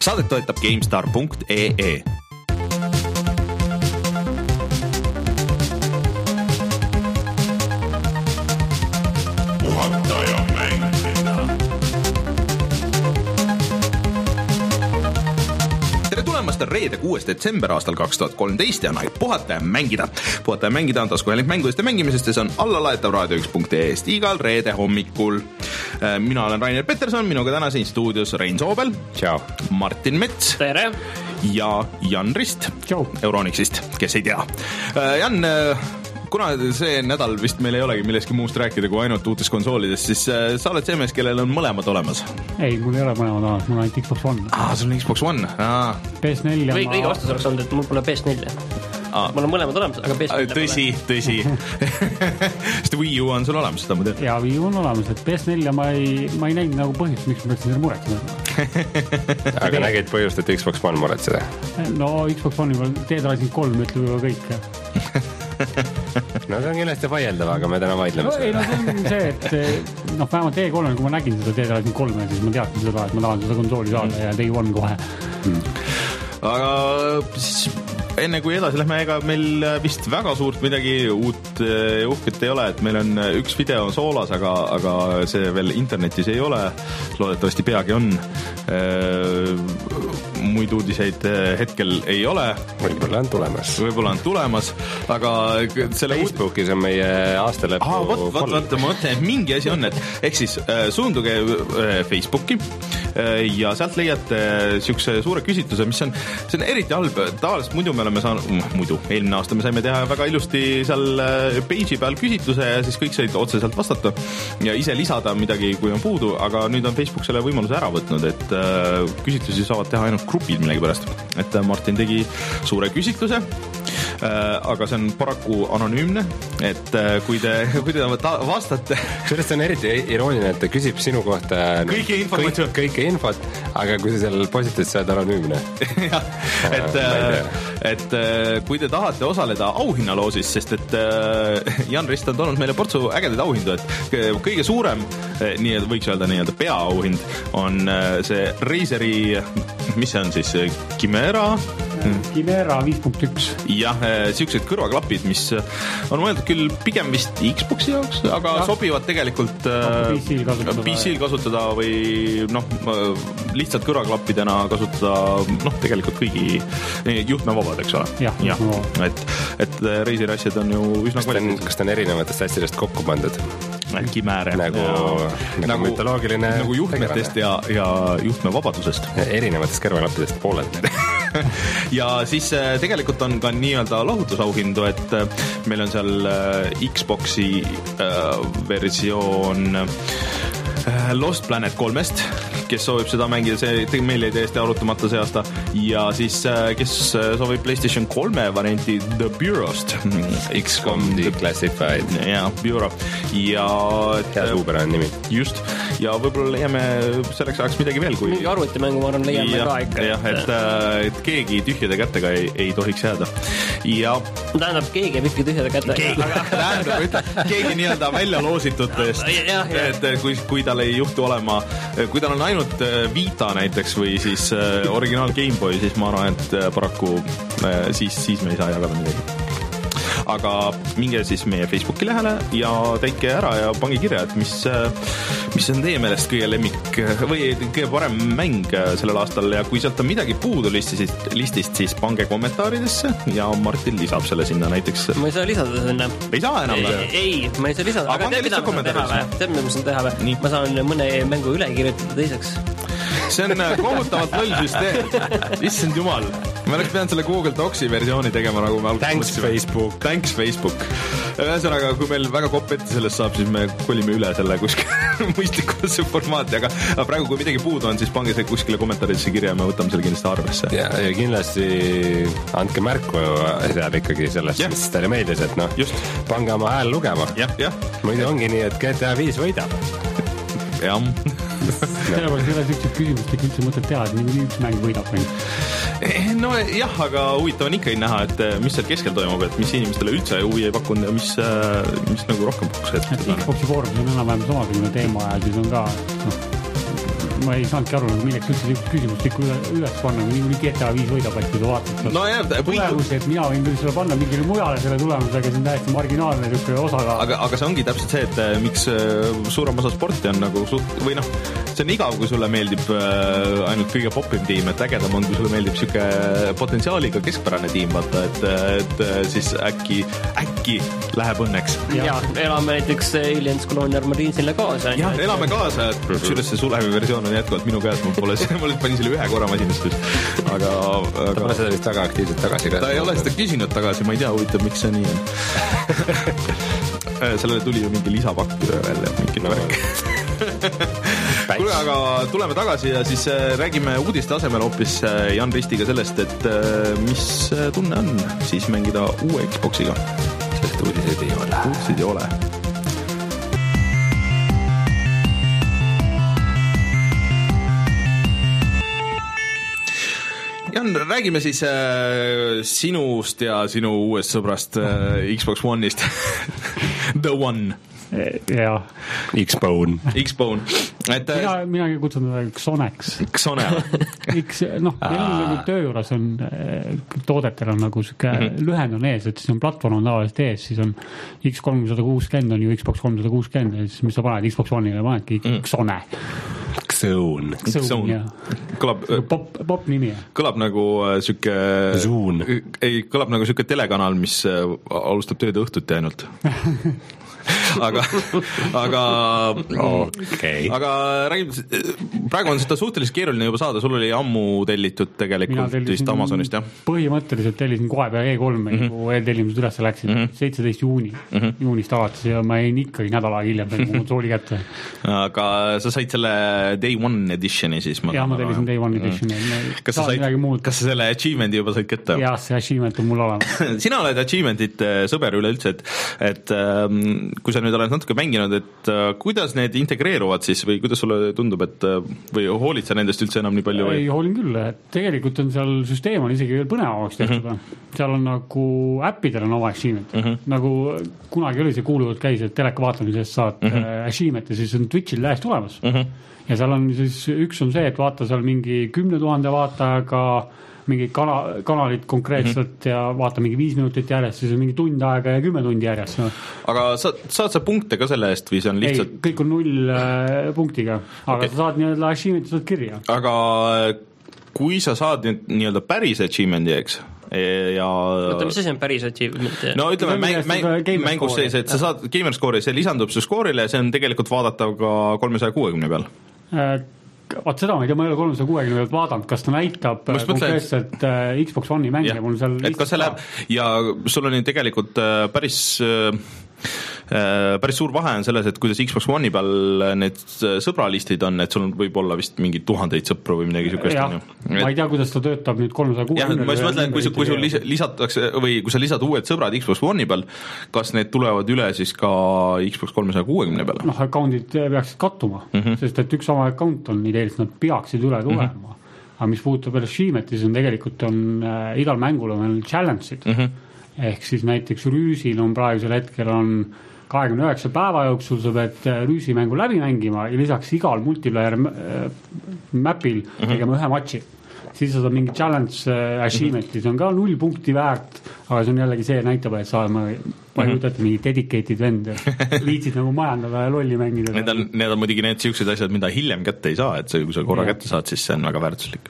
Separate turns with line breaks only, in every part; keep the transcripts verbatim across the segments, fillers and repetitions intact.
Saadet toetab GameStar punkt ee. Reede kuues detsember aastal kaks tuhat kolmteist ja on aeg puhata ja mängida. Puhata ja mängida on taskuhääling mängudest ja mängimisest ja see on allalaetav raadio üks punkt ee-st igal reede hommikul. Mina olen Rainer Peterson, minuga täna siin stuudios Rein Soobel.
Ciao.
Martin Mets.
Tere.
Ja Jan Rist.
Ciao.
Euronixist, kes ei tea. Jan, kuna see nädal vist meil ei olegi milleski muust rääkida kui ainult uutest konsoolidest, siis sa oled see mees, kellel on mõlemad olemas.
Ei, mul ei ole mõlemad olemas, mul on ainult Xbox One.
Ah, sul on Xbox One? Ah.
P S neli
Või, ma... Õige vastus oleks olnud, et mul pole P S neli. Ah. Mul on mõlemad olemas, aga P S neli
tõsi, tõsi. Sest Wii U on sul olemas, seda ma tean.
Jaa, Wii U on olemas, et P S neli ma ei, ma ei näinud nagu põhjust, miks ma peaksin selle muretsema.
Aga nägid põhjust, et Xbox One muretseda?
No Xbox One juba Dead Rising kolm ütleb juba kõik.
No see on kindlasti vaieldav, aga me täna vaidleme
no, ei, no see on see, et noh, vähemalt E kolm, kui ma nägin seda Dead Rising kolme, siis ma teadsin seda, et ma tahan seda konsooli saada mm. ja Day One kohe
mm. Aga siis enne kui edasi lähme, ega meil vist väga suurt midagi uut ja uhket ei ole, et meil on üks video soolas, aga, aga see veel internetis ei ole, loodetavasti peagi on. Muid uudiseid hetkel ei ole.
Võib-olla on tulemas.
Võib-olla on tulemas, aga selle
Facebookis on meie aastalõpu
ah, võt, võt, võt, ma mõtlen, et mingi asi on, et ehk siis äh, suunduge äh, Facebooki äh, ja sealt leiate siukse suure küsitluse, mis on, see on eriti halb. Tavaliselt muidu me oleme saanud, muidu, eelmine aasta me saime teha väga ilusti seal page'i peal küsitluse ja siis kõik said otseselt vastata ja ise lisada midagi, kui on puudu, aga nüüd on Facebook selle võimaluse ära võtnud, et äh, küsitlusi saavad teha ainult grupid millegi pärast. Et Martin tegi suure küsitluse, aga see on paraku anonüümne, et kui te, kui te vastate...
Sellest on eriti irooniline, et ta küsib sinu kohta
kõike infot,
kõik, kõike infot, aga kui sa seal positad, sa oled anonüümne.
ja, et, et kui te tahate osaleda auhinnaloosis, sest et Jan Rist on toonud meile portsu ägedaid auhindu, et kõige suurem, nii et võiks öelda nii-öelda peaauhind, on see Razeri, mis see on siis, Chimera?
Chimera viis punkt üks.
Jah, siuksed kõrvaklapid, mis on mõeldud küll pigem vist Xboxi jaoks, aga ja. Sobivad tegelikult
P C-l kasutada,
P C-l kasutada või noh, lihtsalt kõrvaklappidena kasutada, noh, tegelikult kõigi juhtmevabad, eks ole.
Jah,
ja. Et, et Razeri asjad on ju üsna kvaliteetsed.
Kas ta on erinevatest asjadest kokku pandud?
Chimera.
Nagu, nagu, nagu mütoloogiline
nagu juhtmetest ja, ja juhtmevabadusest.
Erinevatest kõrvaklappidest pooled.
ja siis tegelikult on ka nii-öelda lahutusauhindu, et meil on seal Xboxi versioon Lost Planet kolmest, kes soovib seda mängida, see meil ei täiesti arutamata see aasta, ja siis kes soovib PlayStation kolme varianti The Bureau'st,
X COM Declassified,
ja Bureau, ja
hea suupärane nimi,
just, ja võib-olla leiame selleks ajaks midagi veel, kui
mingi arvutimängu ma arvan leiame ja, ka ikka,
jah, et, et keegi tühjade kätega ei, ei tohiks jääda ja
tähendab, keegi jääb ikka tühjade kätega
keegi, aga... tähendab, ütle, keegi nii-öelda välja loositutest, et kui, kui tal ei juhtu olema, kui tal on ainult Vita näiteks või siis originaal Game Boy, siis ma arvan, et paraku siis, siis me ei saa jagada midagi. Aga minge siis meie Facebooki lehele ja täitke ära ja pange kirja, et mis, mis on teie meelest kõige lemmik või kõige parem mäng sellel aastal ja kui sealt on midagi puudu listist, listist siis pange kommentaaridesse ja Martin lisab selle sinna näiteks.
Ma ei saa lisada sinna.
Ei saa enam või?
Ei, ma ei saa lisada, aga, aga tead, mida ma saan teha või? Tead, mida ma saan teha või? Ma saan mõne mängu üle kirjutada teiseks.
See on kohutavalt loll süsteem. Issand jumal. Me oleks pidanud selle Google Docsi versiooni tegema, nagu me alguses
Thanks mõtlesime. Facebook.
Thanks Facebook. Ühesõnaga, kui meil väga kopp ette sellest saab, siis me kolime üle selle kuskile mõistlikusse formaati, aga praegu, kui midagi puudu on, siis pange see kuskile kommentaaridesse kirja ja me võtame selle kindlasti arvesse.
Ja, ja kindlasti andke märku seal ikkagi sellest, yeah. mis teile meeldis, et noh, just. Pange oma hääl lugema.
Jah, jah.
Muidu ongi nii, et G T A viis võidab.
Jah.
Sellepärast ei ole sellised küsimused ikka üldse mõtet teha, et nii üks mäng võidab mäng.
No jah, aga huvitav on ikkagi näha, et mis seal keskel toimub, et mis inimestele üldse huvi ei pakkunud ja mis, mis nagu rohkem pakkus.
Et Xboxi foorumis on enam vähem samasugune teema ja siis on ka no, ma ei saanudki aru, milleks üldse küsimust ikka üles panna, kui nii G T A viis võidab, et kui sa vaatad
no, jah,
tulemusi, et mina võin küll selle panna mingile mujale selle tulemusega, see on täiesti marginaalne osaga.
Aga, aga see ongi täpselt see, et miks suurem osa sporti on nagu suht, või noh, see on igav, kui sulle meeldib ainult kõige popim tiim, et ägedam on, kui sulle meeldib siuke potentsiaaliga keskpärane tiim, vaata, et, et siis äkki, äkki läheb õnneks.
Ja, elame näiteks Aliens Colonial Marinesile kaasa.
jah, elame kaasa, et kusjuures see Sulevi versioon on jätkuvalt minu käes, ma pole, ma panin selle ühe korra masinastus, aga, aga...
ta pole seda vist väga aktiivselt tagasi ka.
ta ei ole seda küsinud tagasi, ma ei tea, huvitav, miks see nii on. sellele tuli ju mingi lisapakk välja, mingi no, värk. Kuule, aga tuleme tagasi ja siis räägime uudiste asemel hoopis Jan Ristiga sellest, et mis tunne on siis mängida uue Xboxiga. Sest uudiseid ei ole. Uudiseid ei ole. Jan, räägime siis äh, sinust ja sinu uuest sõbrast äh, Xbox One'ist. The One.
Ja.
X-Bone.
X-Bone. Et,
mina, minagi kutsun teda Xonex.
Xone.
X, noh, meil on nagu töö juures on toodetel on nagu siuke mm-hmm. lühend on ees, et siis on platvorm on tavaliselt ees, siis on X kolmsada kuuskümmend on ju Xbox kolmsada kuuskümmend ja siis mis sa paned Xbox One'ile, panedki Xone.
Xone.
Xone,
kõlab,
pop, pop nimi.
Kõlab nagu süke...
Zoon.
Ei, kõlab nagu süke telekanal, mis alustab tööd õhtuti ainult. aga aga
okay.
aga räägime, praegu on seda suhteliselt keeruline juba saada, sul oli ammu tellitud tegelikult vist Amazonist, jah?
Põhimõtteliselt tellisin kohe pea E kolm mm -hmm. kui eeltellimused üles läksid mm -hmm. seitseteist juuni mm -hmm. juunist alates ja ma jäin ikkagi nädala hiljem mu konsooli kätte.
Aga sa said selle Day One Editioni siis?
Jah, ma tellisin Day One Editioni mm.
kas, sa said, kas sa selle achievement'i juba said kätte?
Jah, see achievement on mul olemas.
Sina oled achievementit sõber üleüldse, et, et ähm, kui sa nüüd oled natuke mänginud, et uh, kuidas need integreeruvad siis või kuidas sulle tundub, et uh, või hoolid sa nendest üldse enam nii palju? Või?
Ei, hoolin küll, et tegelikult on seal süsteem on isegi veel põnevamaks tehtud mm. -hmm. seal on nagu äppidel on oma achievement mm -hmm. nagu kunagi oli see kuuluvalt käis, et teleka vaatamisest saad mm -hmm. achievement ja siis on Twitchil täiesti tulemas mm -hmm. ja seal on siis, üks on see, et vaata seal mingi kümne tuhande vaatajaga mingi kana, kanalit konkreetselt mm -hmm. ja vaata mingi viis minutit järjest, siis on mingi tund aega ja kümme tundi järjest. No.
Aga sa, saad sa punkte ka selle eest või see on lihtsalt?
Ei, kõik on null äh, punktiga, aga okay. sa saad nii-öelda achievement'i saad kirja.
Aga kui sa saad nüüd nii-öelda päris achievement'i, eks? Ja...
Oota, mis asi on päris achievement?
No ütleme, mäng, mäng, mängus sees, et sa saad gamerscore'i, see lisandub su scoore'ile ja see on tegelikult vaadatav ka kolmesaja kuuekümne peal.
Äh, vaat seda ma ei tea, ma ei ole kolmesaja kuuekümne pealt vaadanud, kas ta näitab konkreetselt et... Xbox One'i mänge, mul seal
et kas see läheb ja sul on tegelikult päris päris suur vahe on selles, et kuidas Xbox One'i peal need sõbralistid on, et sul võib olla vist mingi tuhandeid sõpru või midagi sükest.
Jah, et... ma ei tea, kuidas ta töötab nüüd kolmesaja kuuekümne.
Jah, ma just mõtlen, kui, kui sul lisatakse või kui sa lisad uued sõbrad Xbox One'i peal, kas need tulevad üle siis ka Xbox kolmesaja kuuekümne peale?
Noh, account'id peaksid kattuma, mm -hmm. sest et üks sama account on ideeliselt, nad peaksid üle tulema. Mm -hmm. Aga mis puudutab achievement'i, siis on tegelikult on äh, igal mängul on challenge'id. Mm -hmm. Ehk siis näiteks Rüüsil on praegusel hetkel on kahekümne üheksa päeva jooksul sa pead Rüüsi mängu läbi mängima ja lisaks igal multiplayer mapil mm-hmm. tegema ühe matši. Siis sa saad mingi challenge achievement'i, see on ka null punkti väärt, aga see on jällegi see näitab, et sa ma ei kujuta ette mingi dedicated vend, viitsid nagu majandada ja lolli mängida.
Need on, need on muidugi need siuksed asjad, mida hiljem kätte ei saa, et see, kui sa korra ja. kätte saad, siis see on väga väärtuslik.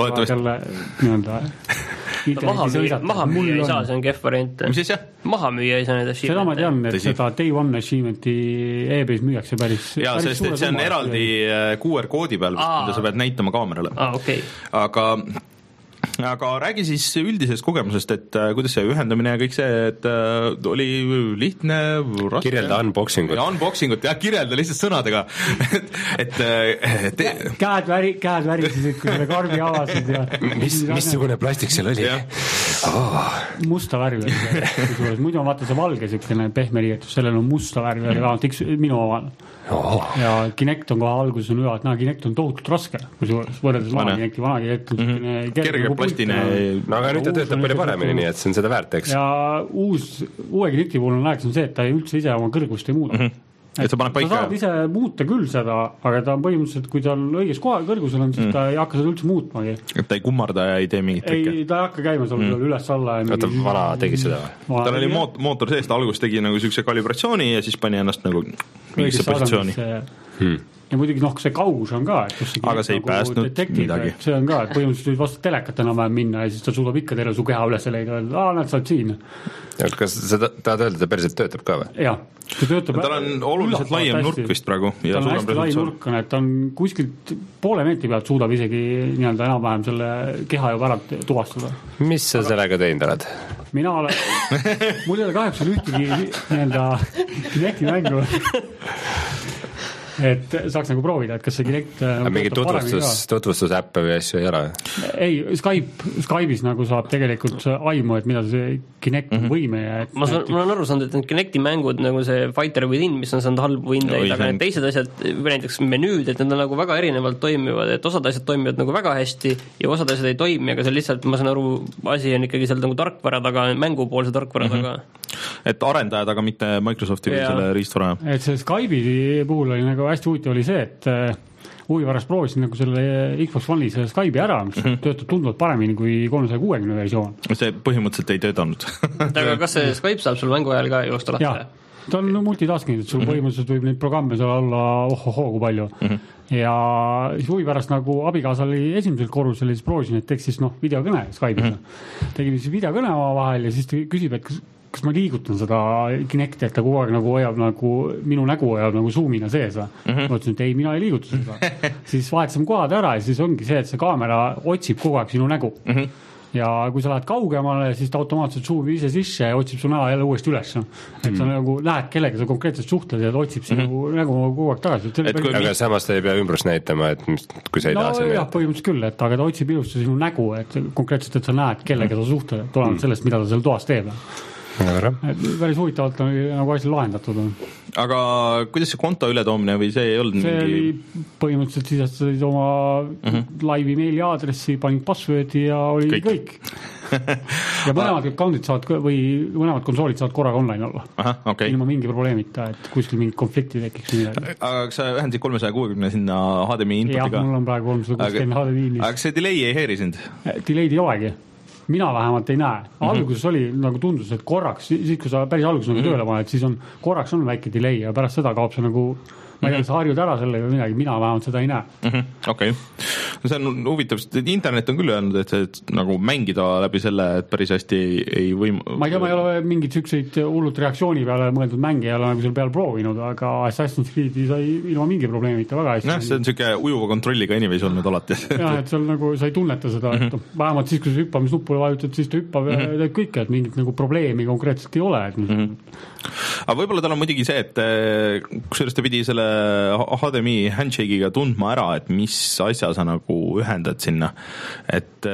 Maha müüa, maha müüa ei saa, see on kehv variant.
Mis siis jah?
Maha müüa ei saa need achievement'e.
Seda ma tean, et Tõsi. seda Day One achievement'i e-base müüakse päris
jaa, sest et see on eraldi Q R-koodi peal, mida sa pead näitama kaamerale.
Ah, okay.
Aga aga räägi siis üldisest kogemusest, et äh, kuidas see ühendamine ja kõik see, et äh, oli lihtne, raske.
Kirjelda unboxingut.
Ja unboxingut, jah, kirjelda lihtsalt sõnadega. et äh, te...
käed väri, käed värisesid, kui selle karbi avasid ja...
mis, missugune plastik seal oli?
Oh. Musta värvi oli. Muidu on vaata see valge siukene pehme riietus, sellel on musta värvi oli vähemalt üks minu omal. Oh. Ja Kinect on kohe alguses on üle, et naa, Kinect on tohutult raske, kui võrreldes vana Kinecti, vana Kinect on
mm-hmm. kerge plastine.
No aga nüüd ta töötab palju paremini, nii et see on seda väärt, eks?
Ja uus, uue Kinecti puhul on läheks on see, et ta üldse ise oma kõrgust ei muuda. Mm-hmm.
et sa paned paika.
Sa saad ise muuta küll seda, aga ta on põhimõtteliselt, kui ta on õiges koha kõrgusel on, siis mm. ta ei hakka seda üldse muutmagi.
Et ta ei kummarda ja ei tee mingit
ei, ei, ta ei hakka käima seal mm. üles-alla.
Oota, vana tegi seda või?
Tal oli moot, mootor sees, ta algus tegi nagu siukse kalibratsiooni ja siis pani ennast nagu mingisse positsiooni.
Hmm.
Ja muidugi noh, see kaugus on ka, et kus
aga see ei nagu päästnud detektiv, midagi.
See on ka, et põhimõtteliselt võib vastu telekat enam-vähem minna ja siis ta suudab ikka terve su keha üles leida, et aa, näed, sa oled siin.
Kas seda tahad öelda, ta päriselt töötab ka või?
Jah, ta töötab.
Tal on oluliselt laiem nurk vist praegu.
Ta on hästi lai nurk, et ta on kuskilt poole meetri pealt suudab isegi nii-öelda enam-vähem selle keha juba ära tuvastada.
Mis sa aga... sellega teinud oled?
Mina olen, mul ei ole kahjuks ühtegi nii-öelda Kinecti mängu. Et saaks nagu proovida, et kas see Kinect
mingi tutvustus, tutvustusäppe või asju ei ole?
Ei, Skype, Skype'is nagu saab tegelikult aimu, et mida see Kinect mm -hmm. võime ja et
ma, saan, ma olen aru saanud, et need Kinecti mängud nagu see Fighter Within, mis on saanud halbu hindeid, aga need teised asjad, näiteks menüüd, et need on nagu väga erinevalt toimivad, et osad asjad toimivad nagu väga hästi ja osad asjad ei toimi, aga see lihtsalt, ma saan aru, asi on ikkagi seal nagu tarkvara taga, mängupoolse tarkvara taga mm. -hmm.
et arendajad, aga mitte Microsofti või selle riistvara.
Et see Skype'i puhul oli nagu hästi huvitav oli see, et huvivarast proovisin nagu selle Xbox One'i selle Skype'i ära, mis mm-hmm. töötab tunduvalt paremini kui kolmesaja kuuekümne versioon.
See põhimõtteliselt ei töötanud.
aga kas see Skype saab sul mängu ajal ka joosta lahti?
Jaa, ta on multitasking, et sul mm-hmm. põhimõtteliselt võib neid programme seal olla ohohoo kui palju. Mm-hmm. Ja siis huvipärast nagu abikaasa oli esimesel korrusel ja siis proovisin, et teeks siis noh, videokõne Skype'is. Mm-hmm. Tegime siis videokõne vahel ja siis ta küsib, et kas kas ma liigutan seda Kinecti, et ta kogu aeg nagu hoiab nagu, minu nägu hoiab nagu zoomina sees. Mm-hmm. Ma ütlesin, et ei, mina ei liiguta seda. siis vahetasime kohad ära ja siis ongi see, et see kaamera otsib kogu aeg sinu nägu. Mm-hmm. Ja kui sa lähed kaugemale, siis ta automaatselt zoomib ise sisse ja otsib su näo jälle uuesti üles. Et mm-hmm. sa nagu lähed kellega sa konkreetselt suhtled ja ta otsib sinu mm-hmm. nägu kogu aeg tagasi.
Et kui, aga samas ta ei pea ümbrust näitama, et kui sa ei
no,
taha
sinna. Jah, põhimõtteliselt küll, et aga ta otsib ilusti sinu nägu, et konkreetselt, et sa näed kellega mm-hmm. sa suhtled, tulenevalt mm-hmm. sellest, mida ta seal toas teeb. Päris huvitavalt on nagu asi lahendatud.
Aga kuidas see konto ületoomine või see ei olnud
see
mingi...
oli põhimõtteliselt sisestasid oma mm-hmm. laivi meili aadressi, panid passwordi ja oli kõik, kõik. ja mõlemad account'id saad või mõlemad konsoolid saad korraga online olla.
Aha, okay.
Ilma mingi probleemita, et kuskil mingit konflikti tekiks midagi.
Aga kas sa ühendasid kolmesaja kuuekümne sinna H D M I inputiga?
Jah, mul on praegu kolmesaja kuuskümmend H D M I.
Aga see delay ei häiri sind?
Delay'd ei olegi. Mina vähemalt ei näe. Alguses mm-hmm. oli nagu tundus, et korraks, siis kui sa päris alguses nagu mm-hmm. tööle paned, siis on korraks on väike delay ja pärast seda kaob see nagu ma ei tea, sa harjud ära selle või midagi, mina vähemalt seda ei näe.
Mm-hmm. Okei. Okay. No see on huvitav, sest internet on küll öelnud, et, et nagu mängida läbi selle, et päris hästi ei, ei võim...
Ma ei tea, ma ei ole mingid sükseid hullult reaktsiooni peale mõeldud mänge ei ole nagu seal peal proovinud, aga Assassin's Creed'i sai ilma mingi probleemita väga hästi.
Jah, see on siuke ujuva kontrolliga inimesi olnud alati.
jah, et seal nagu sa ei tunneta seda, et mm-hmm. vähemalt siis, kui sa hüppamisnuppule vajutad, siis ta hüppab ja mm-hmm. teeb kõike, et mingit nagu probleemi konkreetselt ei ole. Et mm-hmm.
Aga võib-olla tal on muidugi see, et kusjuures ta pidi selle H D M I handshake'iga tundma ära, et mis asja sa nagu ühendad sinna. Et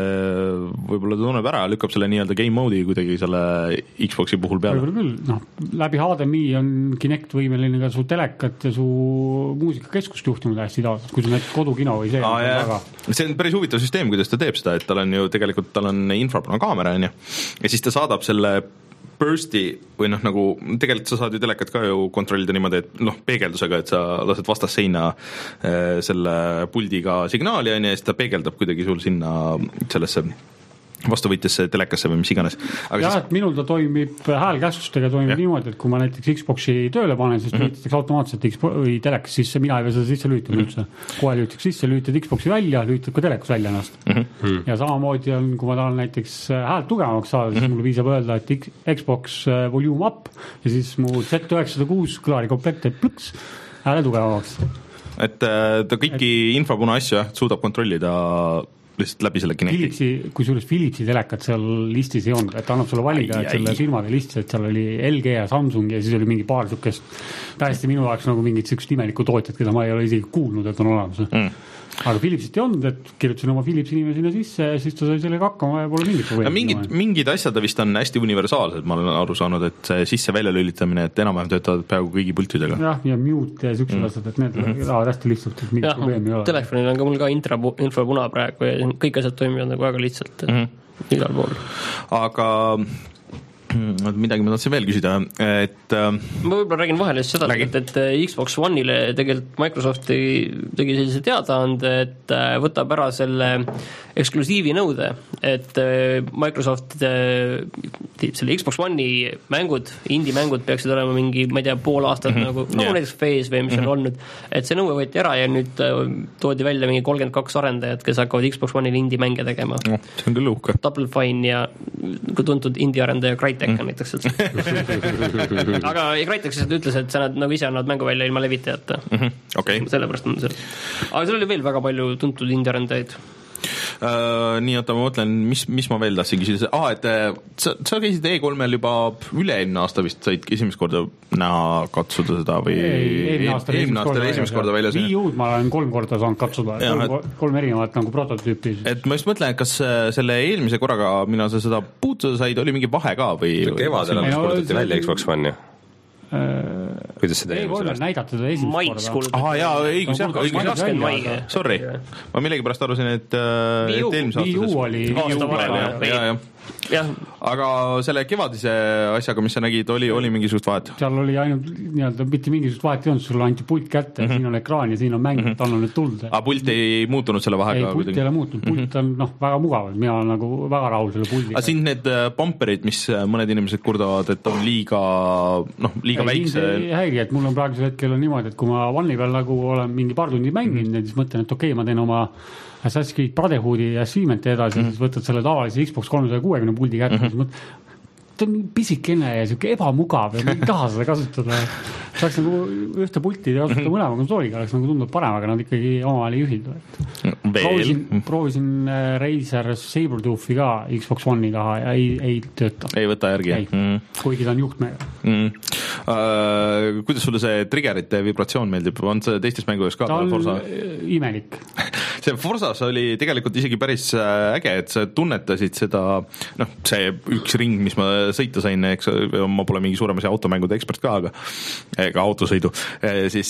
võib-olla ta tunneb ära ja lükkab selle nii-öelda game mode'i kuidagi selle Xbox'i puhul peale.
Võib-olla küll, noh, läbi H D M I on Kinect võimeline ka su telekat ja su muusikakeskust juhtima hästi taas, kui sa näed kodukino või see.
Ah, väga... see on päris huvitav süsteem, kuidas ta teeb seda, et tal on ju tegelikult, tal on infrapuna kaamera on ju, ja siis ta saadab selle bursti või noh, nagu tegelikult sa saad ju telekat ka ju kontrollida niimoodi, et noh, peegeldusega, et sa lased vastas seina äh, selle puldiga signaali on ja siis ta peegeldab kuidagi sul sinna sellesse vastuvõitesse telekasse või mis iganes.
Aga jah, siis... et minul ta toimib häälkäskustega toimib ja. Niimoodi, et kui ma näiteks Xboxi tööle panen, siis mm-hmm. lüütatakse automaatselt Xbox või telekas sisse, mina ei pea seda sisse lüütama mm-hmm. üldse. Kohe lüütaks sisse, lüütad Xboxi välja, lüütad ka telekas välja ennast. Mm-hmm. Ja samamoodi on, kui ma tahan näiteks häält tugevamaks saada, siis mm-hmm. mulle piisab öelda, et Xbox volume up ja siis mu Z üheksasada kuus klaari komplekt teeb plõks hääle tugevamaks.
Et ta kõiki et... infrapuna asju jah, suudab kontrollida lihtsalt läbi selle Kinecti.
Philipsi, kui suurest Philipsi telekat seal listis ei olnud, et annab sulle valida, et selle firmade listis, et seal oli L G ja Samsung ja siis oli mingi paar sukest täiesti minu jaoks nagu mingid sükst imelikku tootjad, keda ma ei ole isegi kuulnud, et on olemas. Mm. Aga Philipsit ei olnud, et kirjutasin oma Philipsi nime sinna sisse ja siis ta sai sellega hakkama ja pole mingit probleemi.
Mingid, mingid asjad vist on hästi universaalsed, ma olen aru saanud, et see sisse-välja lülitamine, et enam-vähem töötavad peaaegu kõigi pultidega.
Jah, ja mute ja süksed mm. asjad, et need mm-hmm. lähevad hästi lihtsalt, et mingit probleemi ei ole.
Telefonil on ka mul ka infrapuna praegu ja kõik asjad toimivad nagu väga lihtsalt mm-hmm. igal pool.
Aga midagi ma tahtsin veel küsida, et
ma võib-olla räägin vahele seda, et, et Xbox One'ile tegelikult Microsoft tegi sellise teadaande, et võtab ära selle eksklusiivi nõude, et Microsoft selle Xbox One'i mängud, indie-mängud peaksid olema mingi, ma ei tea, pool aastat mm-hmm. nagu, nagu yeah. näiteks Phase või mis mm-hmm. on olnud, et see nõue võeti ära ja nüüd toodi välja mingi kolmkümmend kaks arendajat, kes hakkavad Xbox One'il indie-mänge tegema.
No, see on küll uhke.
Double Fine ja kui tuntud indie-arendaja Crytek on näiteks üldse. Aga Crytek siis ütles, et sa nad nagu ise annavad mängu välja ilma levitajata.
Mm-hmm. Okay.
Sellepärast on see. Aga seal oli veel väga palju tuntud indie-arendajaid.
Uh, nii, oota, ma mõtlen, mis, mis ma veel tahtsin küsida. Ah, et sa, sa käisid E kolmel juba üle-eelmine aasta vist, said esimest korda näha katsuda seda või
eelmine aasta
esimest korda välja.
Wii U-d ma olen kolm korda saanud katsuda, ja, kolm, et, kolm erinevat nagu prototüüpi.
Et ma just mõtlen, et kas selle eelmise korraga, mina sa seda puutuda said, oli mingi vahe ka või?
Kevadel on kuulutati välja Xbox One, ju? Kuidas seda
ei kolme näidata seda esimest korda?
Aha, jaa, õigus, jah, õigus, jah, sorry. Ma millegipärast arvasin, et eelmise
Wii U oli
aasta varem,
jah, jah. jah. Aga selle kevadise asjaga, mis sa nägid, oli, oli mingisugust vahet?
Seal oli ainult nii-öelda mitte mingisugust vahet ei olnud, sul anti pult kätte mm, -hmm. siin on ekraan ja siin on mäng, mm-hmm. tal on nüüd tuld.
Aga pult ei muutunud selle vahega?
Ei, pult ei ole muutunud, pult mm-hmm. on noh, väga mugav, mina olen nagu väga rahul selle puldiga.
Aga siin need bumperid, mis mõned inimesed kurdavad, et on liiga, noh, liiga ei, väikse...
Ei häiri, et mul on praegusel hetkel on niimoodi, et kui ma One'i peal nagu olen mingi paar tundi mänginud mm-hmm. ja siis mõtlen, et okei okay,, ma teen oma Assassin's Creed Brotherhoodi ja Achievement'i edasi mm-hmm. siis võtad selle tavalise Xbox kolmesaja kuuekümne puldi kätte mm-hmm. siis mõtled, ta on pisikene ja siuke ebamugav ja ma ei taha seda kasutada. Saaks nagu ühte pulti kasutada mõlema konsooliga, oleks nagu tundnud parem, aga nad ikkagi omavahel ei ühildu. Proovisin, proovisin Razer Sabertoothi ka Xbox One'i taha ja ei, ei tööta.
Ei võta järgi?
Ei, mm. kuigi ta on juhtmega.
Mm. Uh, kuidas sulle see triggerite vibratsioon meeldib? On see teistes mängudes ka?
Ta on Forza? Imelik.
See Forzas oli tegelikult isegi päris äge, et sa tunnetasid seda, noh, see üks ring, mis ma sõita sain, eks ma pole mingi suuremasi automängude ekspert ka, aga ega autosõidu, siis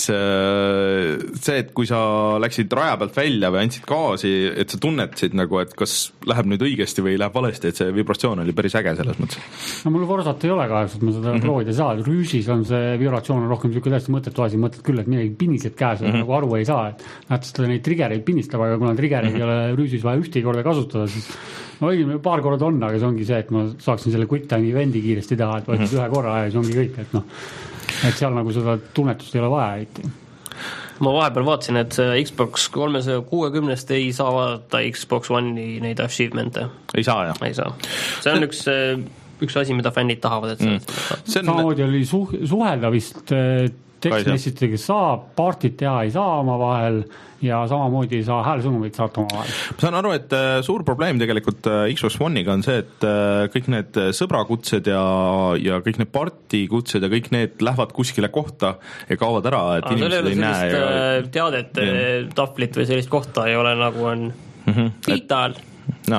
see, et kui sa läksid raja pealt välja või andsid gaasi, et sa tunnetasid nagu, et kas läheb nüüd õigesti või läheb valesti, et see vibratsioon oli päris äge selles mõttes.
No mul Forzat ei ole kahjuks, et ma seda mm-hmm. proovida ei saa, rüüsis on see vibratsioon rohkem niisugune täiesti mõttetu asi, mõtled küll, et midagi pinnised käes mm-hmm. nagu aru ei saa, et näed, seda neid triggereid pinnistab, aga kuna triggereid mm-hmm. ei ole rüüsis vaja ühtegi korda kasutada, siis no õigemini paar korda on, aga see ongi see, et ma saaksin selle quick time'i vendi kiiresti teha, et võtad mm-hmm. ühe korra ja see ongi kõik, et noh, et seal nagu seda tunnetust ei ole vaja eriti.
Ma vahepeal vaatasin, et Xbox kolmesaja kuuekümnest ei saa vaadata Xbox One'i neid achievement'e.
Ei saa, jah?
Ei saa. See on üks, üks asi, mida fännid tahavad, et mm.
see on... Samamoodi oli suh- suhelda vist tekstmessitega saab, partit teha ei saa oma vahel ja samamoodi ei saa häälsõnumid saata oma vahel.
Ma saan aru, et suur probleem tegelikult Xbox One'iga on see, et kõik need sõbrakutsed ja, ja kõik need partikutsed ja kõik need lähevad kuskile kohta ja kaovad ära, et Aa, inimesed ei näe.
Ja... teadet, tahvlit või sellist kohta ei ole nagu on mm-hmm. Viital.
No.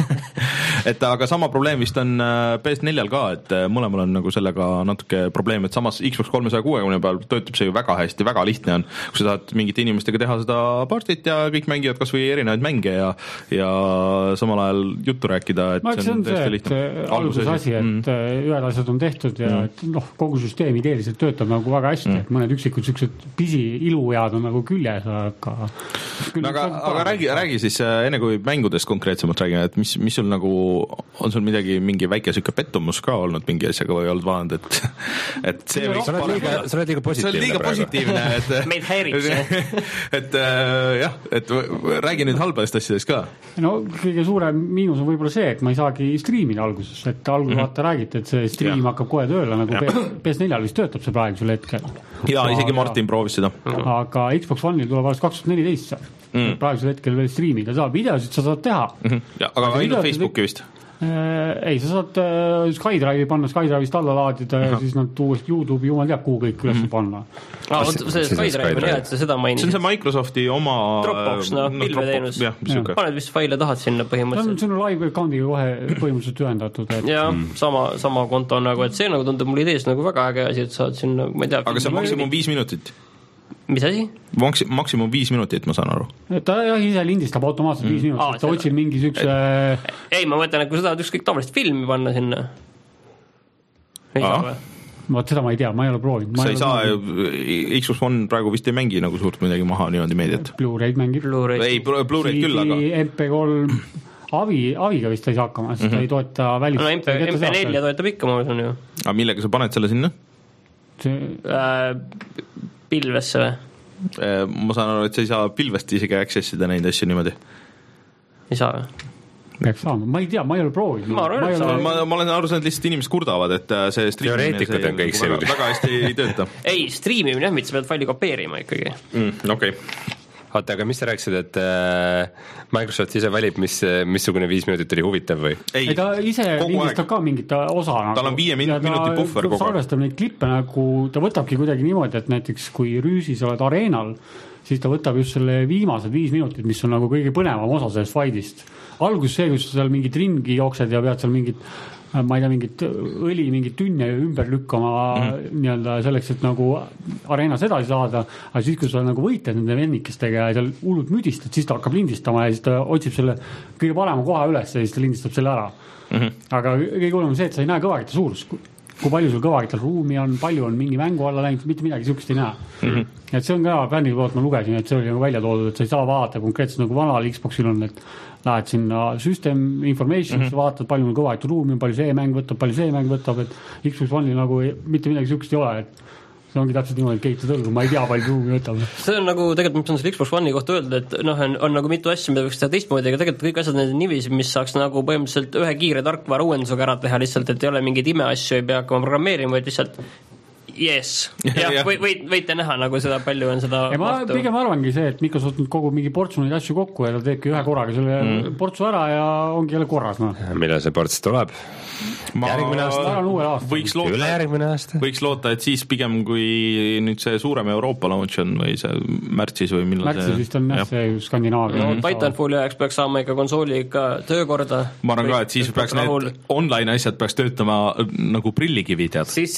et aga sama probleem vist on P S neljal ka, et mõlemal on nagu sellega natuke probleem, et samas Xbox kolmesaja kuuekümne peal töötab see ju väga hästi, väga lihtne on, kui sa tahad mingite inimestega teha seda partit ja kõik mängivad kas või erinevaid mänge ja, ja samal ajal juttu rääkida, et
ma see on see, et alguses asi, et mm. ühed asjad on tehtud ja mm. et noh, kogu süsteem ideeliselt töötab nagu väga hästi, mm. et mõned üksikud siuksed pisi iluvead on nagu küljes, aga
no, aga, aga räägi, räägi siis enne kui mängudest konkreetsemalt räägime, et mis, mis sul nagu on sul midagi, mingi väike süke pettumus ka olnud mingi asjaga või olnud vaadanud, et et see võiks
sa oled liiga, sa oled liiga positiivne,
liiga positiivne et,
meid häirib see
et äh, jah, et räägi nüüd halbadest asjadest ka.
No kõige suurem miinus on võib-olla see, et ma ei saagi striimida alguses, et alguses mm-hmm. vaata räägite, et see striim ja. hakkab kohe tööle, nagu P S neljal vist töötab see praegusel hetkel.
Jaa, isegi Martin ja. proovis seda.
Aga Xbox One'il tuleb alles kaks tuhat neliteist seal. Mm. Praegusel hetkel veel striimida saab, videosid sa saad teha
mm-hmm. ja, aga, aga ainult Facebooki vist
äh, ei, sa saad äh, SkyDrive'i panna, SkyDrive'ist alla laadida ja siis nad uuesti YouTube'i jumal teab kuhu kõik üles mm-hmm. panna
ah, see, see SkyDrive on hea, et sa seda mainisid.
See on see Microsofti oma
Dropbox, no, no pilveteenus paned vist faile tahad sinna põhimõtteliselt
see on live account'iga kohe põhimõtteliselt ühendatud et...
ja mm. sama, sama konto nagu, et see nagu tundub mul idees nagu väga äge asi, et saad sinna, ma ei tea
aga see on maksimum viis minutit
mis asi?
Maks, maksimum viis minutit, ma saan aru.
Ta jah, ise lindistab automaatselt mm. viis minutit, Aa, ta otsib mingi sükse...
Ei, ma mõtlen, et kui sa tahad ükskõik tavalist filmi panna sinna, ei saa või?
Vaat seda ma ei tea, ma ei ole proovinud.
Sa ei saa, Xbox One praegu vist ei mängi nagu suurt midagi maha niimoodi meediat.
Blu-ray'd mängib.
Blu-ray'd.
Ei, Blu-ray'd küll, aga
M P kolm, Avi, Aviga vist ei saa hakkama, sest ta ei toeta välist.
No M P neli toetab ikka, ma usun ju.
Aga millega sa paned selle sinna?
See...
Äh, pilvesse või?
Ma saan aru, et sa ei saa pilvest isegi accessida neid asju niimoodi.
Ei saa või?
Peaks saama, ma ei tea, ma ei ole proovinud.
Ma,
ma,
ole...
ma, ma olen aru saanud, lihtsalt inimesed kurdavad, et see streamimine
teoreetikud on kõik
väga, väga hästi ei tööta.
Ei, streamimine jah, mitte sa pead faili kopeerima ikkagi.
Mm, okei okay.
Oota, aga mis sa rääkisid, et äh, Microsoft ise valib, mis, missugune viis minutit oli huvitav või?
Ei,
ei ta ise lindistab ka mingit osa nagu,
tal on viie min- minuti puhver kogu aeg.
Salvestab neid klippe nagu, ta võtabki kuidagi niimoodi, et näiteks kui Rüüsis oled areenal, siis ta võtab just selle viimased viis minutit, mis on nagu kõige põnevam osa sellest faidist. Algus see, kus sa seal mingid ringi jooksed ja pead seal mingit ma ei tea, mingit õli, mingit tünne ümber lükkama mm-hmm. nii-öelda selleks, et nagu areenas edasi saada, aga siis, kui sa nagu võitled nende vennikestega ja seal hullult müdistad, siis ta hakkab lindistama ja siis ta otsib selle kõige parema koha üles ja siis ta lindistab selle ära. Mm-hmm. Aga kõige hullem on see, et sa ei näe kõvakita suurust. Kui palju sul kõvakital ruumi on, palju on mingi mängu alla läinud, mitte midagi sihukest ei näe. Mm-hmm. Et see on ka bändi poolt, ma lugesin, et see oli nagu välja toodud, et sa ei saa vaadata konkreetselt nagu vanal Xboxil on, et lähed sinna system information, mm-hmm. vaatad, palju on kõvakital ruumi, palju see mäng võtab, palju see mäng võtab, et Xbox One'il nagu ei, mitte midagi sihukest ei ole, et see ongi täpselt niimoodi, et kehitud õlgu, ma ei tea, palju ruumi võtab.
See on nagu, tegelikult mis on selle Xbox One'i kohta öelda, et noh, on, on nagu mitu asja, mida võiks teha teistmoodi, aga tegelikult kõik asjad need niiviisi, mis saaks nagu põhimõtteliselt ühe kiire tarkvara uuendusega ära teha lihtsalt, et ei ole mingeid imeasju, ei pea hakkama programmeerima, vaid lihtsalt yes, jah, või, võid, võite näha nagu seda palju on seda
ja ma mahtu. Pigem arvangi see, et Microsoft nüüd kogu mingi portsu neid asju kokku ja ta teebki ühe korraga selle mm. portsu ära ja ongi jälle korras. No.
Millal see ports tuleb?
Ma
järgmine aasta?
Võiks loota,
üle järgmine aasta?
Võiks loota, et siis pigem kui nüüd see suurem Euroopa launch on või see märtsis või millal
märtsis
see...
vist on jah, see Skandinaavia.
No, Titanfalli ajaks peaks saama ikka konsooli ikka töökorda.
Ma arvan ka, et siis peaks need online asjad peaks töötama nagu prillikivi, tead.
Siis...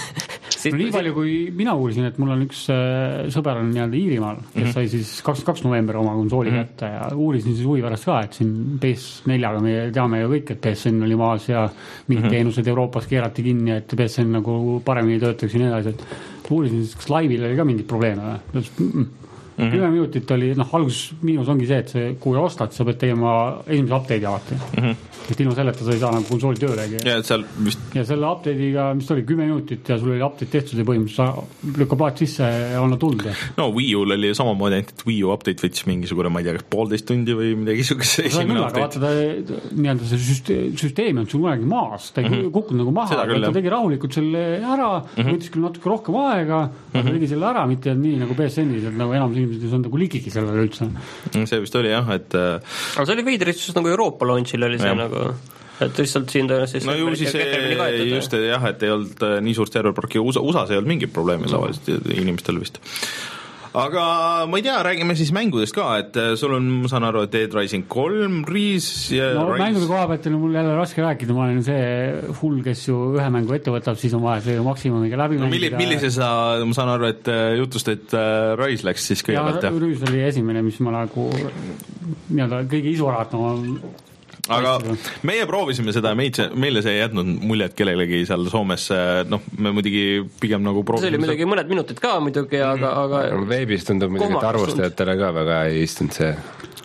no, nii palju, kui mina uurisin, et mul on üks äh, sõber on nii-öelda Iirimaal, kes mm-hmm. sai siis kakskümmend kaks november oma konsooli mm-hmm. kätte ja uurisin siis huvi pärast ka, et siin P S neljaga me teame ju kõik, et P S N oli maas ja mingid mm-hmm. teenused Euroopas keerati kinni, et P S N nagu paremini töötaks ja nii edasi, et uurisin siis, kas laivil oli ka mingid probleeme või? Mm-hmm. kümme minutit oli, noh, algus miinus ongi see, et see, kui ostad, sa pead tegema esimese update'i alati. Mm-hmm. et ilma selleta sa ei saa nagu konsooli töölegi.
Ja, seal vist...
ja selle update'iga, mis oli kümme minutit ja sul oli update tehtud ja põhimõtteliselt sa lükkab laad sisse ja on tulnud.
No Wii U'l oli samamoodi, et Wii U update võttis mingisugune, ma ei tea, kas poolteist tundi või midagi suguse esimene update. Vaata, ta, nii-öelda see süsteem, süsteemi on sul kunagi maas, ta ei mm-hmm. kukkunud nagu maha, küll, ta tegi rahulikult selle ära, mm-hmm. võttis küll natuke rohkem aega, mm-hmm. ta tegi selle ära, mitte nii nagu P S N-is, et nagu enam inimesed on nagu ligigi sellele üldse. See vist oli jah, et
aga see oli veidristus nagu Euroopa launchil oli see ja. Nagu et lihtsalt siin tõenäoliselt
no ju siis just jah, et ei olnud nii suurt serverparki, U S A-s ei olnud mingit probleemi tavaliselt inimestel vist. Aga ma ei tea, räägime siis mängudest ka, et sul on, ma saan aru, et Dead Rising kolm, Rise ja
no
Rise...
mängude koha pealt on mul jälle raske rääkida, ma olen see hull, kes ju ühe mängu ette võtab, siis on vaja see maksimumiga läbi
no,
mängida.
Millise sa, ma saan aru, et jutust, et Rise läks siis kõigepealt
ja Rise oli esimene, mis ma nagu nii-öelda kõige isuratama
aga meie proovisime seda, meile see ei jätnud muljet kellelegi seal Soomes, noh, me muidugi pigem nagu proovisime.
See oli muidugi mõned minutid ka muidugi, aga, aga
veebis tundub muidugi, et arvustajatele ka väga ei istunud see.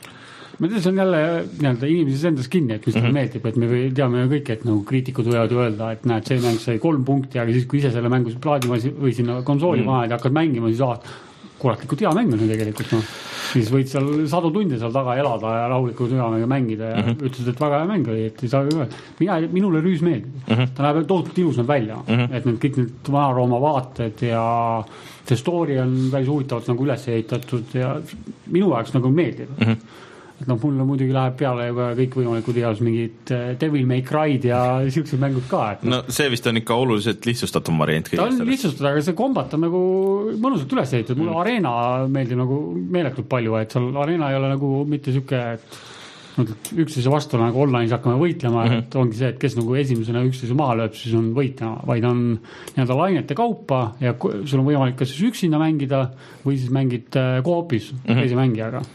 Ma tean, see on jälle nii-öelda inimeses endas kinni, et mis mm-hmm. meeldib, et me teame ju kõik, et nagu kriitikud võivad ju öelda, et näed, see mäng sai kolm punkti, aga siis kui ise selle mängu plaadima või sinna konsooli mm-hmm. maha ja hakkad mängima, siis aast, kuratlikult hea mäng on ju tegelikult, noh. Siis võid seal sadu tunde seal taga elada ja rahulikult ühamega mängida ja mm-hmm. ütlesid, et väga hea mäng oli, et ei saa ju mina, minule Rüüs meeldib. Mm-hmm. Ta näeb tohutult ilus nad välja, mm-hmm. et need kõik need Vana-Rooma vaated ja see story on päris huvitavalt nagu üles ehitatud ja minu jaoks nagu meeldib. Mm-hmm. et noh, mulle muidugi läheb peale juba kõik võimalikud heas mingid Devil May Cry'd ja siuksed mängud ka. Et
no see vist on ikka oluliselt lihtsustatum variant.
Ta on lihtsustatud, aga see kombat on nagu mõnusalt üles ehitatud. Mulle mm. Arena meeldib nagu meeletult palju, et seal Arena ei ole nagu mitte siuke, et üksteise vastu nagu online'is hakkame võitlema, mm-hmm. et ongi see, et kes nagu esimesena üksteise maha lööb, siis on võitlema, vaid on nii-öelda lainete kaupa ja sul on võimalik kas siis üksinda mängida või siis mängid koopis mm-hmm. teise mängijaga.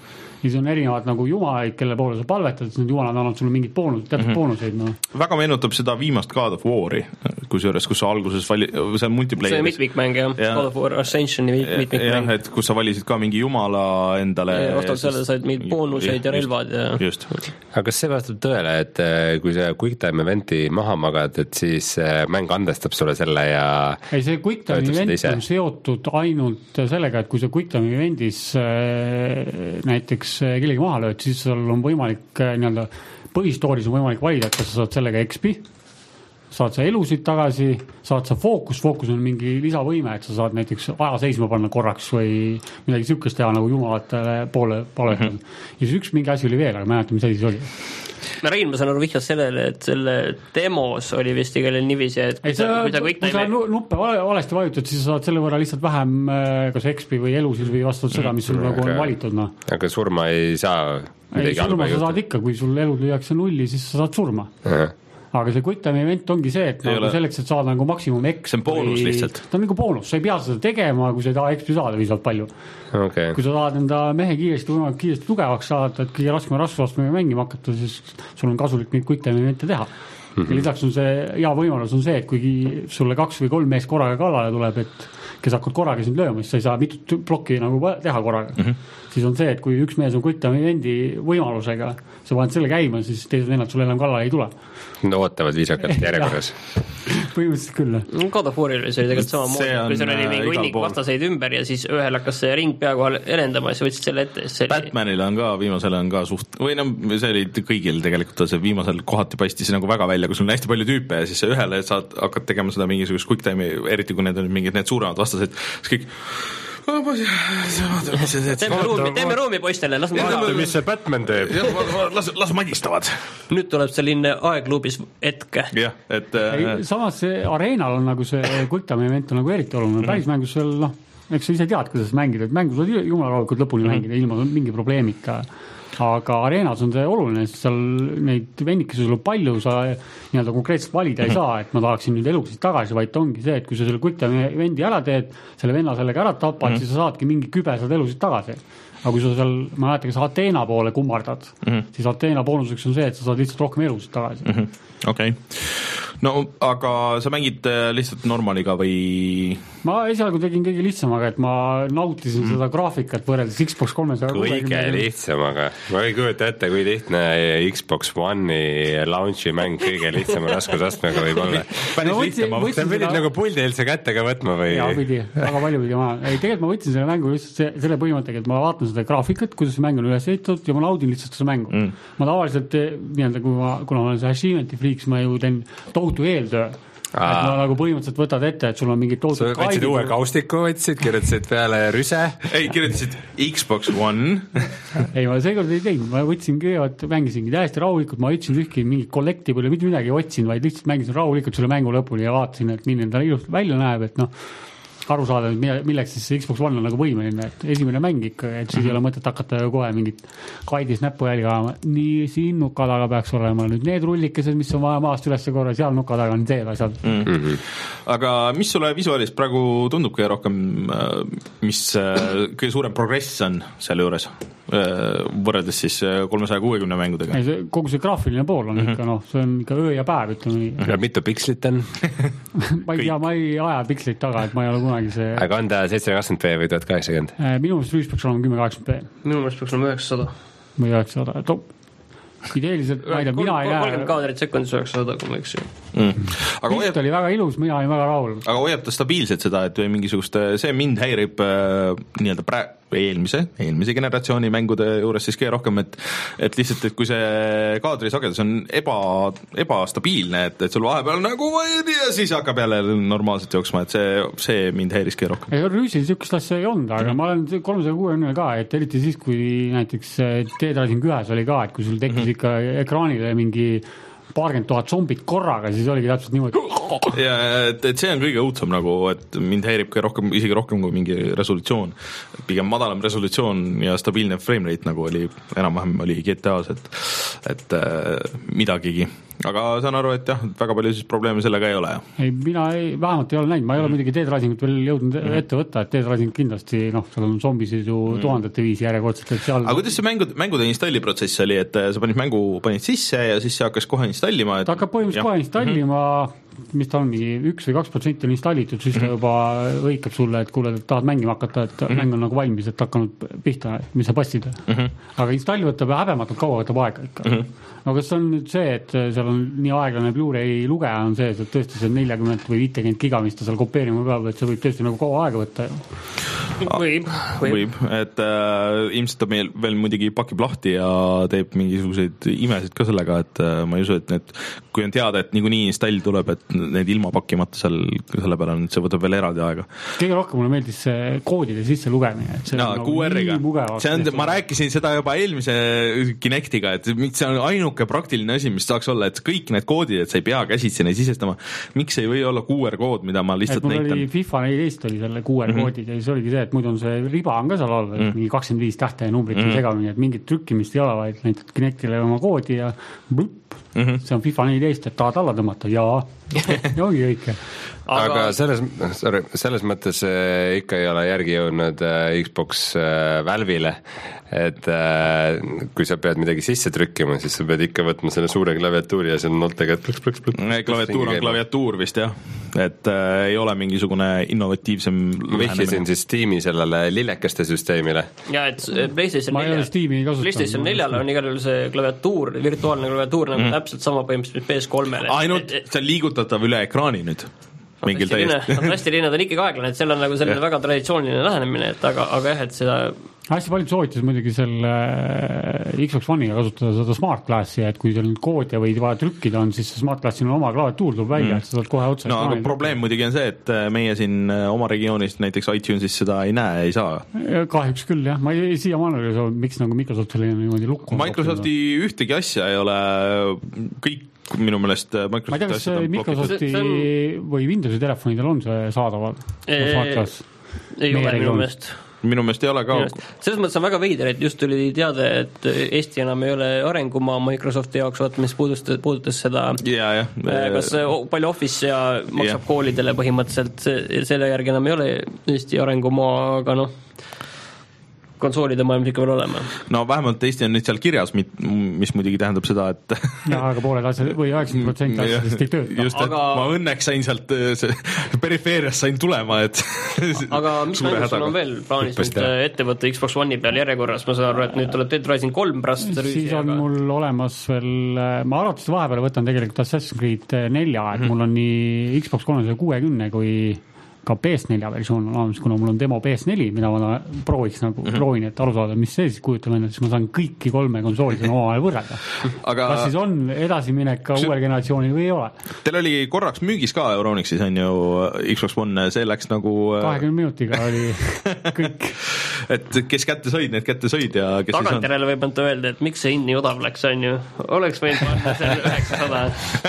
siis on erinevad nagu jumalaid, kelle poole sa palvetad, siis need jumalad annavad sulle mingid boonus, täpselt mm-hmm. boonuseid. No.
Väga meenutab seda viimast God of War'i, kusjuures, kus sa alguses vali, see on multiplayer.
See on mitmikmäng, jah. Ja. God of War Ascensioni mitmikmäng.
Jah, et kus sa valisid ka mingi jumala endale.
Ja vastab selle said mingid boonuseid ja relvad. Ja.
Just.
Aga kas see vastab tõele, et kui sa quick time eventi maha magad, et siis mäng andestab sulle selle ja
ei, see quick time event on seotud ainult sellega, et kui sa quick time eventis näiteks kellegi maha lööd, siis sul on võimalik nii-öelda põhistooris on võimalik valida, et kas sa saad sellega X P, saad sa elusid tagasi, saad sa fookus, fookus on mingi lisavõime, et sa saad näiteks aja seisma panna korraks või midagi sükest teha nagu jumalatele poole palvetada. Mm-hmm. Ja siis üks mingi asi oli veel, aga mäletan, mis asi see oli.
No Rein, ma saan aru vihjas sellele, et selle demos oli vist igalel niiviisi, et kui,
ei, sa,
kui, kui,
kui sa nuppe valesti vajutad, siis sa saad selle võrra lihtsalt vähem kas X P või elusid või vastavalt seda, mis sul mm, nagu on valitud. No.
Aga surma ei saa
ei, surma sa saad ikka, kui sul elud lüüakse nulli, siis sa saad surma. Uh-huh. Aga see quick time event ongi see, et nagu selleks, et saada nagu maksimum X.
See on boonus või... lihtsalt.
Ta on nagu boonus, sa ei pea seda tegema, kui sa ei taha X P saada viisavalt palju.
Okay.
Kui sa tahad enda mehe kiiresti, võimalik kiiresti tugevaks saada, et kõige raskema rasvastmega mängima hakata, siis sul on kasulik neid quick time evente teha. Mm-hmm. Ja lisaks on see, hea võimalus on see, et kuigi sulle kaks või kolm meest korraga kallale tuleb, et kes hakkad korraga sind lööma, siis sa ei saa mitut plokki nagu teha korraga. Mm-hmm. Siis on see, et kui üks mees on quick time evendi võimalusega, sa paned selle käima, siis teised vennad sulle enam kallale ei tule.
No ootavad viisakalt järjekorras.
Põhimõtteliselt küll.
God of War'il oli tegelikult sama moodi, kui seal oli mingi hunnik vastaseid ümber ja siis ühel hakkas see ring pea kohal elendama ja siis võtsid selle ette. Oli...
Batmanil on ka, viimasel on ka suht, või no see oli kõigil tegelikult, see viimasel kohati paistis nagu väga välja, kui sul on hästi palju tüüpe ja siis ühele saad, hakkad tegema seda mingisugust quick time'i, eriti kui need on mingid need suuremad vastased, siis kõik
teeme ruumi, teeme ruumi poistele, las
vaadata, mis see Batman teeb.
Las, las magistavad.
Nüüd tuleb selline aegluubis etke.
Jah, et
ei, samas see areenal on nagu see quick time event on nagu eriti oluline. Päris mängus seal, noh, eks sa ise tead, kuidas mängida, et mängus on jumalaroolikud lõpuni mm-hmm. mängida ilma mingi probleemita. Aga areenas on see oluline, sest seal neid vennikesi sul palju, sa nii-öelda konkreetselt valida ei saa, et ma tahaksin nüüd elusid tagasi, vaid ongi see, et kui sa selle quick time evendi ära teed, selle venna sellega ära tapad, mm-hmm. siis sa saadki mingi kübesad elusid tagasi. Aga kui sa seal, ma näete, kas Ateena poole kummardad, mm-hmm. siis Ateena boonuseks on see, et sa saad lihtsalt rohkem elusid tagasi.
Mm-hmm. Okei. Okay. No, aga sa mängid lihtsalt normaliga või?
Ma esialgu tegin kõige lihtsamaga, et ma nautisin mm. seda graafikat võrreldes Xbox kolmesaja kuuekümne.
Kõige lihtsamaga. Ma ei kujuta ette, kui lihtne Xbox One'i launchi mäng kõige lihtsama raskusastmega võib olla.
Päris no, lihtsama.
Sa pidid seda... nagu puldi üldse kättega võtma või?
Jaa, pidi. Väga palju pidi maha. Ei, tegelikult ma võtsin selle mängu just selle põhimõttega, et ma vaatan seda graafikat, kuidas see mäng on üles ehitatud ja ma naudin lihtsalt seda mängu. Mm. Ma tavaliselt, nii-öelda, kui ma, kuna ma olen see Achievement'i freaks, ma ju teen tohutu eeltöö. Et ma nagu põhimõtteliselt võtad ette, et sul on mingid tohutud
kaidid. Sa võtsid uue kaustiku, võtsid, kirjutasid peale rüse.
Ei, kirjutasid Xbox One.
Ei, ma seekord ei teinud, ma võtsin kõigepealt, mängisingi täiesti rahulikult, ma ütlesin ühtki mingi collectible, mitte midagi otsin, vaid lihtsalt mängisin rahulikult selle mängu lõpuni ja vaatasin, et milline ta ilust välja näeb, et noh, aru saada, milleks siis Xbox One on nagu võimeline, et esimene mäng ikka, et siis ei ole mõtet hakata ju kohe mingit kaidis näppu jälgi ajama. Nii siin nuka taga peaks olema nüüd need rullikesed, mis on vaja maast üles korra, seal nuka taga on see asjad.
Mm-hmm. Aga mis sulle visuaalis praegu tundub kõige rohkem, mis kõige suurem progress on selle juures võrreldes siis kolmesaja kuuekümne mängudega?
Ei, see, kogu see graafiline pool on mm-hmm. ikka, noh, see on ikka öö ja päev, ütleme nii.
Ja mitu pikslit on?
ma ei tea, ma ei aja pikslit taga, et ma ei ole kunagi see...
Aga on ta seitsesada kakskümmend p või tuhat kaheksakümmend?
Minu meelest rüüs peaks olema kümme kaheksakümmend p.
Minu meelest peaks olema üheksasada.
Või üheksasada, et ideeliselt, ma ei tea, mina ei näe...
kolmkümmend kaadrit sekundis üheksasada, kui ma eks ju.
Mm. Aga
hoiab... oli väga ilus, mina olin väga rahul.
Aga hoiab ta stabiilselt seda, et mingisugust, see mind häirib äh, nii-öelda prä... eelmise, eelmise generatsiooni mängude juures siis kõige rohkem, et, et lihtsalt, et kui see kaadrisagedus on eba, ebastabiilne, et, et sul vahepeal nagu ja siis hakkab jälle normaalselt jooksma, et see, see mind häiris kõige rohkem.
Ei, rüüsil sükest asja ei olnud, aga mm-hmm. ma olen kolmesaja kuuekümne ka, et eriti siis, kui näiteks Dead Rising ühes oli ka, et kui sul tekkis mm-hmm. ikka ekraanile mingi paarkümmend tuhat zombit korraga, siis oligi täpselt niimoodi.
Ja, et, et see on kõige õudsam nagu, et mind häirib ka rohkem, isegi rohkem kui mingi resolutsioon. Pigem madalam resolutsioon ja stabiilne frame rate nagu oli, enam-vähem oli G T A-s, et, et äh, midagigi. aga saan aru, et jah, väga palju siis probleeme sellega ei ole.
Ei, mina ei, vähemalt ei ole näinud, ma ei ole muidugi Dead Risingut veel jõudnud mm. ette võtta, et Dead Rising kindlasti, noh, seal on zombisisu mm. tuhandete viisi järjekordselt, et seal
aga kuidas see mängud, mängude installiprotsess oli, et sa panid mängu, panid sisse ja siis see hakkas kohe installima? Et...
ta hakkab põhimõtteliselt kohe installima mm-hmm. mis ta on, mingi üks või kaks protsenti on installitud, siis ta juba õikab sulle, et kuule, et tahad mängima hakata, et mm-hmm. mäng on nagu valmis, et hakanud pihta, mis sa passid mm-hmm. aga installi võtab häbematult kaua võtab aega ikka mm-hmm. no kas on nüüd see, et seal on nii aeglane Blu-ray lugeja on see, et tõesti see nelikümmend või viiskümmend giga, mis ta seal kopeerima peab, et see võib tõesti nagu kaua aega võtta
võib, võib.
võib, et äh, ilmselt ta meil veel muidugi pakib lahti ja teeb mingisuguseid imesid ka sellega, et äh, ma ei usu, et need, kui on teada, et niikuinii install tuleb, et need ilma pakimata seal selle peale on, see võtab veel eraldi aega.
Kõige rohkem mulle meeldis see koodide sisse lugemine, et see
no,
on
Q R-iga. See on, ma rääkisin seda juba eelmise Kinectiga, et see on ainuke praktiline asi, mis saaks olla, et kõik need koodid, et sa ei pea käsitsi neid sisestama. Miks ei või olla Q R-kood, mida ma lihtsalt näitan?
Mul oli FIFA neliteist oli selle Q R-koodid mm-hmm. ja siis oligi see, et muidu on see riba on ka seal all, mm-hmm. mingi kakskümmend viis tähte ja numbrit mm-hmm. segamini, et mingit trükkimist ei ole, vaid näitad Kinectile oma koodi ja blüpp, mm-hmm. see on FIFA neliteist, et tahad alla tõmmata, jaa, ja ongi õike.
Aga, aga selles, sorry, selles mõttes äh, ikka ei ole järgi jõudnud äh, Xbox äh, Valve'ile, et äh, kui sa pead midagi sisse trükkima, siis sa pead ikka võtma selle suure klaviatuuri ja seal on noltega, et plõks, plõks, plõks.
Klaviatuur on klaviatuur vist jah, et äh, ei ole mingisugune innovatiivsem
vihjasin siis Steam'i sellele lillekeste süsteemile.
Ja, et PlayStation
ma ei ole Steam'i kasutanud.
PlayStation neljale on igal juhul see klaviatuur, virtuaalne klaviatuur nagu mm. täpselt sama põhimõtteliselt P S kolmele.
Ainult see on liigutatav üle ekraani nüüd.
Fantastiline on ikkagi aeglane, et seal on nagu selline väga traditsiooniline lähenemine, et aga, aga jah, et seda
hästi palju soovitas muidugi selle Xbox One'iga kasutada seda Smart Glassi, et kui teil nüüd kood ja võid vaja trükkida on, siis Smart Glassil on oma klaviatuur tuleb välja, mm. et sa saad kohe otsa.
No aga probleem muidugi on see, et meie siin oma regioonist näiteks iTunesis seda ei näe, ei saa.
Kahjuks küll jah, ma ei siia maanule, miks nagu Microsoft oli niimoodi lukku.
Microsofti ühtegi asja ei ole kõik minu meelest Microsofti
ma ei tea, kas Microsofti see, see on... või Windowsi telefonidel on see saadaval?
Ei ole minu meelest.
Minu meelest ei ole ka.
Selles mõttes on väga veider, et just tuli teade, et Eesti enam ei ole arengumaa Microsofti jaoks, vaat mis puudustas, puudutas seda,
ja, ja.
kas palju Office ja maksab ja. Koolidele põhimõtteliselt, selle järgi enam ei ole Eesti arengumaa, aga noh, konsoolide maailmas ikka veel olema.
No vähemalt Eesti on nüüd seal kirjas, mis muidugi tähendab seda, et
ja, aga pooled asjad või üheksakümmend protsenti asjadest ei tööta.
Just, aga... ma õnneks sain sealt perifeeriast sain tulema, et
aga mis mängus sul on veel plaanis nüüd ettevõtte Xbox One'i peal järjekorras? Ma saan aru, et nüüd tuleb Dead Rising kolm pärast
siis on aga... mul olemas veel, ma arvates vahepeal võtan tegelikult Assassin's Creed nelja, et mm-hmm. mul on nii Xbox kolmesaja kuuekümne kui ka P S neli versioon on olemas, kuna mul on demo P S neli, mida ma prooviks nagu mm-hmm. proovin, et aru saada, mis see siis kujutab enda, siis ma saan kõiki kolme konsooli omavahel võrrelda. Aga... kas siis on edasiminek ka uuel generatsioonil või ei ole?
Teil oli korraks müügis ka Euronixis on ju Xbox One, see läks nagu
kahekümne minutiga oli kõik.
Et kes kätte sõid, need kätte sõid ja kes
tagantjärele võib anda öelda, et miks see hind nii odav läks, on ju oleks võinud panna selle üheksasada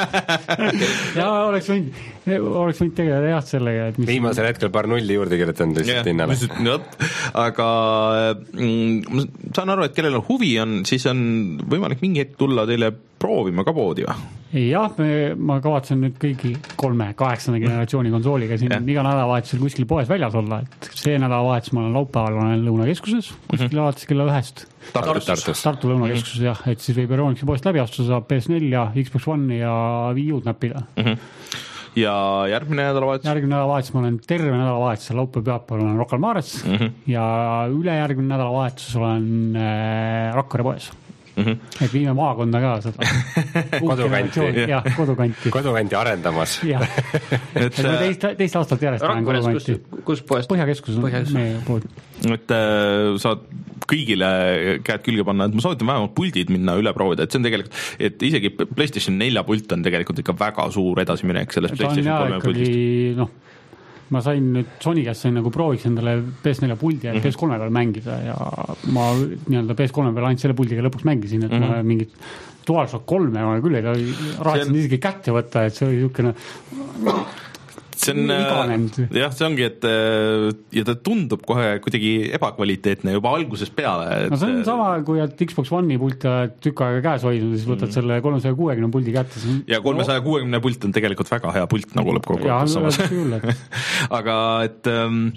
ja oleks võinud oleks võinud tegeleda jah sellega, et mis
viimasel hetkel paar nulli juurde kirjutanud lihtsalt hinnale.
Aga mm, ma saan aru, et kellel on huvi on, siis on võimalik mingi hetk tulla teile proovima ka poodi või?
Jah, me, ma kavatsen nüüd kõigi kolme kaheksanda generatsiooni konsooliga siin ja. Iga nädalavahetusel kuskil poes väljas olla, et see nädalavahetus ma olen laupäeval olen Lõunakeskuses, kuskil mm-hmm. alates kella ühest
Tartus, Tartus.
Tartu Lõunakeskuses mm-hmm. jah, et siis võib Euronixi poest läbi astuda, saab P S neli ja Xbox One ja Wii U-d näppida
mm-hmm. Ja järgmine nädalavahetus?
Järgmine nädalavahetus ma olen terve nädalavahetus, laupäev peapäeval olen Rocca al Mares mm-hmm. ja ülejärgmine nädalavahetus olen äh, Rakvere poes. Mm-hmm. Et viime maakonda ka seda
kodukanti
jah, kodukanti
kodukanti arendamas
jah, et ma teist, teist aastat järjest olen kodukanti
kus poest?
Põhjakeskus on meie pood.
Et äh, saad kõigile käed külge panna, et ma soovitan vähemalt puldid minna üle proovida, et see on tegelikult, et isegi PlayStation nelja pult on tegelikult ikka väga suur edasiminek sellest PlayStation kolme puldist.
Noh, ma sain nüüd Sony käest sain nagu prooviks endale P S neli puldi ja mm-hmm. P S kolme peal mängida ja ma nii-öelda P S kolme peal ainult selle puldiga lõpuks mängisin, et mm-hmm. ma mingit DualShock kolme ma küll ei raatsin on... isegi kätte võtta, et see oli niisugune
see on, jah, see ongi, et ja ta tundub kohe kuidagi ebakvaliteetne juba algusest peale. Et...
no see on sama, kui et Xbox One'i pult tükk aega käes hoidnud, siis võtad mm. selle kolmesaja kuuekümne puldi kätte.
Ja kolmesaja kuuekümne pult on tegelikult väga hea pult, nagu oleb kogu aeg samas. Aga et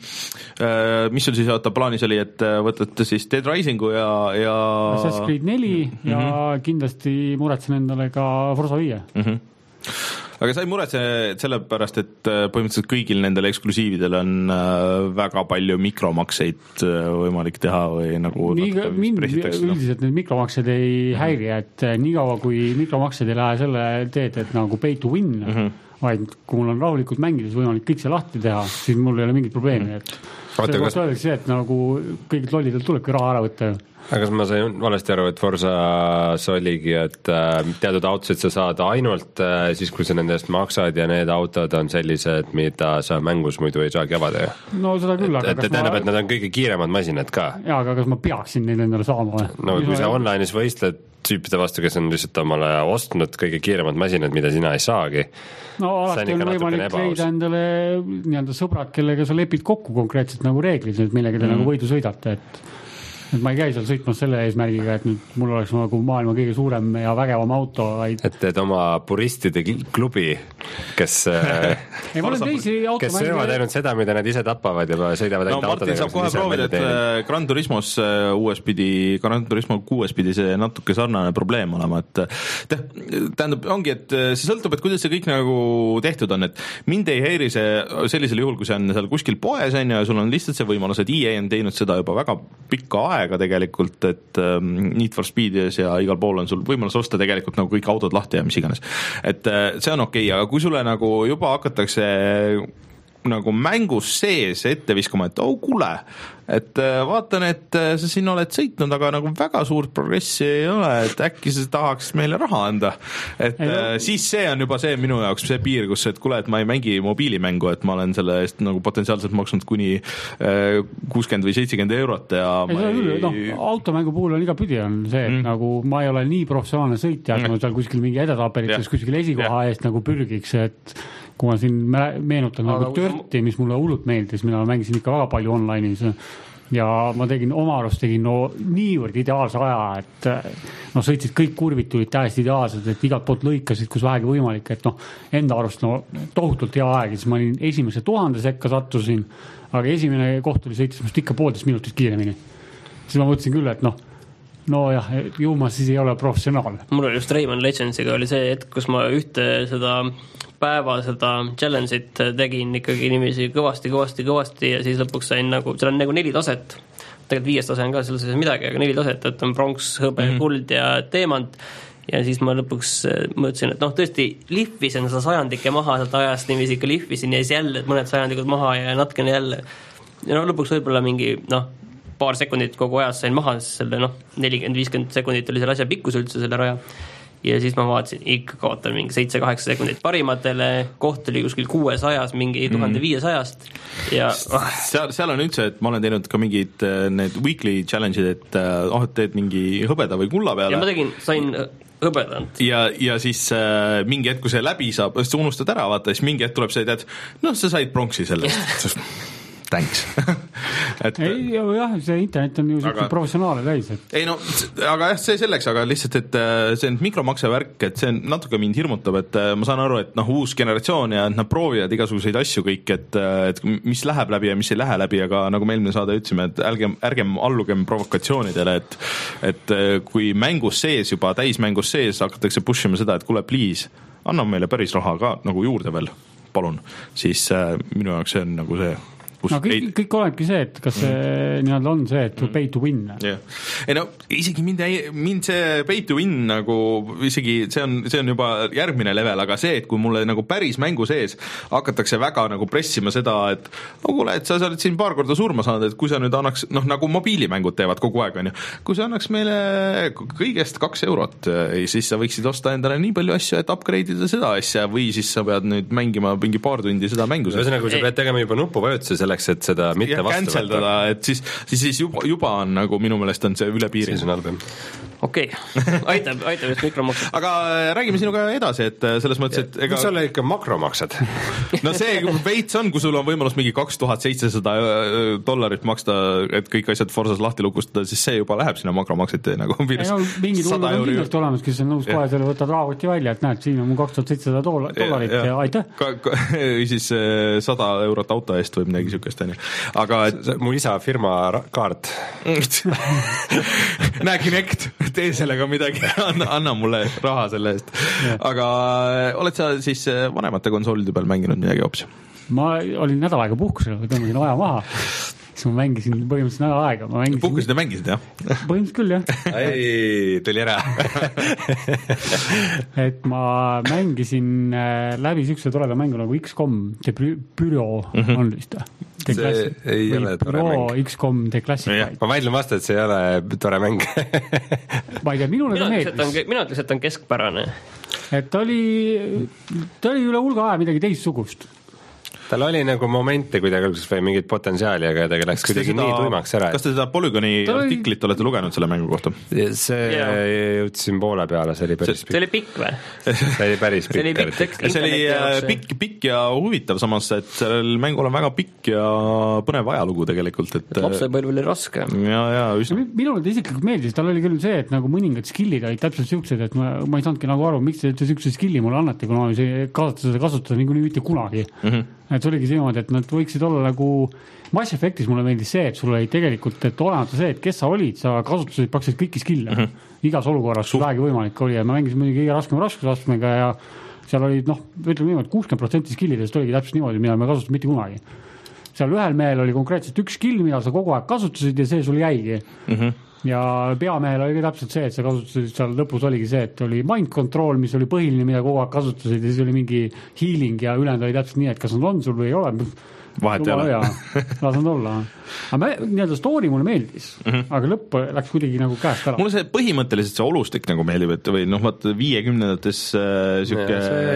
mis sul siis oota plaanis oli, et võtate siis Dead Risingu ja, ja...
Assassin's Creed neli mm-hmm. ja kindlasti muretsen endale ka Forza viie. Mm-hmm.
Aga sa ei muretse selle pärast, et põhimõtteliselt kõigil nendel eksklusiividel on väga palju mikromakseid võimalik teha või nagu
nii, mind üldiselt need mikromaksed ei häiri, et nii kaua kui mikromaksed ei lähe selle teed, et nagu pay to win mm-hmm. vaid kui mul on rahulikult mängides võimalik kõik see lahti teha, siis mul ei ole mingit probleemi, et
Oota,
see
kas...
öeldakse see, et nagu kõigilt lollidelt tulebki raha ära võtta.
Aga kas ma sain valesti aru, et Forzas oligi, et äh, teatud autosid sa saad ainult äh, siis, kui sa nende eest maksad ja need autod on sellised, mida sa mängus muidu ei saagi avada ju?
No seda küll,
aga et, kas et, ma... et nad on kõige kiiremad masinad ka?
Jaa, aga kas ma peaksin neid endale saama?
No kui ma... sa online'is võistled tüüpide vastu, kes on lihtsalt omale ostnud kõige kiiremad masinad, mida sina ei saagi.
No alati on võimalik leida endale nii-anda sõbrad, kellega sa lepid kokku konkreetselt nagu reeglid, millega te mm. nagu võidu sõidate, et et ma ei käi seal sõitmas selle eesmärgiga, et nüüd mul oleks nagu maailma kõige suurem ja vägevam auto, vaid... Et
teed oma puristide klubi, kes
ei, ma olen teisi auto
kes söövad ainult seda, mida nad ise tapavad ja sõidavad
no, Martin saab kohe proovida, et Gran Turismos uues pidi, Gran Turismo kuues pidi see natuke sarnane probleem olema, et tähendab, ongi, et see sõltub, et kuidas see kõik nagu tehtud on, et mind ei häiri see sellisel juhul, kui see on seal kuskil poes on ja sul on lihtsalt see võimalus, et E A on teinud seda juba väga pikka aega aega tegelikult, et um, Need for Speedides ja igal pool on sul võimalus osta tegelikult nagu kõik autod lahti ja mis iganes. Et uh, see on okei, aga kui sulle nagu juba hakatakse nagu mängus sees ette viskama, et oh kuule, et vaatan, et sa siin oled sõitnud, aga nagu väga suurt progressi ei ole, et äkki sa tahaks meile raha anda. Et ei, siis see on juba see minu jaoks see piir, kus, et kuule, et ma ei mängi mobiilimängu, et ma olen selle eest nagu potentsiaalselt maksnud kuni kuuskümmend või seitsekümmend eurot ja
ei, ma ei... No, automängu puhul on iga püdi on see, et mm. nagu ma ei ole nii professionaalne sõitja, et mm. ma seal kuskil mingi edetabelites kuskil esikoha ja. Eest nagu pürgiks, et kui ma siin meenutan aga nagu Dirti, mis mulle hullult meeldis, mina mängisin ikka väga palju online'is ja ma tegin oma arust tegin no niivõrd ideaalse aja, et no sõitsid kõik kurvid tulid täiesti ideaalsed, et igalt poolt lõikasid, kus vähegi võimalik, et noh, enda arust no tohutult hea aeg, siis ma olin esimese tuhande sekka sattusin, aga esimene koht oli sõitis must ikka poolteist minutit kiiremini. Siis ma mõtlesin küll, et noh, no jah, ju ma siis ei ole professionaal.
Mul oli just Rayman Legendsiga oli see hetk, kus ma ühte seda päeva seda challenge'it tegin ikkagi nimisi kõvasti, kõvasti, kõvasti ja siis lõpuks sain nagu, seal on nagu neli taset, tegelikult viies tase on ka, selles ei midagi, aga neli taset, et on pronks, hõbe, mm-hmm. kuld ja teemant ja siis ma lõpuks mõtlesin, et noh, tõesti lihvisin seda sajandike maha sealt ajast nimisi ikka lihvisin ja siis jälle mõned sajandikud maha ja natkene jälle ja no lõpuks võib-olla mingi noh, paar sekundit kogu ajas sain maha selle noh, nelikümmend viiskümmend sekundit oli selle asja pikkus üldse selle raja ja siis ma vaatasin, ikka kaotan mingi seitse kaheksa sekundit parimatele, koht oli kuskil kuuesajas, mingi tuhande viiesajast ja
oh. seal, seal on üldse, et ma olen teinud ka mingid need weekly challenge'id, et oh, teed mingi hõbeda või kulla peale
ja ma tegin, sain hõbedant
ja, ja siis äh, mingi hetk, kui see läbi saab, sa unustad ära, vaata, siis mingi hetk tuleb see, tead, noh, sa said pronksi sellest thanks
et, ei, jah, see internet on ju aga, professionaale täis et...
ei no, aga jah, see selleks, aga lihtsalt, et see on mikromaksevärk, et see natuke mind hirmutab, et ma saan aru, et noh, uus generatsioon ja nad proovivad igasuguseid asju kõik, et, et mis läheb läbi ja mis ei lähe läbi, aga nagu me eelmine saade ütlesime, et ärgem, ärgem allugem provokatsioonidele, et, et kui mängus sees juba, täismängus sees hakatakse push ima seda, et kuule, please, anna meile päris raha ka nagu juurde veel, palun, siis äh, minu jaoks see on nagu see
no kõik, ei... kõik olenebki see, et kas see mm. nii-öelda on see, et pay to win.
Yeah. ei no isegi mind, mind see pay to win nagu isegi see on, see on juba järgmine level, aga see, et kui mulle nagu päris mängu sees hakatakse väga nagu pressima seda, et no kuule, et sa oled siin paar korda surma saanud, et kui sa nüüd annaks, noh nagu mobiilimängud teevad kogu aeg, on ju, kui sa annaks meile kõigest kaks eurot, siis sa võiksid osta endale nii palju asju, et upgrade'ida seda asja või siis sa pead nüüd mängima mingi paar tundi seda mängu.
Ühesõnaga, kui sa pead tegema juba nupuvajutuse selleks, et seda mitte vastu
canceldada, et siis, siis, siis juba, juba on nagu minu meelest on see üle piiri.
Siis on halb.
okei okay., aitab, aitab just mikromaksed.
Aga räägime sinuga edasi, et selles mõttes, et
ega... kus sul ikka makromaksed?
no see veits on, kui sul on võimalus mingi kaks tuhat seitsesada dollarit maksta, et kõik asjad Forsas lahti lukustada, siis see juba läheb sinna makromaksete nagu piiris.
No, mingid hullud on kindlasti olemas, kes on nõus kohe selle võtad raavoti välja, et näed, siin on mu kaks tuhat seitsesada dollarit ja, ja aitäh. Ka, ka,
siis sada eurot auto eest või midagi sükest, on ju. Aga et...
mu isa firma kaart.
näe, Kinect, tee sellega midagi, anna, anna mulle raha selle eest. Aga oled sa siis vanemate konsoolide peal mänginud midagi hoopis?
Ma olin nädal aega puhkusel, tõmbasin aja maha. siis ma mängisin põhimõtteliselt nädal aega.
Puhkusid ja mängisid, jah?
Põhimõtteliselt küll, jah.
ei, tuli ära.
et ma mängisin läbi siukse toreda mängu nagu X COM The Bureau mm -hmm. on vist.
see ei ole tore mäng.
X COM The Classified.
ma vaidlen vastu, et see ei ole tore mäng.
ma ei tea, minule ta meeldis.
Mina ütleks, et ta on keskpärane.
et ta oli, ta oli üle hulga aja midagi teistsugust.
tal oli nagu momente kuidagi alguses või mingit potentsiaali, aga ta läks kas kuidagi seda, nii tuimaks ära.
Kas te seda Polygoni oli... artiklit olete lugenud selle mängu kohta?
See yeah. jõudsin poole peale, see oli päris pikk.
See oli pikk või?
see oli päris pikk.
See oli pikk,
see oli pikk, pikk ja huvitav samas, et sellel mängul on väga pikk ja põnev ajalugu tegelikult. Et...
lapsepõlv oli raske.
Ja, ja, üsna...
minule ta isiklikult meeldis, tal oli küll see, et nagu mõningad skillid olid täpselt siuksed, et ma, ma ei saanudki nagu aru, miks te siukse skilli mulle annate, kuna ma ei kasuta seda kasutada niikuinii mitte kunagi. Mm -hmm. et see oligi see niimoodi, et nad võiksid olla nagu Mass Effectis mulle meeldis see, et sul oli tegelikult, et olemata see, et kes sa olid, sa kasutasid praktiliselt kõiki skille mm -hmm. igas olukorras, kui vähegi võimalik oli ja ma mängisin muidugi kõige raskema raskusastmega ja seal olid noh, ütleme niimoodi, kuuskümmend protsenti skillidest oligi täpselt niimoodi, mida me kasutasid mitte kunagi. seal ühel mehel oli konkreetselt üks skill, mida sa kogu aeg kasutasid ja see sul jäigi mm. -hmm. ja peamehel oli ka täpselt see, et sa kasutasid seal lõpus oligi see, et oli mind control, mis oli põhiline, mida kogu aeg kasutasid ja siis oli mingi healing ja ülejäänud oli täpselt nii, et kas nad on sul või ei ole.
vahet ei ole.
las nad olla. aga me, nii-öelda story mulle meeldis mm, -hmm. aga lõpp läks kuidagi nagu käest ära.
mulle see põhimõtteliselt see olustik nagu meeldib, et või noh, vaata viiekümnendates äh, siuke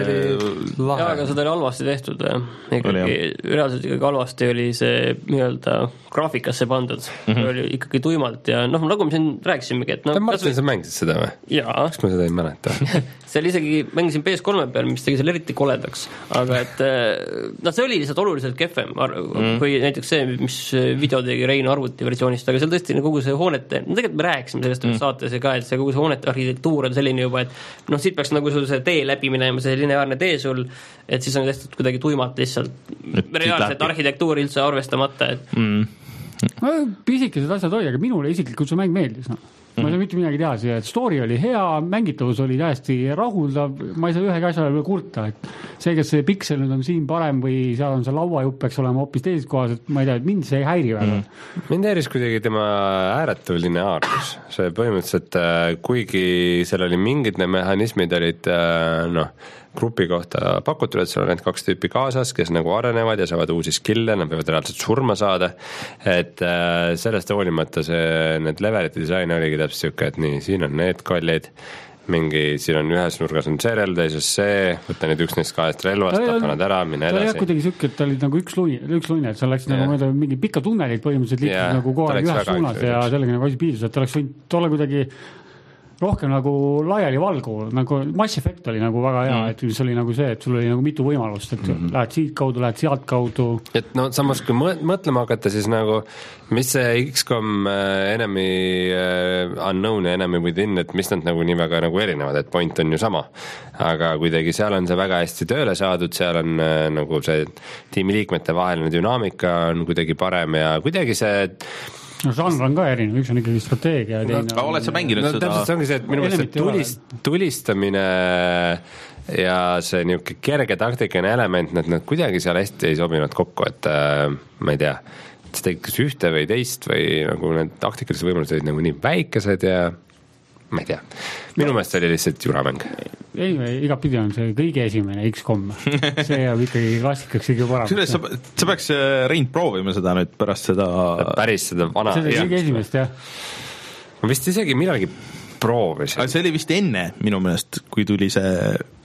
jaa, aga seda oli halvasti tehtud ikkagi, reaalselt ikkagi halvasti oli see nii-öelda graafikasse pandud mm, -hmm. oli ikkagi tuimalt ja noh, nagu me siin rääkisimegi, et noh
Martin, sa mängisid seda või?
jaa.
kas ma seda ei mäleta?
seal isegi mängisin P S kolme peal, mis tegi selle eriti koledaks, aga et noh, see oli lihtsalt oluliselt kehvem mm. kui näiteks see, mis video tegi Rein arvuti versioonist, aga seal tõesti kogu see hoonete, no tegelikult me rääkisime sellest mm. saates ka, et see kogu see hoonete arhitektuur on selline juba, et noh, siit peaks nagu sul see tee läbi minema, see lineaarne tee sul, et siis on tehtud kuidagi tuimalt lihtsalt reaalset arhitektuuri üldse arvestamata, et
mm.
no, pisikesed asjad oli, aga minule isiklikult see mäng meeldis, noh. ma ei saa mitte midagi teha, see story oli hea, mängitavus oli täiesti rahuldav, ma ei saa ühegi asja üle kurta, et see, kas see piksel nüüd on siin parem või seal on see lauajupp peaks olema hoopis teises kohas, et ma ei tea, et mind see ei häiri väga mm..
mind häiris kuidagi tema ääretu lineaarsus, see põhimõtteliselt, kuigi seal oli mingid need mehhanismid olid noh, grupi kohta pakutud, et seal on need kaks tüüpi kaasas, kes nagu arenevad ja saavad uusi skille, nad võivad reaalselt surma saada, et sellest hoolimata see, need levelite disain oligi täpselt siuke, et nii, siin on need kollid, mingi, siin on ühes nurgas on see relv, teises see, võtta nüüd üks neist kahest relvast, tappa nad ära, minna edasi. Ta oli kuidagi
siuke, et ta oli nagu üks luine, üks luine, et seal läks yeah. nagu mingi pika tunnelid põhimõtteliselt liikus nagu kogu aeg ühes suunas ja sellega nagu asi piisas, et ta oleks võinud olla kuidagi rohkem nagu laiali valgu, nagu Mass Effect oli nagu väga hea mm., et see oli nagu see, et sul oli nagu mitu võimalust, et mm -hmm. lähed siit kaudu, lähed sealt kaudu.
et no samas, kui mõtlema hakata, siis nagu mis see X COM uh, Enemy uh, Unknown ja Enemy Within, et mis nad nagu nii väga nagu erinevad, et point on ju sama. aga kuidagi seal on see väga hästi tööle saadud, seal on uh, nagu see tiimiliikmete vaheline dünaamika on kuidagi parem ja kuidagi see
no žanr on ka erinev, üks on ikkagi strateegia ja teine
no, oled sa mänginud
no,
seda?
täpselt see ongi see, et minu meelest tulist, tulistamine ja see niisugune kerge taktikane element, et nad kuidagi seal hästi ei sobinud kokku, et äh, ma ei tea, et see tekiks ühte või teist või nagu need taktikalised võimalused olid nagu nii väikesed ja ma ei tea, minu meelest oli lihtsalt juramäng.
ei, igapidi on see kõige esimene X COM, see jääb ikkagi klassikaks kõige parem.
Sa, sa peaks Rein proovima seda nüüd pärast seda
päris seda vana
seda kõige esimest, jah.
ma vist isegi millalgi proovisin.
see oli vist enne minu meelest, kui tuli see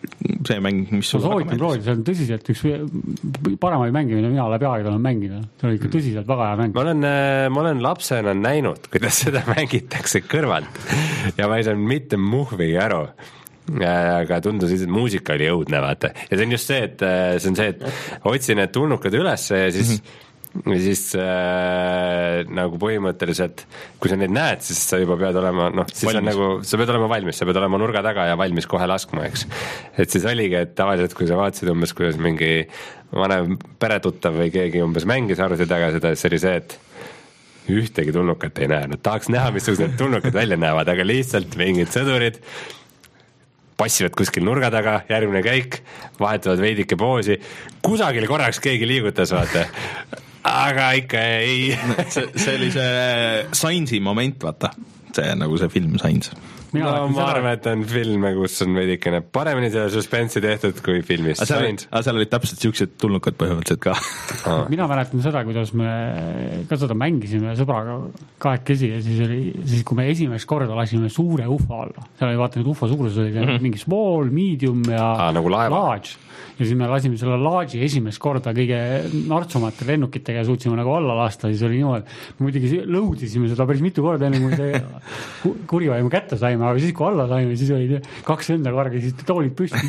see mäng, mis
ma soovitan proovida, see on tõsiselt üks paremaid mänge, mida mina läbi aegade olen mänginud. See oli ikka tõsiselt väga hea mäng.
Ma olen, ma olen lapsena näinud, kuidas seda mängitakse kõrvalt ja ma ei saanud mitte muhvigi aru. Aga tundus, et muusika oli õudne, vaata. Ja see on just see, et see on see, et otsin need tulnukad üles ja siis mm-hmm. ja siis äh, nagu põhimõtteliselt kui sa neid näed, siis sa juba pead olema noh, siis valmis. On nagu, sa pead olema valmis, sa pead olema nurga taga ja valmis kohe laskma, eks. Et siis oligi, et tavaliselt kui sa vaatasid umbes, kuidas mingi vanem peretuttav või keegi umbes mängis arvuti taga seda, siis oli see, et ühtegi tulnukat ei näe, nad tahaks näha, missugused tulnukad välja näevad, aga lihtsalt mingid sõdurid passivad kuskil nurga taga, järgmine käik, vahetavad veidike poosi, kusagil korraks keegi liigutas, vaata. Aga ikka ei.
see, see oli see Sainsi moment, vaata. See nagu see film Sains.
No, ma arvan, et on filme, kus on veidikene paremini seda suspensi tehtud kui filmis.
Aga seal, aga seal olid täpselt siuksed tulnukad põhimõtteliselt ka.
Ah. Mina mäletan seda, kuidas me ka seda mängisime sõbraga kahekesi ja siis oli, siis kui me esimest korda lasime suure ufo alla. Seal oli vaata, need ufo suurus oli mm-hmm. mingi small, medium ja
ah, nagu
large. Ja siis me lasime selle large'i esimest korda kõige nartsumate lennukitega ja suutsime nagu alla lasta, siis oli niimoodi, me muidugi lõudisime seda päris mitu korda enne, kui see kurivaimu kätte saime, aga siis kui alla saime, siis oli kaks enda kargi, siis toolid püsti.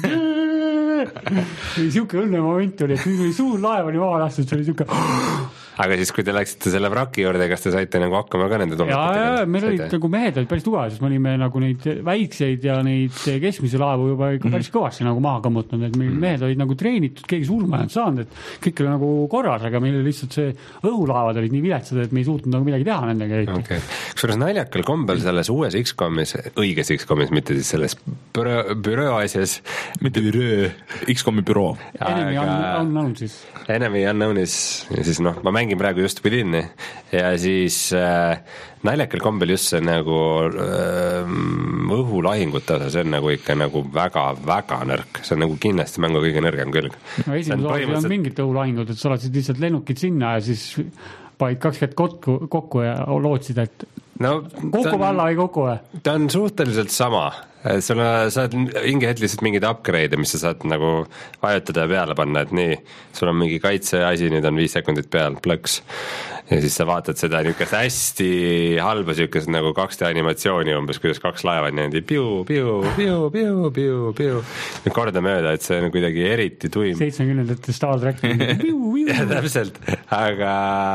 Siuke õnne moment oli, et kui suur laev oli maha lastud, see oli siuke...
Aga siis, kui te läksite selle vraki juurde, kas te saite nagu hakkama ka nende tulnukatega?
Ja, ja, meil olid nagu mehed olid päris tugevad, sest me olime nagu neid väikseid ja neid keskmise laevu juba ikka päris kõvasti nagu maha kammutanud, et meil mehed olid nagu treenitud, keegi surma ei saanud, et kõik oli nagu korras, aga meil oli lihtsalt see õhulaavad olid nii viletsad, et me ei suutnud nagu midagi teha nendega.
Okay. Kusjuures naljakal kombel selles uues X-komis, õiges X-komis, mitte siis selles büroo, büroo asjas,
mitte büroo, X-komi büroo.
Enemy Unknown siis.
Enemy Unknownis ja siis noh, ma mängin praegu just Within'i ja siis äh, naljakal kombel just see nagu äh, õhulahingute osa, see on nagu ikka nagu väga-väga nõrk, see on nagu kindlasti mängu kõige nõrgem külg.
No esimene põhimõtteliselt... on mingid õhulahingud, et sa oled lihtsalt lennukid sinna ja siis paid kakskümmend kokku, kokku ja lootsid, et no, kokku alla või kokku või?
Ta on suhteliselt sama. Sul on, sa oled mingi hetk lihtsalt mingid upgrade, mis sa saad nagu vajutada ja peale panna, et nii, sul on mingi kaitseasi, nüüd on viis sekundit peal, plõks. Ja siis sa vaatad seda niukest hästi halba siukest nagu kaks D animatsiooni umbes, kuidas kaks laeva niimoodi piu, piu, piu, piu, piu, piu. Korda mööda, et see on kuidagi eriti tuim.
seitsmekümnendate Star Trek.
Ja täpselt, aga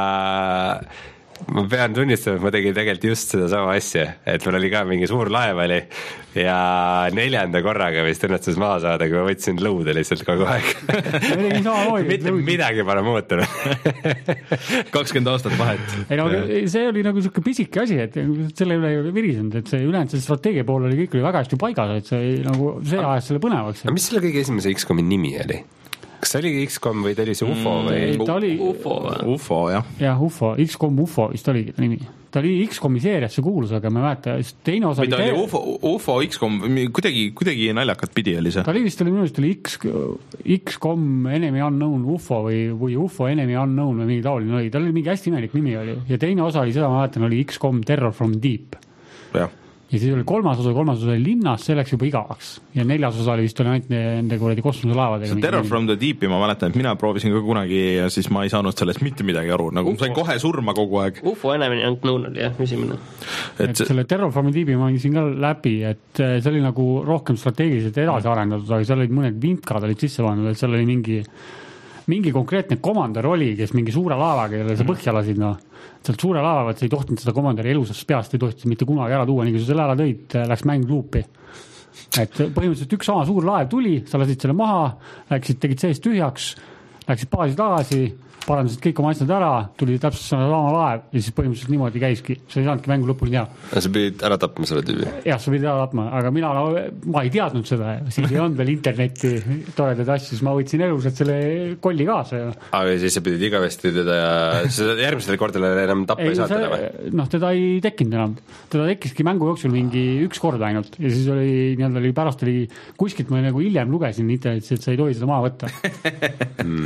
ma pean tunnistama, et ma tegin tegelikult just seda sama asja, et mul oli ka mingi suur laev oli ja neljanda korraga vist õnnestus maha saada, kui ma võtsin lõude lihtsalt kogu aeg. Mitte midagi pole muutunud.
kakskümmend aastat vahet.
Ei, no, see oli nagu siuke pisike asi, et selle üle ei ole virisenud, et see ülejäänud see strateegia pool oli kõik oli väga hästi paigas, et see nagu see ajas selle põnevaks.
Aga mis selle kõige esimese X-komi nimi oli? Kas see oli X-kom või ta oli see U F O või?
Mm, ta oli
UFO, UFO, jah.
Jah, U F O, X-kom U F O vist oligi nimi. Ta oli X-komi seeriasse kuulus, aga ma mäeta, teine osa
või ta oli, oli U F O, U F O, X-kom, kuidagi, kuidagi naljakat pidi oli see.
Ta oli vist oli minu oli X, X-kom Enemy Unknown U F O või, või U F O Enemy Unknown või mingi taoline oli. Ta oli mingi hästi imelik nimi oli. Ja teine osa oli seda, ma mäetan, oli X-kom Terror from Deep.
Jah.
Ja siis oli kolmas osa, kolmas osa oli linnas, see läks juba igavaks. Ja neljas osa oli vist oli ainult nende kuradi kosmoselaevadega.
Terror from the Deepi ma mäletan, et mina proovisin ka kunagi ja siis ma ei saanud sellest mitte midagi aru. Nagu sain kohe surma kogu aeg.
U F O Enemy Unknown oli jah, esimene.
Et, et selle Terror from the Deepi ma andsin ka läbi, et see oli nagu rohkem strateegiliselt edasi arendatud, aga seal olid mõned vimkad olid sisse pandud, et seal oli mingi mingi konkreetne komandör oli, kes mingi suure laevaga, kelle sa põhja lasid, no. Sealt suure laevad, sa ei tohtinud seda komandöri elusast peast, ei tohtinud mitte kunagi ära tuua, nii kui sa selle ära tõid, läks mäng luupi. Et põhimõtteliselt üks sama suur laev tuli, sa lasid selle maha, läksid, tegid seest tühjaks, läksid baasi tagasi, parandasid kõik oma asjad ära, tuli täpselt sama laev ja siis põhimõtteliselt niimoodi käiski. Sa ei saanudki mängu lõpuni teha.
Sa pidid ära tapma selle tüübi?
Jah, sa pidid ära tapma, aga mina no, ma ei teadnud seda, siis ei olnud veel internetti toredad asju, siis ma võtsin elusalt selle kolli kaasa. Ja...
Aga siis sa pidid igavesti teda ja järgmisele kordele enam tappa ei, ei saada või?
Noh, teda ei tekkinud enam. Teda tekkiski mängu jooksul mingi üks kord ainult ja siis oli, oli pärast oli kuskilt ma nagu hiljem lugesin internetis, et sa ei tohi seda maha võtta.
mm.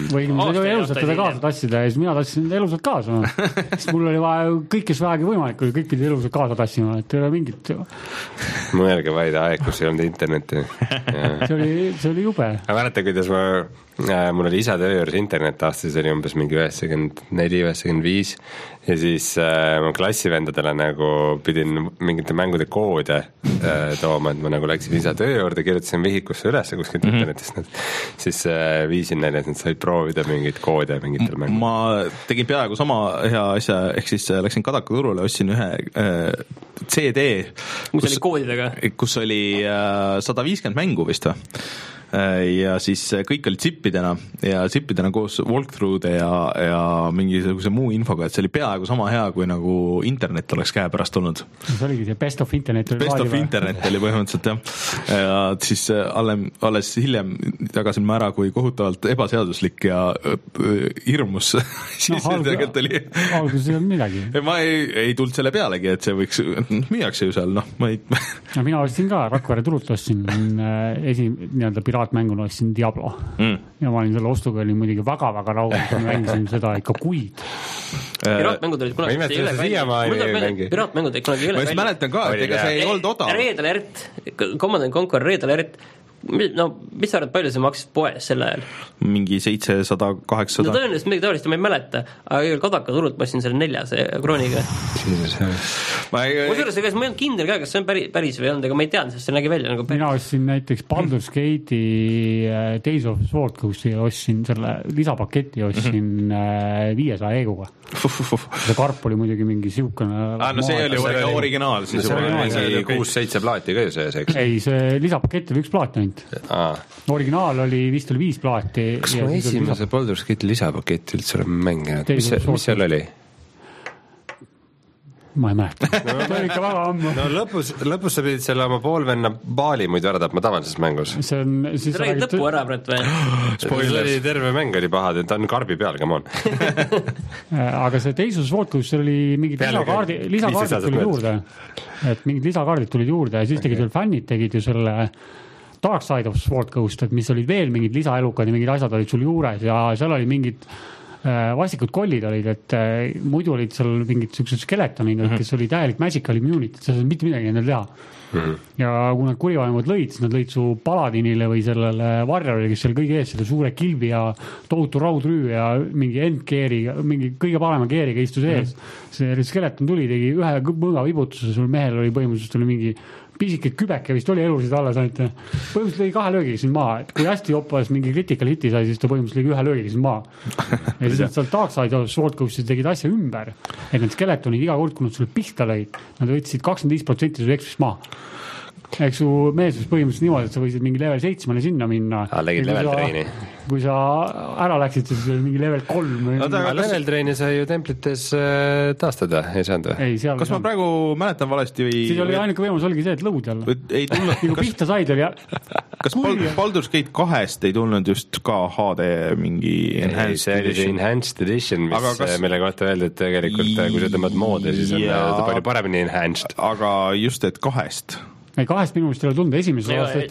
või elusalt teda kaasa tassida ja siis mina tassisin elusalt kaasa. Sest mul oli vaja kõik, kes vähegi võimalik oli, kõik pidi elusalt kaasa tassima, et ei ole mingit.
Mõelge vaid aeg, kus ei olnud internetti.
see, oli, see oli jube.
Ma mäletan, kuidas ma, äh, mul oli isa töö juures internet aastas, oli umbes mingi üheksakümmend neli, üheksakümmend viis ja siis äh, ma klassivendadele nagu pidin mingite mängude koode äh, tooma, et ma nagu läksin isa töö juurde, kirjutasin vihikusse üles kuskilt mm -hmm. internetist, siis äh, viisin neile, et nad said proovida mingeid koode mingitel mängudel.
Ma tegin peaaegu sama hea asja, ehk siis läksin Kadaka turule, ostsin ühe äh, C D,
kus, kus oli koodidega,
kus oli äh, sada viiskümmend mängu vist või? Ja siis kõik olid zippidena ja zippidena koos walkthrough'de ja, ja mingisuguse muu infoga, et see oli peaaegu sama hea, kui nagu internet oleks käe pärast olnud.
See oligi see best of internet.
Best of internet oli põhimõtteliselt jah. Ja siis alles, alles hiljem jagasin ma ära, kui kohutavalt ebaseaduslik ja hirmus
no,
siis
alg,
tegelikult oli.
Alguses ei olnud midagi.
Ma ei, ei tulnud selle pealegi, et see võiks, müüakse ju seal, noh, ma ei...
no mina ostsin ka, Rakvere turult ostsin esi, nii-öelda piraatmänguna ostsin Diablo mm. ja ma olin selle ostuga oli muidugi väga-väga rahul, ma mängisin seda ikka kuid.
Piraatmängud olid kunagi piraatmängud olid kunagi
ma just mäletan ka, et ega see ei olnud odav.
Red Alert, Command and Conquer Red Alert, no mis sa arvad, palju see maksis poes sel ajal?
Mingi seitsesada, kaheksasada.
No tõenäoliselt midagi taolist, ma ei mäleta, aga Kadaka turult ma ostsin selle neljase krooniga. ma ei kusjuures, ega ma ei olnud kindel ka, kas see on päris, päris või olnud, aga ma ei teadnud, sest see nägi välja nagu päris.
Mina ostsin näiteks Baldur's Gate'i Days of Sword Coast'i ostsin selle lisapaketi, ostsin mm-hmm. viiesaja eeguga. see karp oli muidugi mingi siukene
ah, no see oli ori- originaal siis
see oli kuus seitse plaati ka ju sees, eks?
Ei, see lisapakett oli üks plaat ainult ah. Originaal oli, vist oli viis plaati.
Kas ma esimese Baldur's Gate'i lisapakett üldse olen mänginud? Mis, mis seal oli?
Ma ei mäleta. No, see oli ikka väga ammu.
No lõpus, lõpus sa pidid selle oma poolvenna baali muidu ära tapma tavalises mängus.
See on... Siis
see räägid lõppu ära, Brett, või?
See oli terve mäng oli pahad, et ta on karbi peal, come on.
Aga see teisus Swordclubs oli mingid lisakaardi, lisakaardid tulid juurde. Et mingid lisakaardid tulid juurde ja siis tegid veel fännid, tegid ju selle Dark Side of Sword Coast, et mis olid veel mingid lisaelukad ja mingid asjad olid sul juures ja seal oli mingid vastikud kollid olid, et muidu olid seal mingid sellised skeletonid, mm-hmm. kes oli täielik magical immunity, sa saad mitte midagi endal teha. Mm-hmm. Ja kui nad kurivaimud lõid, siis nad lõid su paladinile või sellele warriorile, kes seal kõige ees, selle suure kilbi ja tohutu raudrüü ja mingi endkeeri, mingi kõige parema keeriga istus ees. Mm-hmm. See skeleton tuli, tegi ühe mõõga vibutuse, sul mehel oli põhimõtteliselt oli mingi pisike kübeke vist oli elusid alles ainult. Põhimõtteliselt lõi kahe löögiga siin maa, et kui hästi joppas mingi critical hiti sai, siis ta põhimõtteliselt lõi ühe löögiga siin maa. Ja siis nad seal Dark Side of Sword Coast'is tegid asja ümber, et need skeletonid iga kord, kui nad sulle pihta lõid, nad võtsid kakskümmend viis protsenti su eksust maa. Eks su meelsus põhimõtteliselt niimoodi, et sa võisid mingi level seitsmele sinna minna.
Ah, legid level treeni.
Kui sa ära läksid, siis oli mingi level kolm.
Aga level treeni sai ju templites taastada, ei saanud või?
Ei, seal
kas ma praegu mäletan valesti või...
Siis oli ainuke võimalus oligi see, et lõud jälle.
Ei tulnud...
Nagu pihta said oli...
Kas Baldur's Gate kahest ei tulnud just ka H D mingi enhanced
ei, edition? Enhanced edition, mis kas... meile kohta öeldi, et tegelikult kui sa tõmbad moodi, siis on ja... ta palju paremini enhanced.
Aga just, et kahest...
ei, kahest minu vist ei ole tulnud, esimesel aastat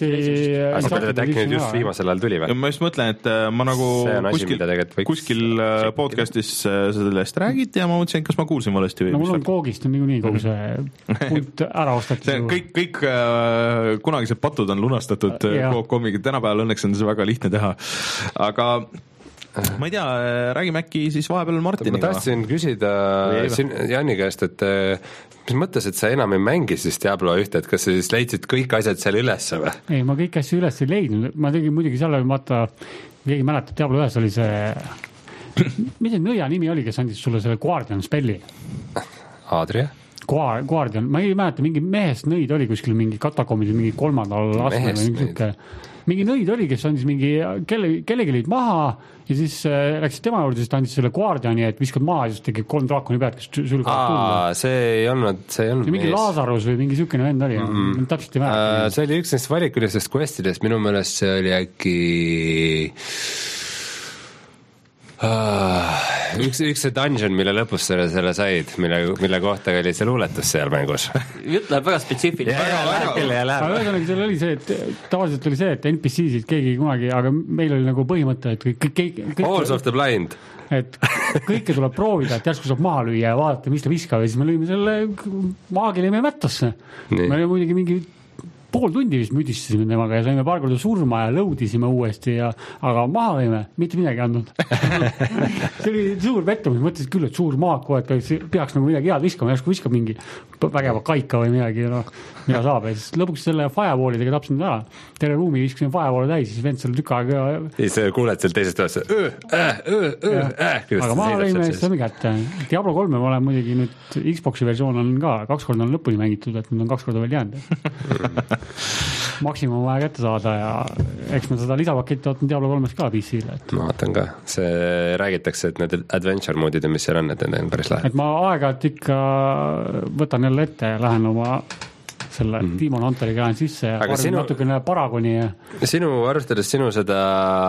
äkki nüüd just viimasel ajal tuli või?
Ma just mõtlen, et ma nagu kuskil, kuskil podcastis sellest räägiti ja ma mõtlesin, kas ma kuulsin valesti või?
No mul on koogist on niikuinii kogu see pult ära ostati.
See kõik, kõik äh, kunagised patud on lunastatud Coop-Comiga, tänapäeval õnneks on see väga lihtne teha, aga ma ei tea, räägime äkki siis vahepeal Martiniga.
Ma tahtsin küsida siin Janni käest, et mis mõttes, et sa enam ei mängi siis Diablo ühte, et kas sa siis leidsid kõik asjad seal üles või?
Ei, ma kõik asju üles ei leidnud, ma tegin muidugi seal, vaata, keegi mäletab, Diablo ühes oli see, mis see nõia nimi oli, kes andis sulle selle Guardian spelli?
Adria?
Guardian, ma ei mäleta, mingi mehest nõid oli kuskil mingi katakomid, mingi kolmandal astmel või mingi süke. Mingi nõid oli, kes andis mingi, kelle, kellegi lõid maha ja siis äh, läksid tema juurde, siis ta andis selle Guardiani, et viskad maha ja siis tegi kolm draakoni pead, kes sülgavad tulla.
See ei olnud, see ei olnud
mingi Lazarus või mingi sükene vend oli mm-hmm. täpselt ei mäleta.
Uh, see oli üks neist valikulistest questidest, minu meelest see oli äkki üks, üks see dungeon, mille lõpus selle, selle said, mille, mille kohta oli see luuletus seal mängus.
Jutt läheb väga spetsiifiliselt.
Aga ühesõnaga seal oli see, et tavaliselt oli see, et N P C-sid keegi kunagi, aga meil oli nagu põhimõte, et kõik, kõik, kõik
Halls of the Blind.
Et kõike tuleb proovida, et järsku saab maha lüüa ja vaadata, mis ta viskab ja siis me lõime selle maagile meie mättasse. Me olime muidugi mingi pool tundi vist müdistasime temaga ja saime paar korda surma ja lõudisime uuesti ja aga maha võime, mitte midagi andnud. See oli suur pettumus, mõtlesin küll, et suur maak, et peaks nagu midagi head viskama, järsku viskab mingi vägeva kaika või midagi, no, mida saab. Ja siis lõpuks selle firewallidega tapsin ära. Terve ruumi viskasin firewalli täis, siis vend selle tükk aega.
Siis kuuled seal teisest ühes, öö, äh, öö, öö, äh.
Aga maha võime, siis saame kätte. Diablo kolme ma olen muidugi nüüd, Xboxi versioon on ka, kaks korda on lõpuni mängitud, et nüüd on kaks korda veel jäänud. Maksimum vaja kätte saada ja eks me seda lisapaketti ootan Diablo kolmes ka P C-le.
Ma vaatan ka, see räägitakse, et need adventure moodid, mis seal on, et need on päris lähe.
Et ma aeg-ajalt ikka võtan jälle ette ja lähen oma selle mm-hmm. Demon Hunteriga lähen sisse ja arvin sinu, natukene Paragoni ja
sinu, arvestades sinu seda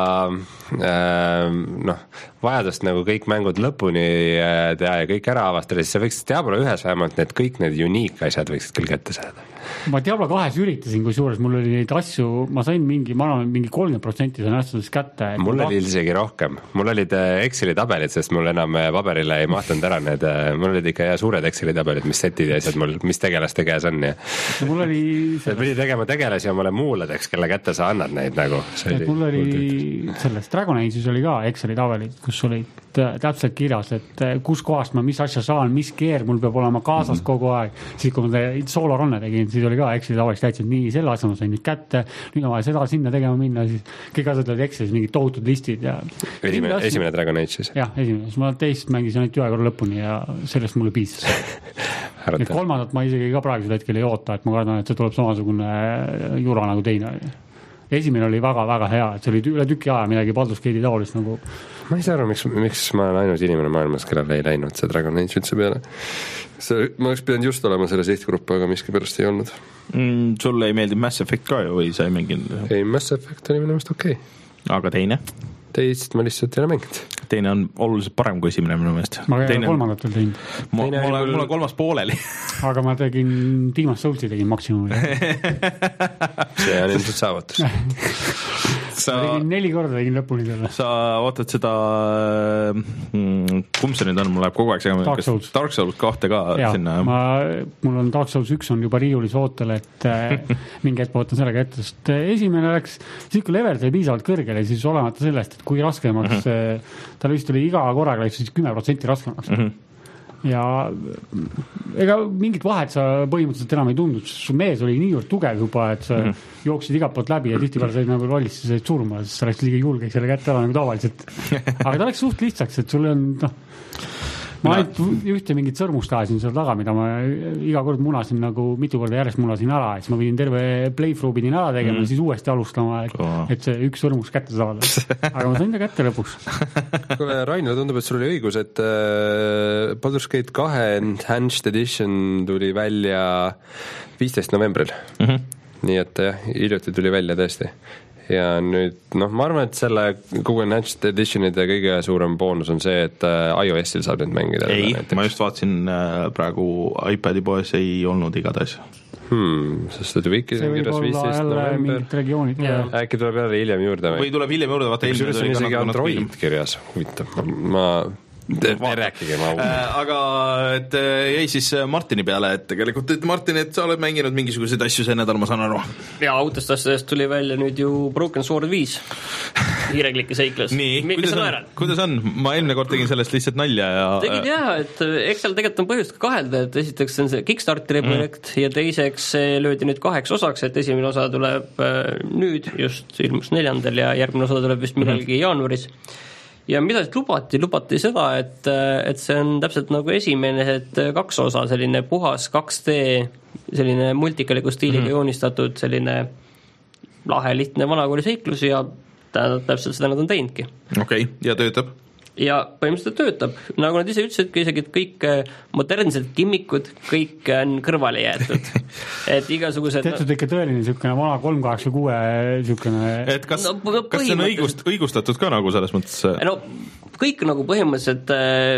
äh, noh, vajadust nagu kõik mängud lõpuni teha ja kõik ära avastada, siis sa võiksid Diablo ühes vähemalt need kõik need unique asjad võiksid küll kätte saada.
Ma Diablo kahes üritasin, kui suures mul oli neid asju, ma sain mingi, ma arvan, mingi kolmkümmend protsenti sain asjadest kätte.
Mul oli isegi rohkem. Mul olid Exceli tabelid, sest mul enam paberile ei mahtunud ära need, mul olid ikka suured Exceli tabelid, mis setid ja asjad mul, mis tegelaste käes on. Ja
mul oli
see pidi tegema tegelasi omale muuladeks, kelle kätte sa annad neid nagu.
Mul oli sellest Dragon Age'is oli ka Exceli tabelid, kus olid täpselt kirjas, et kus kohast ma mis asja saan, mis keer mul peab olema kaasas kogu aeg. Siis kui ma sooloranne tegin, siis oli ka Exceli tavaliselt täitsa, et nii, selle asja ma sain nüüd kätte, nüüd on vaja seda sinna tegema minna, siis kõik asjad olid Excelis, mingid tohutud listid ja
esimene, asja, esimene Dragon Age siis?
Jah, esimene, siis ma teist mängisin ainult ühe korra lõpuni ja sellest mulle piisas. Nüüd kolmandat ma isegi ka praegusel hetkel ei oota, et ma kardan, et see tuleb samasugune jura nagu teine. Esimene oli väga-väga hea, et see oli üle tüki aja midagi Baldur's Gate'i taolist nagu
ma ei saa aru, miks, miks ma olen ainus inimene maailmas, kellel ei läinud see Dragon Age üldse peale. See, ma oleks pidanud just olema selle sihtgruppa, aga miski pärast ei olnud.
Mm, sulle ei meeldi Mass Effect ka ju või sa ei mänginud?
Ei, Mass Effect oli minu meelest okei okay.
Aga teine?
Teist ma lihtsalt ei ole mänginud.
Teine on oluliselt parem kui esimene minu meelest.
Ma ei ole kolmandat veel teinud.
Ma, ma olen mul kolmas pooleli.
Aga ma tegin, Demon's Soulsi tegin maksimumi.
See on ilmselt saavutus.
Sa,
ma tegin neli korda tegin lõpuni selle.
Sa ootad seda, kumb see nüüd on, mul läheb kogu aeg segama.
Dark Souls.
Dark Souls kahte ka
ja,
sinna.
Ma, mul on Dark Souls üks on juba riiulis ootel, et mingi hetk ma ootan sellega ette, sest esimene läks, siis kui level sai piisavalt kõrgele, siis olemata sellest, et kui raskemaks mm-hmm. tal vist oli iga korraga läks siis kümme protsenti raskemaks. Mm-hmm. Ja ega mingit vahet sa põhimõtteliselt enam ei tundnud, su mees oli nii juurde tugev juba, et sa mm-hmm. jooksid igalt poolt läbi ja tihtipeale said nagu rollis said surma, siis sa läks liiga julgeks selle kätte ära nagu tavaliselt. Aga ta läks suht lihtsaks, et sul on noh, ma ainult ühte mingit sõrmust ajasin seal taga, mida ma iga kord munasin nagu mitu korda järjest munasin ära, et siis ma pidin terve playthrough pidin ära tegema mm. ja siis uuesti alustama, et, oh. et see üks sõrmus kätte saada. Aga ma sain ta kätte lõpuks.
Kuule, Rainer, tundub, et sul oli õigus, et äh, Baldur's Gate kahe Enhanced Edition tuli välja viisteist novembril. Mm-hmm. Nii et jah, hiljuti tuli välja tõesti. Ja nüüd, noh, ma arvan, et selle Google Enhanced Editionide kõige suurem boonus on see, et iOS-il saab nüüd mängida.
Ei, ma just vaatasin praegu iPadi poes ei olnud igatahes.
Hmm, sest see Wikis on kirjas viisteist november. Äkki tuleb jälle hiljem juurde või?
Või tuleb hiljem juurde, vaata
ilmselt oli isegi Android kirjas. Huvitav, ma... Rääkige, ma
äh, aga et jäi siis Martini peale, et tegelikult, et Martin, et sa oled mänginud mingisuguseid asju see nädal, ma saan aru.
Ja autost asjadest tuli välja nüüd ju Broken Sword viis hiireklike seikles.
Nii, M- kuidas, on, kuidas on? Ma eelmine kord tegin sellest lihtsalt nalja ja...
Tegid jah, et eks seal tegelikult on põhjust ka kahelda, et esiteks on see Kickstarteri projekt mm. ja teiseks löödi nüüd kaheks osaks, et esimene osa tuleb nüüd, just ilmus neljandal ja järgmine osa tuleb vist millalgi mm. jaanuaris. Ja mida siis lubati? Lubati seda, et, et see on täpselt nagu esimene et kaks osa, selline puhas kaks D, selline multikaliku stiiliga mm-hmm. joonistatud, selline lahe, lihtne vanakooli seiklus ja täpselt seda nad on teinudki.
Okei, okay. Ja töötab?
Ja põhimõtteliselt töötab. Nagu nad ise ütlesidki isegi, et kõik modernsed gimmikud, kõik on kõrvale jäetud. Et igasugused...
Tehtud ikka tõeline niisugune vana kolm kaheksakümmend kuus niisugune...
Et kas, no, kas see on õigust, õigustatud ka nagu selles mõttes?
No kõik nagu põhimõtteliselt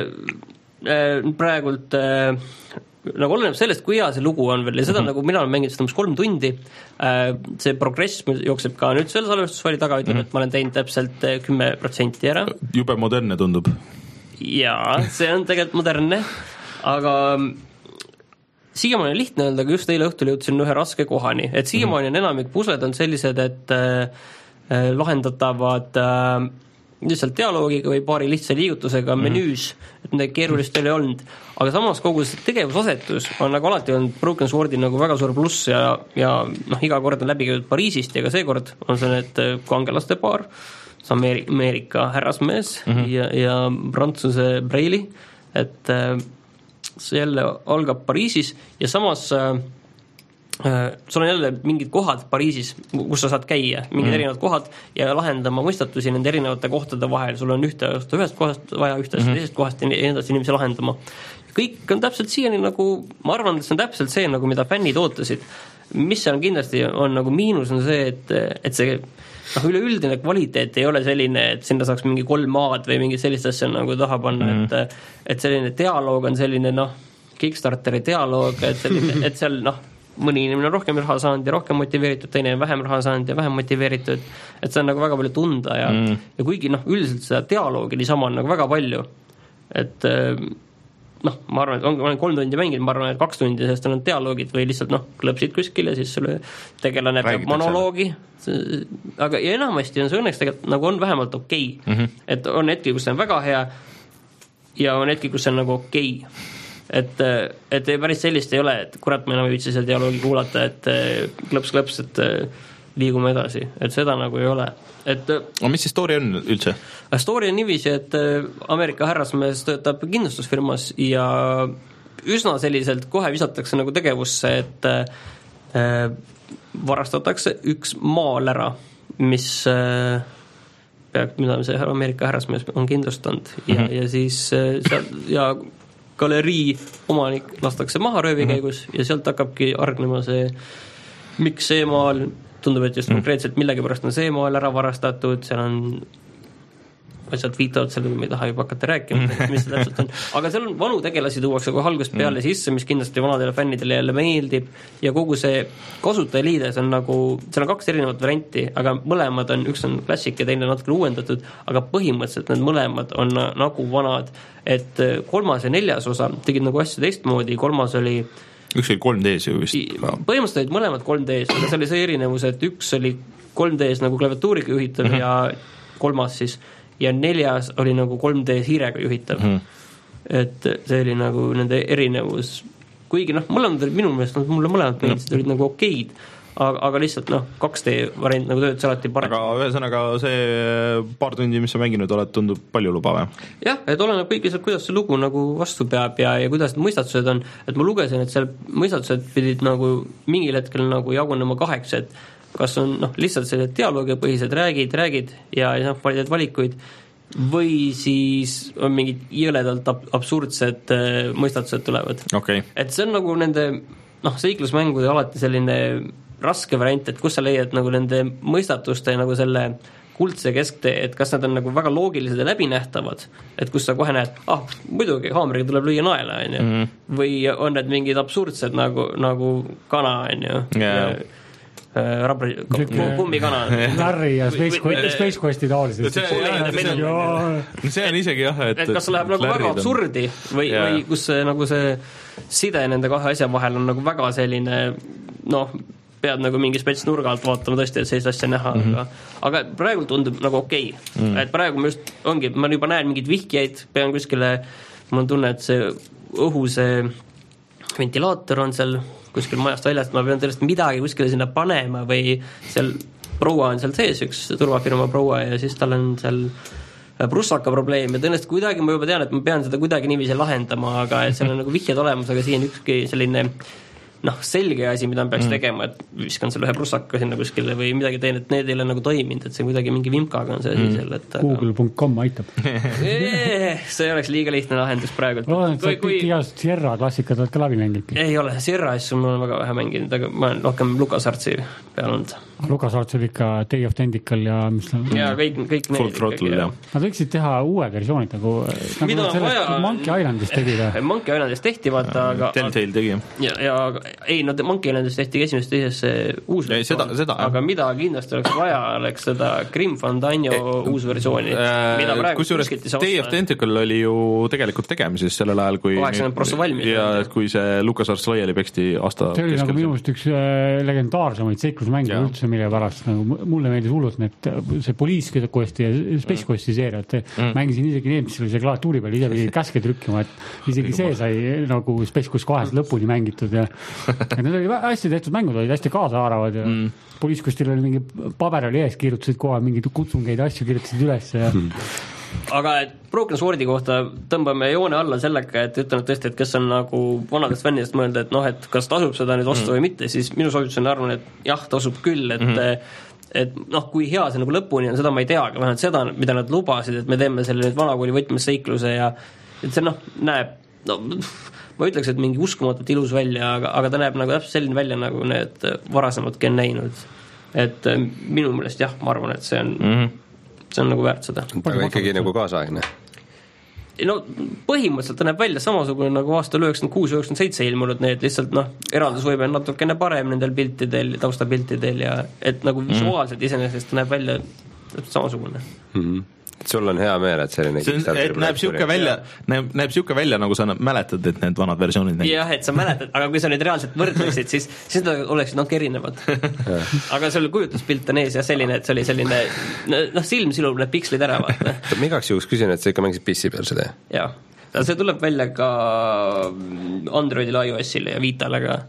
äh, praegult äh, nagu oleneb sellest, kui hea see lugu on veel ja seda mm-hmm. nagu mina olen mänginud seda umbes kolm tundi, äh, see progress jookseb ka nüüd selle salvestusfaili taga, ütleb, mm-hmm. et ma olen teinud täpselt kümme protsenti ära.
Jube modernne tundub.
Jaa, see on tegelikult modernne, aga siiamaani on lihtne öelda, aga just eile õhtul jõudsin ühe raske kohani, et siiamaani on enamik pusled on sellised, et äh, lahendatavad äh, lihtsalt dialoogiga või paari lihtsa liigutusega mm-hmm. menüüs, et midagi keerulist ei ole olnud, aga samas kogu see tegevusasetus on nagu alati olnud Broken Swordi nagu väga suur pluss ja, ja noh, iga kord on läbi käidud Pariisist ja ka seekord on see need kangelaste paar, see Ameerika, Ameerika härrasmees mm-hmm. ja, ja Prantsuse Breili, et äh, see jälle algab Pariisis ja samas äh, sul on jälle mingid kohad Pariisis, kus sa saad käia, mingid mm. erinevad kohad ja lahendama mõistatusi nende erinevate kohtade vahel, sul on ühte ühest kohast vaja, ühte mm-hmm. teisest kohast ja edasi inimesi lahendama. Kõik on täpselt siiani nagu, ma arvan, et see on täpselt see, nagu mida fännid ootasid. Mis seal kindlasti on nagu miinus on see, et, et see noh, üleüldine kvaliteet ei ole selline, et sinna saaks mingi kolm maad või mingid sellist asja nagu taha panna, mm. et, et selline dialoog on selline noh, Kickstarteri dialoog, et, selline, et seal noh, mõni inimene on rohkem raha saanud ja rohkem motiveeritud, teine on vähem raha saanud ja vähem motiveeritud, et see on nagu väga palju tunda ja, mm. ja kuigi noh, üldiselt seda dialoogi niisama on nagu väga palju, et noh, ma arvan, et on, olen kolm tundi mänginud, ma arvan, et kaks tundi sellest on dialoogid või lihtsalt noh, klõpsid kuskil ja siis sulle tegelane peab monoloogi, aga ja enamasti on see õnneks tegelikult nagu on vähemalt okei okay. mm-hmm. et on hetki, kus see on väga hea ja on hetki, kus see on nagu okei okay. et, et päris sellist ei ole, et kurat, ma enam ei viitsi selle dialoogi kuulata, et klõps-klõps, et liigume edasi, et seda nagu ei ole. Et,
no mis see story on üldse?
Story on niiviisi, et Ameerika härrasmees töötab kindlustusfirmas ja üsna selliselt kohe visatakse nagu tegevusse, et äh, varastatakse üks maal ära, mis äh, peab, mida see Ameerika härrasmees on kindlustanud ja, mm-hmm. ja siis äh, seal, ja galerii omanik lastakse maha röövi käigus mm-hmm. ja sealt hakkabki argnema see, miks see maal tundub, et just mm. konkreetselt millegi pärast on see maal ära varastatud, seal on asjad viitavad selle, me ei taha juba hakata rääkima, mis see täpselt on. Aga seal on vanu tegelasi tuuakse kohe algusest peale mm. sisse, mis kindlasti vanadele fännidele jälle meeldib ja kogu see kasutajaliides on nagu, seal on kaks erinevat varianti, aga mõlemad on, üks on klassik ja teine natuke uuendatud, aga põhimõtteliselt need mõlemad on nagu vanad, et kolmas ja neljas osa tegid nagu asja teistmoodi, kolmas oli
üks oli kolm D-s ju vist.
Põhimõtteliselt olid mõlemad kolm D-s, aga see oli see erinevus, et üks oli kolm D-s nagu klaviatuuriga juhitav mm-hmm. ja kolmas siis, ja neljas oli nagu kolm D-s hiirega juhitav mm-hmm. et see oli nagu nende erinevus, kuigi noh, mõlemad olid minu meelest, mulle mõlemad meeldisid, olid nagu okeid, aga, aga lihtsalt noh, kaks D variant nagu töötas alati parem.
Aga ühesõnaga see paar tundi, mis sa mänginud oled, tundub palju lubav.
Jah, et oleneb kõigiliselt, kuidas see lugu nagu vastu peab ja, ja kuidas need mõistatused on, et ma lugesin, et seal mõistatused pidid nagu mingil hetkel nagu jagunema kaheks, et kas on noh, lihtsalt sellised dialoogipõhised räägid, räägid ja, ja noh, palju valikuid või siis on mingid jõledalt ab- absurdsed äh, mõistatused tulevad.
Okay.
Et see on nagu nende noh, seiklusmängude alati selline raske variant, et kus sa leiad nagu nende mõistatuste nagu selle kuldse kesktee, et kas nad on nagu väga loogilised ja läbinähtavad, et kus sa kohe näed, ah, muidugi, haamriga tuleb lüüa naela, on ju, mm-hmm. või on need mingid absurdsed nagu, nagu kana, on ju,
yeah.
rabri, kummikana.
Larry ja Space, Space Questi taolised.
See on isegi jah, et
et kas see läheb nagu väga absurdi või, yeah. või kus see, nagu see side nende kahe asja vahel on nagu väga selline noh, pead nagu mingi spets nurga alt vaatama tõesti, et sellist asja näha mm, -hmm. aga, aga praegu tundub nagu okei okay. mm. -hmm. et praegu ma just ongi, ma juba näen mingeid vihjeid, pean kuskile, mul on tunne, et see õhu see ventilaator on seal kuskil majast väljast, ma pean tõesti midagi kuskile sinna panema või seal proua on seal sees, üks turvafirma proua ja siis tal on seal prussaka probleem ja tõenäoliselt kuidagi ma juba tean, et ma pean seda kuidagi niiviisi lahendama, aga et seal on nagu vihjed olemas, aga siin ükski selline noh, selge asi, mida ma peaks mm. tegema, et viskan selle ühe prussaka sinna kuskile või midagi teen, et need ei ole nagu toiminud, et see kuidagi mingi vimkaga on see asi mm. seal, et
Google punkt com aitab.
See oleks liiga lihtne lahendus praegu.
Loodon, et sa kõik igast Sierra klassikad oled ka läbi mänginud.
Ei ole, Sierra asju ma olen väga vähe mänginud, aga ma olen rohkem LucasArtsi peal olnud.
LucasArts oli ikka Day of Tentacle ja mis ta...
Ja kõik, kõik
Full Throttle, jah.
Nad võiksid teha uue versioonid, nagu, nagu sellest Monkey Islandist tegi ta.
Monkey Islandist tehti, vaata, aga...
Telltale tegi.
Ja, ja ei, no Monkey Islandist tehti esimest teises uus
ei, seda, seda,
aga mida kindlasti oleks vaja, oleks seda Grim Fandango e, uus versiooni, mida praegu
kusjuures Day of Tentacle oli ju tegelikult tegemises sellel ajal, kui
kaheksakümmend prossa valmis
ja kui see LucasArts laiali peksti aasta
see oli keskel. Nagu minu meelest üks legendaarsemaid seiklusmänge üldse, mille pärast nagu mulle meeldis hullult need, see Police Questi ja Space Questi seeria, et mm. mängisin isegi need, mis oli see klaatuuri peal, ise pidi käske trükkima, et isegi see sai nagu Space Quest kahest lõpuni mängitud ja et need oli hästi tehtud mängud, olid hästi kaasaaravad ja mm. Police Questil oli mingi paber oli ees, kiirutasid kohe mingeid kutsungeid asju, kirjutasid üles ja mm.
aga Broken Swordi kohta tõmbame joone alla sellega, et ütlen tõesti, et kes on nagu vanadest fännidest mõelda, et noh, et kas tasub seda nüüd osta mm. või mitte, siis minu soovitus on arvan, et jah, tasub küll, et mm. et noh, kui hea see nagu lõpuni on, seda ma ei tea, aga vähemalt seda, mida nad lubasid, et me teeme selle nüüd vanakooli võtmes seikluse ja et see noh, näeb, no ma ütleks, et mingi uskumatult ilus välja, aga, aga ta näeb nagu täpselt selline välja, nagu need varasemadki on näinud. Et minu meelest jah, ma arvan, et see on mm-hmm. see on nagu väärt seda.
Aga ikkagi nagu kaasaegne?
No põhimõtteliselt ta näeb välja samasugune nagu aastal üheksakümmend kuus üheksakümmend seitse ilmunud need, lihtsalt noh, eraldusvõime on natukene parem nendel piltidel, taustapiltidel ja et nagu visuaalselt iseenesest ta näeb välja samasugune.
Mm-hmm. Et sul on hea meel, et selline
see on, et näeb siuke välja, näeb, näeb siuke välja, nagu sa mäletad, et need vanad versioonid nägid.
Jah, et sa mäletad, aga kui sa neid reaalselt võrdlesid, siis, siis nad oleksid natuke erinevad. Aga see oli kujutluspilt on ees ja selline, et see oli selline, noh, silm silub need pikslid ära, vaata.
Ma igaks juhuks küsin, et sa ikka mängisid pissi peal seda?
Jah, see tuleb välja ka Androidile, iOS-ile ja Vitale ka.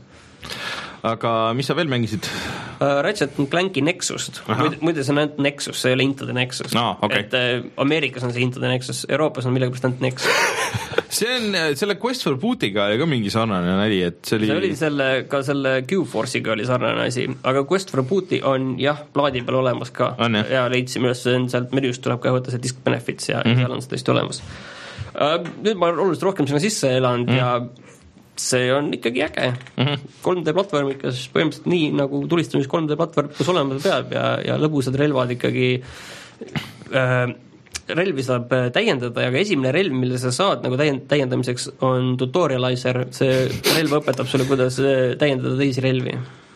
Aga mis sa veel mängisid?
Uh, Ratchet and Clanki Nexust. Muide see on ainult Nexus, see ei ole Into the Nexus.
No, okay.
Et uh, Ameerikas on see Into the Nexus, Euroopas on millegipärast ainult Nexus.
see on, selle Quest for Bootiga oli ka mingi sarnane näli, et see oli...
See oli selle, ka selle Q-Force'iga oli sarnane asi, aga Quest for Booti on jah, plaadi peal olemas ka. On, ja leidsime üles, sealt menüüst tuleb ka võtta see disk benefits ja mm-hmm. seal on see tõesti olemas. Uh, nüüd ma oluliselt rohkem sinna sisse elanud mm-hmm. ja see on ikkagi äge. Mm-hmm. kolm D platvorm ikka põhimõtteliselt nii nagu tulistamis kolm D platvorm kus olema peab ja, ja lõbusad relvad ikkagi äh, relvi saab täiendada ja ka esimene relv, mille sa saad nagu täiendamiseks on tutorializer, see relv õpetab sulle, kuidas täiendada teisi relvi.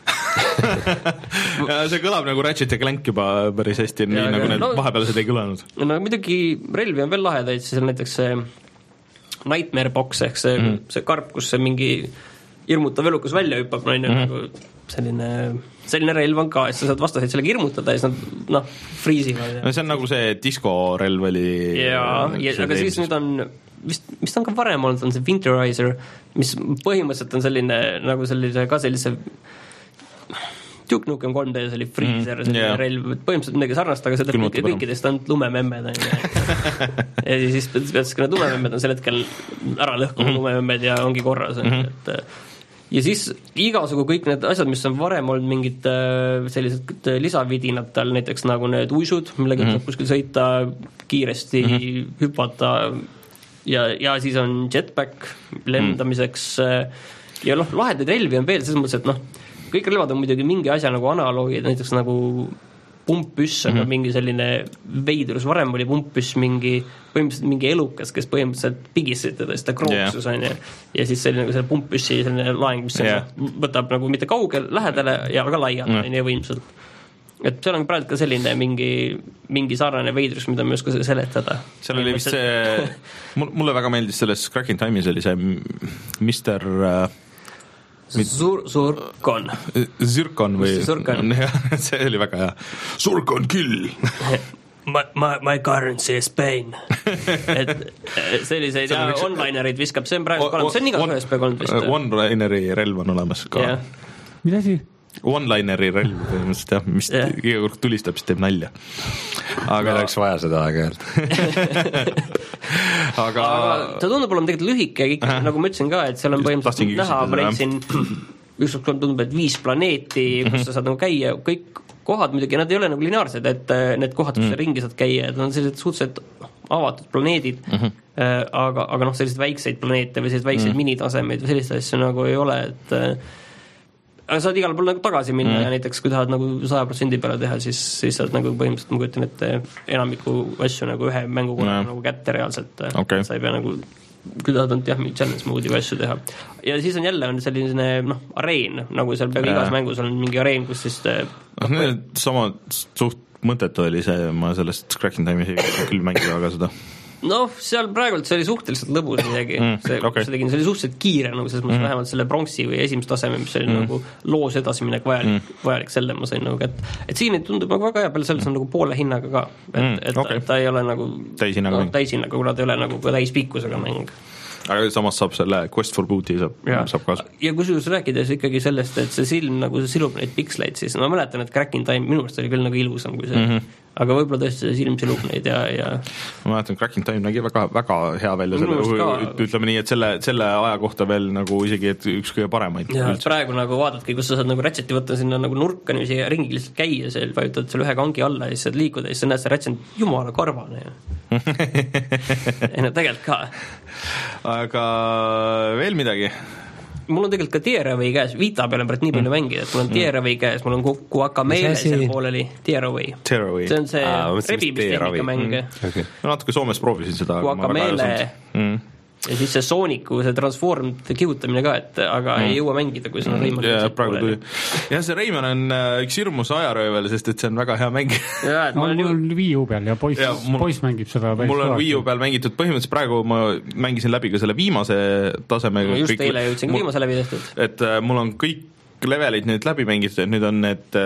ja see kõlab nagu Ratchet ja Clank juba päris hästi, nii ja, nagu need no, vahepealsed ei kõlanud.
No muidugi relvi on veel lahedaid, siis näiteks see Nightmare Box ehk see, mm. see karp, kus see mingi hirmutav elukas välja hüppab, no mm. nagu selline, selline relv on ka, et sa saad vastaseid sellega hirmutada ja siis nad noh, friisivad.
No see on nagu see disco-relv oli.
Jaa, ja, aga siis nüüd on vist, vist on ka varem olnud, on see Winterizer, mis põhimõtteliselt on selline nagu sellise, ka sellise Duke Nukem kolm D oli freezer mm, yeah. relv, põhimõtteliselt midagi sarnast, aga seda kõikidest on lumememmed ja siis pead ka need lumememmed on sel hetkel ära lõhkunud mm-hmm. lumememmed ja ongi korras mm-hmm. et, ja siis igasugu kõik need asjad, mis on varem olnud mingid sellised lisavidinad tal, näiteks nagu need uisud, millega mm-hmm. kuskil sõita kiiresti mm-hmm. hüpata ja, ja siis on jetpack lendamiseks mm-hmm. ja noh, lahedaid relvi on veel, selles mõttes, et noh kõik relvad on muidugi mingi asja nagu analoogid, näiteks nagu pumppüss on mm-hmm. mingi selline veidrus, varem oli pumppüss mingi, põhimõtteliselt mingi elukas, kes põhimõtteliselt pigistas teda, seda krooksus yeah. on ja, ja siis selline nagu selle pumppüssi selline laeng, mis yeah. võtab nagu mitte kaugel, lähedale ja ka laialt mm-hmm. ja võimsalt. Et seal on praegu ka selline mingi, mingi sarnane veidrus, mida me ei oska seletada.
Seal oli vist see, mulle väga meeldis selles Cracking Time'is oli see mister
Sur- Surkon
Zirkon või
Surkon.
see oli väga hea Surkon kill
my, my, my currency is pain et selliseid ja üks... onlinerid viskab, see on praegu o- see on iga ühes P kolm vist
onlineri relv on olemas ka
yeah.
mida asi?
Onlineri relv põhimõtteliselt jah, mis yeah. iga kord tulistab, siis teeb nalja
aga meil oleks vaja seda aeg-ajalt
aga... aga ta tundub olema tegelikult lühike ikka, nagu ma ütlesin ka, et seal on põhimõtteliselt näha, ma leidsin ükskord tundub, et viis planeeti, kus sa saad nagu käia, kõik kohad muidugi, nad ei ole nagu lineaarsed, et need kohad, kus sa ringi saad käia, et nad on sellised suhteliselt avatud planeedid mm, -hmm. aga, aga noh, selliseid väikseid planeete või selliseid väikseid mm -hmm. minitasemeid või sellist asju nagu ei ole, et aga saad igal pool nagu tagasi minna mm -hmm. ja näiteks kui tahad nagu saja protsendi peale teha, siis, siis saad nagu põhimõtteliselt, ma kujutan ette, enamiku asju nagu ühe mängukorra mm -hmm. nagu kätte reaalselt okay., sa ei pea nagu kui tahad jah, mingi challenge moodi või asju teha. Ja siis on jälle on selline noh, areen, nagu seal peab igas mängus on mingi areen, kus siis
noh, need sama suht mõttetu oli see, ma sellest Cracking Time'i küll mängida aga seda.
Noh, seal praegult see oli suhteliselt lõbus isegi mm, see, okay. see, tegin, see oli suhteliselt kiire nagu selles mõttes mm. vähemalt selle pronksi või esimest taseme, mis oli mm. nagu loos edasiminek vajalik, mm. vajalik selle ma sain nagu kätte. Et siin tundub nagu väga hea, peale selles on nagu poole hinnaga ka, et, mm, et okay. ta, ta ei ole nagu
täishinnaga,
no, täishinnaga, kuna ta ei ole nagu täispikkusega mäng.
Aga samas saab selle Quest for Booty saab, saab kaasa.
Ja kusjuures rääkides ikkagi sellest, et see silm nagu see silub neid piksleid, siis ma mäletan, et Cracking Time minu arust oli küll nagu ilusam kui see mm, -hmm. aga võib-olla tõesti see silm silub neid ja, ja
ma mäletan, Cracking Time nägi väga, väga hea välja selle, ütleme nii, et selle, selle aja kohta veel nagu isegi, et üks kõige paremaid.
Ja praegu nagu vaadadki, kus sa saad nagu ratcheti võtta sinna nagu nurka niiviisi ja ringi lihtsalt käia, seal vajutad selle ühe kangi alla ja siis saad liikuda ja siis sa näed, see ratchet jumala karvane ja ei no tegelikult ka.
Aga veel midagi?
Mul on tegelikult ka Tearaway käes, Vita peale pärast nii palju mm. mängida, et mul on Tearaway käes, mul on Guacamelee seal pooleli, Tearaway.
Tearaway.
See on see ah, rebimistehnika mäng.
Mm. Okay. Ma natuke Soomes proovisin seda.
Guacamelee ja siis see Sooniku, see transformed kihutamine ka, et aga mm. ei jõua mängida, kui sul on Rayman.
Ja, praegu tuli. Ja see Rayman on üks hirmus ajaröövel, sest et see on väga hea mäng.
Ja, no, mul on Wii U peal ja poiss ja, poiss mängib seda.
Mul on Wii U peal mängitud, põhimõtteliselt praegu ma mängisin läbi ka selle viimase tasemega.
No just kõik, eile jõudsin ka viimase läbi tehtud.
Et uh, mul on kõik levelid nüüd läbi mängitud, et nüüd on need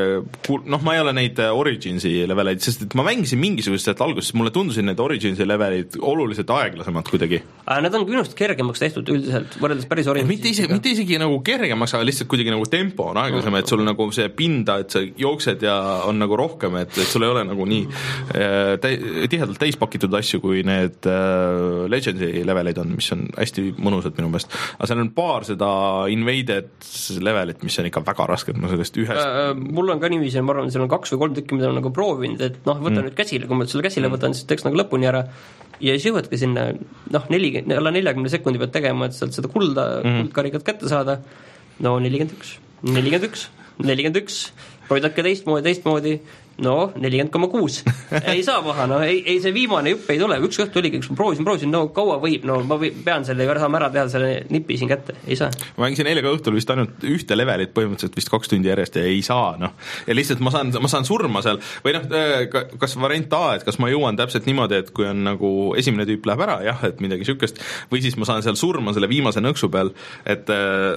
noh, ma ei ole neid Originsi leveleid, sest et ma mängisin mingisugusest algusest, mulle tundusid need Originsi levelid oluliselt aeglasemad kuidagi.
Need on minust kergemaks tehtud üldiselt, võrreldes päris Originsi.
Mitte isegi, mitte isegi nagu kergemaks, aga lihtsalt kuidagi nagu tempo on aeglasem, et sul nagu see pinda, et sa jooksed ja on nagu rohkem, et, et sul ei ole nagu nii täi, tihedalt täispakitud asju, kui need uh, Legendsi leveleid on, mis on hästi mõnusad minu meelest. Aga seal on paar seda invaded levelit, mis on ikka väga rasked, ma sellest ühest
äh, mul on ka niiviisi, ma arvan, seal on kaks või kolm tükki, mida on nagu proovinud, et noh, võta mm. nüüd käsile, kui ma selle käsile võtan, siis teeks nagu lõpuni ära ja siis jõuadki sinna noh, nelikümmend, alla neljakümne sekundi pead tegema, et sealt seda kulda mm. kuldkarikat kätte saada, no nelikümmend üks, nelikümmend üks, nelikümmend üks, proidake teistmoodi, teistmoodi no nelikümmend koma kuus ei saa maha, no ei, ei see viimane jupp ei tule, üks õhtu oligi, üks ma proovisin, proovisin, no kaua võib, no ma või, pean selle saama ära teha, selle nipi siin kätte, ei saa.
Ma mängisin eile ka õhtul vist ainult ühte levelit põhimõtteliselt vist kaks tundi järjest ja ei saa, noh. Ja lihtsalt ma saan, ma saan surma seal või noh, kas variant A, et kas ma jõuan täpselt niimoodi, et kui on nagu esimene tüüp läheb ära, jah, et midagi sükest, või siis ma saan seal surma selle viimase nõksu peal, et,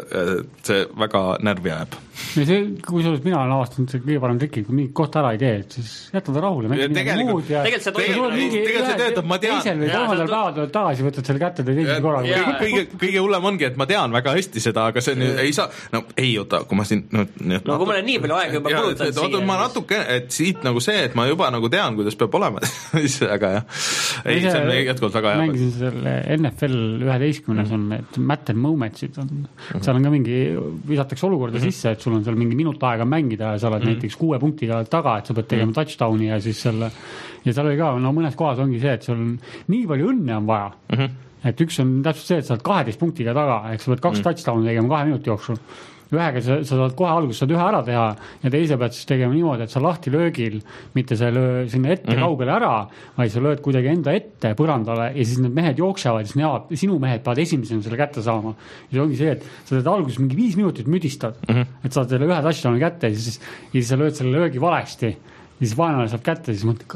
et see väga närvi ajab.
Ja see, kui sul mina olen avastanud, see kõige parem trikk, kui mingit kohta ära ei tee, et siis jätad ta rahule.
Ja tegelikult,
ja tegelikult see
tegelikult, tegelikult see töötab, ma tean.
Teisel või kolmandal päeval tuleb tagasi, võtad selle kätte, teed esimese korraga.
Kõige, kõige hullem ongi, et ma tean väga hästi seda, aga see nüüd ei saa, no ei oota, kui ma siin no,
no, no kui ma olen nii palju aega juba kulutan
siia. Ma natuke, et siit nagu see, et ma juba nagu tean, kuidas peab olema. Aga jah, ei, see on jätkuvalt väga hea.
Mängisin selle N F L üheteistkümnes on need Matten Momentsid on, seal on ka mingi, visatakse olukorda sisse, et sul on seal mingi minut aega mängida ja sa oled näiteks kuue punktiga taga, et sa pead tegema touchdowni ja siis selle, ja seal oli ka, no mõnes kohas ongi see, et sul nii palju õnne on vaja, mm-hmm. et üks on täpselt see, et sa oled kaheteist punktiga taga, ehk sa pead kaks mm-hmm. touchdowni tegema kahe minuti jooksul. Ühega sa, sa saad kohe alguses saad ühe ära teha ja teise pead siis tegema niimoodi, et sa lahti löögil, mitte sa löö sinna ette mm-hmm. kaugele ära, vaid sa lööd kuidagi enda ette põrandale ja siis need mehed jooksevad ja siis neavad, sinu mehed peavad esimesena selle kätte saama. Ja see ongi see, et sa teed alguses mingi viis minutit müdistad, mm-hmm. et saad selle ühe touchdowni kätte ja siis, ja siis sa lööd selle löögi valesti. Ja siis vaenlane saab kätte, siis mõtled,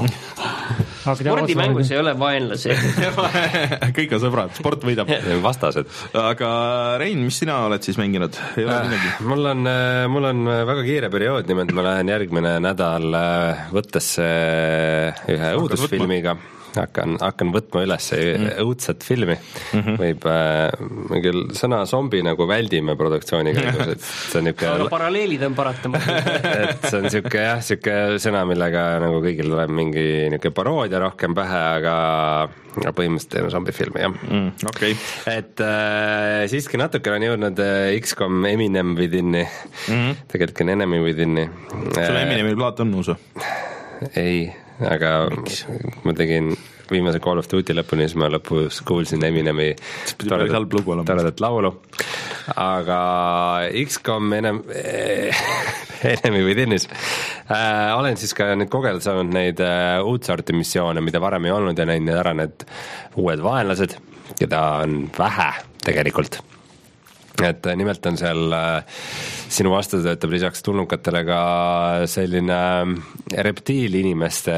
ahaa.
Spordimängus ei ole vaenlasi.
Kõik on sõbrad, sport võidab.
Vastased.
Aga Rein, mis sina oled siis mänginud? Ei ole midagi?
Mul on, mul on väga kiire periood, nimelt ma lähen järgmine nädal võttesse ühe uudusfilmiga. Hakkan, hakkan võtma üles mm. õudset filmi mm-hmm. võib äh, küll sõna zombi nagu väldime produktsiooni käigus, et see on niuke
aga paralleelid on paratama
et see on siuke jah, siuke sõna, millega nagu kõigil tuleb mingi niuke paroodia rohkem pähe, aga põhimõtteliselt teeme zombifilmi, jah
mm,. Okay.
Et äh, siiski natuke olen jõudnud äh, X COM Eminem Within'i mm-hmm. tegelikult on Enemy Within'i.
Sul Eminemi plaat on uus?
Ei, aga Miks? Ma tegin viimase Call of Duty lõpuni, siis ma lõpus kuulsin Eminemi toredat laulu, aga X COM Enem, Enemy Within'is äh, olen siis ka nüüd kogelda saanud neid äh, uut sorti missioone, mida varem ei olnud ja näinud ära need uued vaenlased, keda on vähe tegelikult. Et nimelt on seal äh, sinu vastu töötab lisaks tulnukatele ka selline reptiilinimeste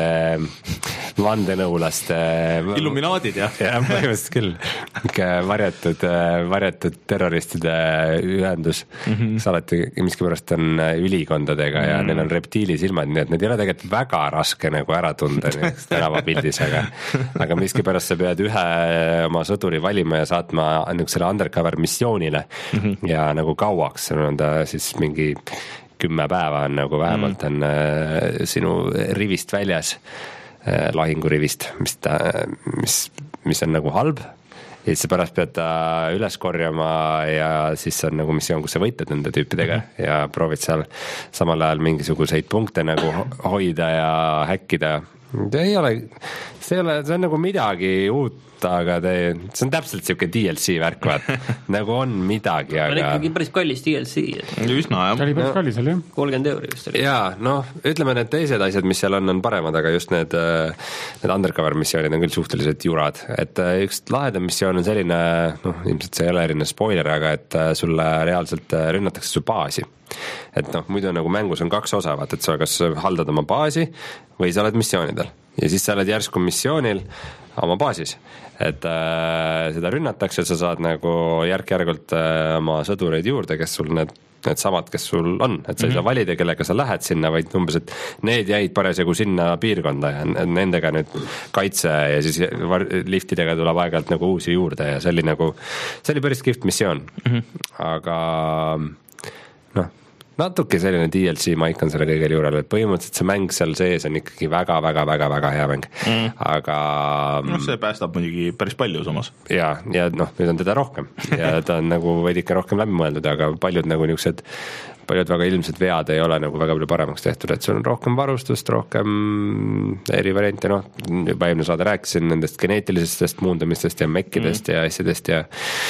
vandenõulaste
Illuminaadid, jah?
jah, põhimõtteliselt küll. Varjatud, varjatud terroristide ühendus, mm-hmm. kes alati miskipärast on ülikondadega ja mm-hmm. neil on reptiilisilmad, nii et need ei ole tegelikult väga raske nagu ära tunda tänavapildis, aga, aga miskipärast sa pead ühe oma sõduri valima ja saatma selle undercover missioonile mm-hmm. ja nagu kauaks, on ta siis mingi kümme päeva on nagu vähemalt on mm. sinu rivist väljas, lahingurivist, mis ta, mis, mis on nagu halb ja siis pärast pead ta üles korjama ja siis on nagu missioon, kus sa võitled nende tüüpidega mm-hmm. ja proovid seal samal ajal mingisuguseid punkte nagu hoida ja häkkida. Ei ole, see, ei ole, see on nagu midagi uut, aga te, see on täpselt siuke D L C värk, vaat. nagu on midagi, aga...
on ikkagi päris kallis D L C.
Üsna, jah.
See oli päris kallis, oli, jah?
kolmkümmend euri vist oli.
Jaa, noh, ütleme need teised asjad, mis seal on, on paremad, aga just need, need undercover missioonid on küll suhteliselt jurad. Et üks lahedam missioon on selline, noh, ilmselt see ei ole erinev spoiler, aga et sulle reaalselt rünnatakse su baasi. Et noh, muidu nagu mängus on kaks osa, vaat, et sa kas haldad oma baasi või sa oled missioonidel. Ja siis sa oled järsku missioonil oma baasis, et äh, seda rünnatakse, et sa saad nagu järk-järgult äh, oma sõdureid juurde, kes sul need, need samad, kes sul on, et sa ei saa valida, kellega sa lähed sinna, vaid umbes, et need jäid parasjagu sinna piirkonda ja nendega nüüd kaitse ja siis liftidega tuleb aeg-ajalt nagu uusi juurde ja see oli nagu, see oli päris kihvt missioon, mm-hmm. aga noh, natuke selline D L C maik on selle kõigel juurel, et põhimõtteliselt see mäng seal sees on ikkagi väga-väga-väga-väga hea mäng, mm. aga
noh, see päästab muidugi päris palju samas.
Ja, ja noh, nüüd on teda rohkem ja ta on nagu veidi ikka rohkem läbi mõeldud, aga paljud nagu niisugused paljud väga ilmsed vead ei ole nagu väga palju paremaks tehtud, et sul on rohkem varustust, rohkem eri variante, noh, juba eelmine saade rääkisin nendest geneetilisest muundamistest ja mekkidest mm. ja asjadest ja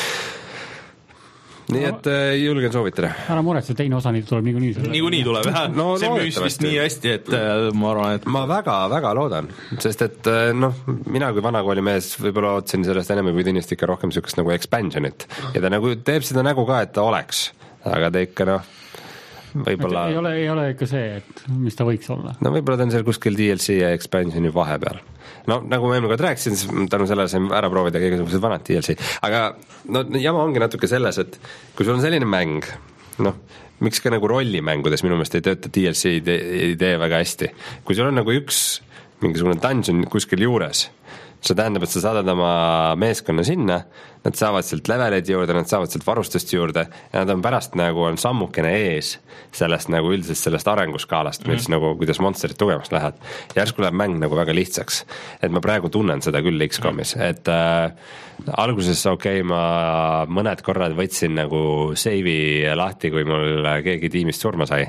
nii et äh, julgen soovitada.
Ära muretse, teine osa nii tuleb niikuinii selle.
Niikuinii tuleb, jah.
No,
see müüs vist nii hästi, et äh, ma arvan, et...
Ma väga-väga loodan, sest et äh, noh, mina kui vanakooli mees võib-olla otsin sellest Enemy Within'ist ikka rohkem sellist nagu expansionit ja ta nagu teeb seda nägu ka, et ta oleks, aga ta ikka noh, võib-olla...
Ei ole, ei ole ikka see, et mis ta võiks olla.
No võib-olla ta on seal kuskil D L C ja expansioni vahepeal. No nagu ma eelmine kord rääkisin, siis tänu sellele sain ära proovida kõigesugused vanad D L C. Aga no jama ongi natuke selles, et kui sul on selline mäng, noh, miks ka nagu rollimängudes minu meelest ei tööta D L C idee väga hästi. Kui sul on nagu üks mingisugune dungeon kuskil juures, see tähendab, et sa saadad oma meeskonna sinna, nad saavad sealt leveleid juurde, nad saavad sealt varustust juurde ja nad on pärast nagu on sammukene ees sellest nagu üldsest sellest arenguskaalast, mis mm. nagu, kuidas monsterid tugevaks lähevad. Järsku läheb mäng nagu väga lihtsaks. Et ma praegu tunnen seda küll X COMis, et äh, alguses okei okay,, ma mõned korrad võtsin nagu save'i lahti, kui mul keegi tiimist surma sai.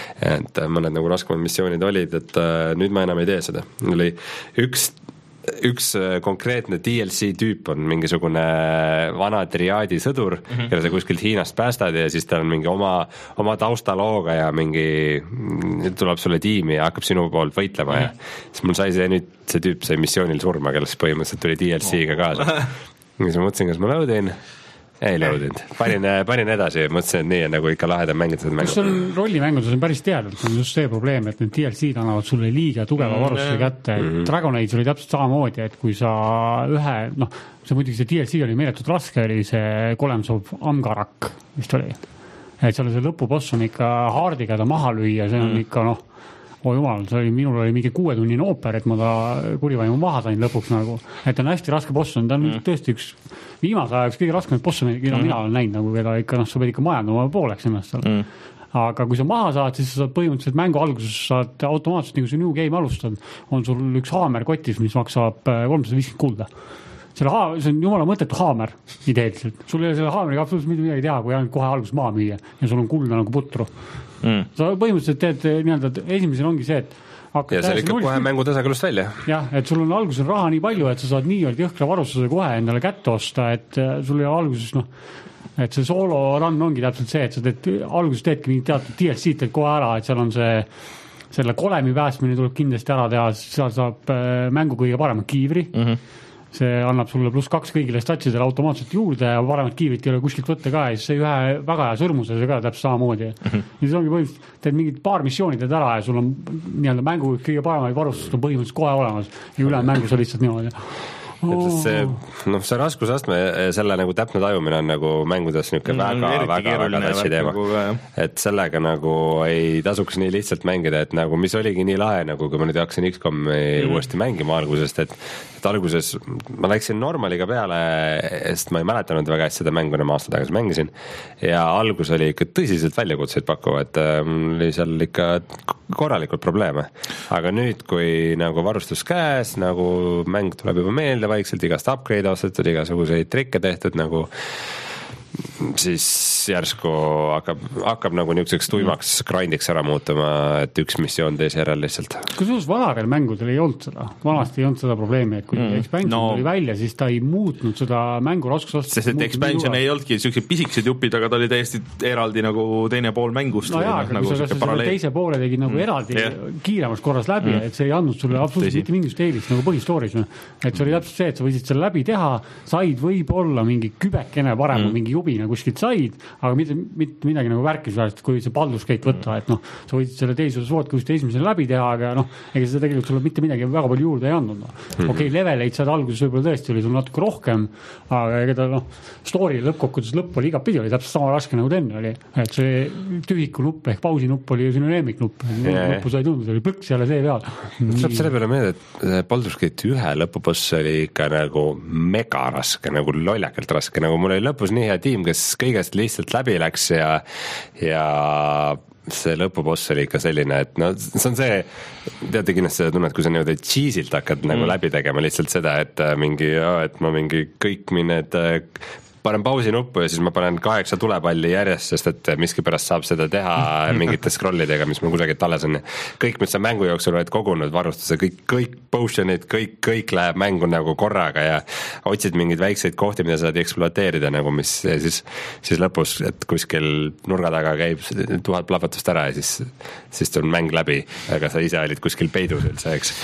Et mõned nagu raskemad missioonid olid, et äh, nüüd ma enam ei tee seda. Oli üks üks konkreetne D L C tüüp on mingisugune vana triaadi sõdur, mm-hmm. kelle sa kuskilt Hiinast päästad ja siis tal on mingi oma, oma taustalooga ja mingi tuleb sulle tiimi ja hakkab sinu poolt võitlema mm-hmm. ja siis mul sai see nüüd, see tüüp sai missioonil surma, kellest põhimõtteliselt tuli D L C-ga kaasa. Ja siis ma mõtlesin, kas ma lõudin? Ei lõudinud. Panin, panin edasi ja mõtlesin, et nii on nagu ikka lahedam mängida seda mängu.
Kus on rollimängudes on päris teadnud, see on just see probleem, et need D L C-d annavad sulle liiga tugeva varustuse kätte. Mm-hmm. Dragon Age oli täpselt samamoodi, et kui sa ühe, noh, see muidugi see D L C oli meeletult raske, oli see Kolemsov Amgarak, vist oli. Et seal see lõpuboss on ikka haardiga ta maha lüüa, see on mm. ikka, noh, oh jumal, see oli, minul oli mingi kuuetunnine ooper, et ma ta kurivaimu maha sain lõpuks nagu, et on hästi raske boss, on ta on mm. tõesti üks viimase aja üks kõige raskemaid bosse, mida mm. mina olen näinud, nagu keda ikka, noh, sa pead ikka majandama pooleks ennast seal. Mm. aga kui sa maha saad, siis sa saad põhimõtteliselt mängu alguses saad automaatselt, nagu see new game alustad, on sul üks haamer kotis, mis maksab kolmsada viiskümmend kulda. Selle ha- see on jumala mõttetu haamer ideeliselt. Sul ei ole selle haameriga absoluutselt mitte midagi teha, kui ainult kohe alguses maha müüa ja sul on kulda nagu putru. Mm. Sa põhimõtteliselt teed nii-öelda, esimesel ongi see, et
ja see lükkab kohe mängu tasakaalust välja.
Jah, et sul on alguses raha nii palju, et sa saad nii-öelda jõhkra varustuse kohe endale kätte osta, et sul ei ole alguses, noh, et see solo run ongi täpselt see, et sa teed, alguses teedki mingi teatud D L C teed kohe ära, et seal on see selle kolemi päästmine tuleb kindlasti ära teha, seal saab mängu kõige parema kiivri. Mm-hmm. See annab sulle pluss kaks kõigile statsidele automaatselt juurde ja paremat kiivrit ei ole kuskilt võtta ka ja siis see ühe väga hea sõrmuse see ka täpselt samamoodi. Mm-hmm. Ja siis ongi põhimõtteliselt, teed mingid paar missioonid teed ära ja sul on nii-öelda mängu kõige paremaid varustust on põhimõtteliselt kohe olemas ja üle mängu sa lihtsalt niimoodi.
Oh. See, noh, see raskusastme, selle nagu täpne tajumine on nagu mängudes niisugune mm, väga, väga, väga tätsi teema. Et sellega nagu ei tasuks nii lihtsalt mängida, et nagu mis oligi nii lahe, nagu kui ma nüüd hakkasin X COM mm. uuesti mängima algusest, et, et alguses ma läksin normaliga peale, sest ma ei mäletanud väga hästi seda mängu, ma aasta tagasi mängisin ja algus oli ikka tõsiselt väljakutseid pakkuva, et mul oli seal ikka korralikult probleeme. Aga nüüd, kui nagu varustus käes, nagu mäng tuleb juba meelde vaikselt, igast upgrade ostetud, igasuguseid trikke tehtud, nagu siis järsku hakkab, hakkab nagu niisuguseks tuimaks grindiks ära muutuma, et üks missioon teise järel lihtsalt.
Kusjuures vanadel mängudel ei olnud seda, vanasti ei olnud seda probleemi, et kui mm. expansion no. tuli välja, siis ta ei muutnud seda mängu raskusastme.
Sest et expansion ei olnudki niisugused pisikesed jupid, aga ta oli täiesti eraldi nagu teine pool mängust.
No jaa, aga
nagu
kui sa selle teise poole tegi nagu eraldi mm. kiiremas korras läbi, mm. et see ei andnud sulle absoluutselt mitte mingist eelist nagu põhistooris. Et see oli täpselt see, et sa võisid selle läbi teha, said võib-olla mingi kübekene parem mm. mingi jubina kuskilt said, aga mitte, mitte midagi nagu värkisväärselt, kui see Baldur's Gate võtta, et noh, sa võid selle teise sood kuskil esimesele läbi teha, aga noh, ega seda tegelikult sulle mitte midagi väga palju juurde ei andnud. No. Mm-hmm. Okei, okay, leveleid saad alguses võib-olla tõesti oli sul natuke rohkem, aga ega ta noh, story lõppkokkudus lõpp oli igapidi, oli täpselt sama raske nagu enne oli, et see tühiku nupp ehk pausi nupp oli sinu lemmiknupp, lõppu sai tundus, oli plõks jälle see peal.
Saab selle peale meelde, et Baldur's Gate ühe lõpuboss oli ikka nagu mega raske, nagu lollakalt raske, nagu mul oli lõpus nii hea tiim, kes kõigest lihtsalt läbi läks ja, ja see lõpuboss oli ikka selline, et no see on see, teate kindlasti seda tunnet, kui sa niimoodi cheesilt hakkad mm. nagu läbi tegema lihtsalt seda, et mingi, et ma mingi kõik mined panen pausi nuppu ja siis ma panen kaheksa tulepalli järjest, sest et miskipärast saab seda teha mingite scrollidega, mis mul kusagilt alles on. Kõik, mis sa mängu jooksul oled kogunud varustuse, kõik, kõik potionid, kõik, kõik läheb mängu nagu korraga ja otsid mingeid väikseid kohti, mida saad ekspluateerida, nagu mis siis, siis lõpus, et kuskil nurga taga käib tuhat plahvatust ära ja siis, siis on mäng läbi, aga sa ise olid kuskil peidus üldse, eks.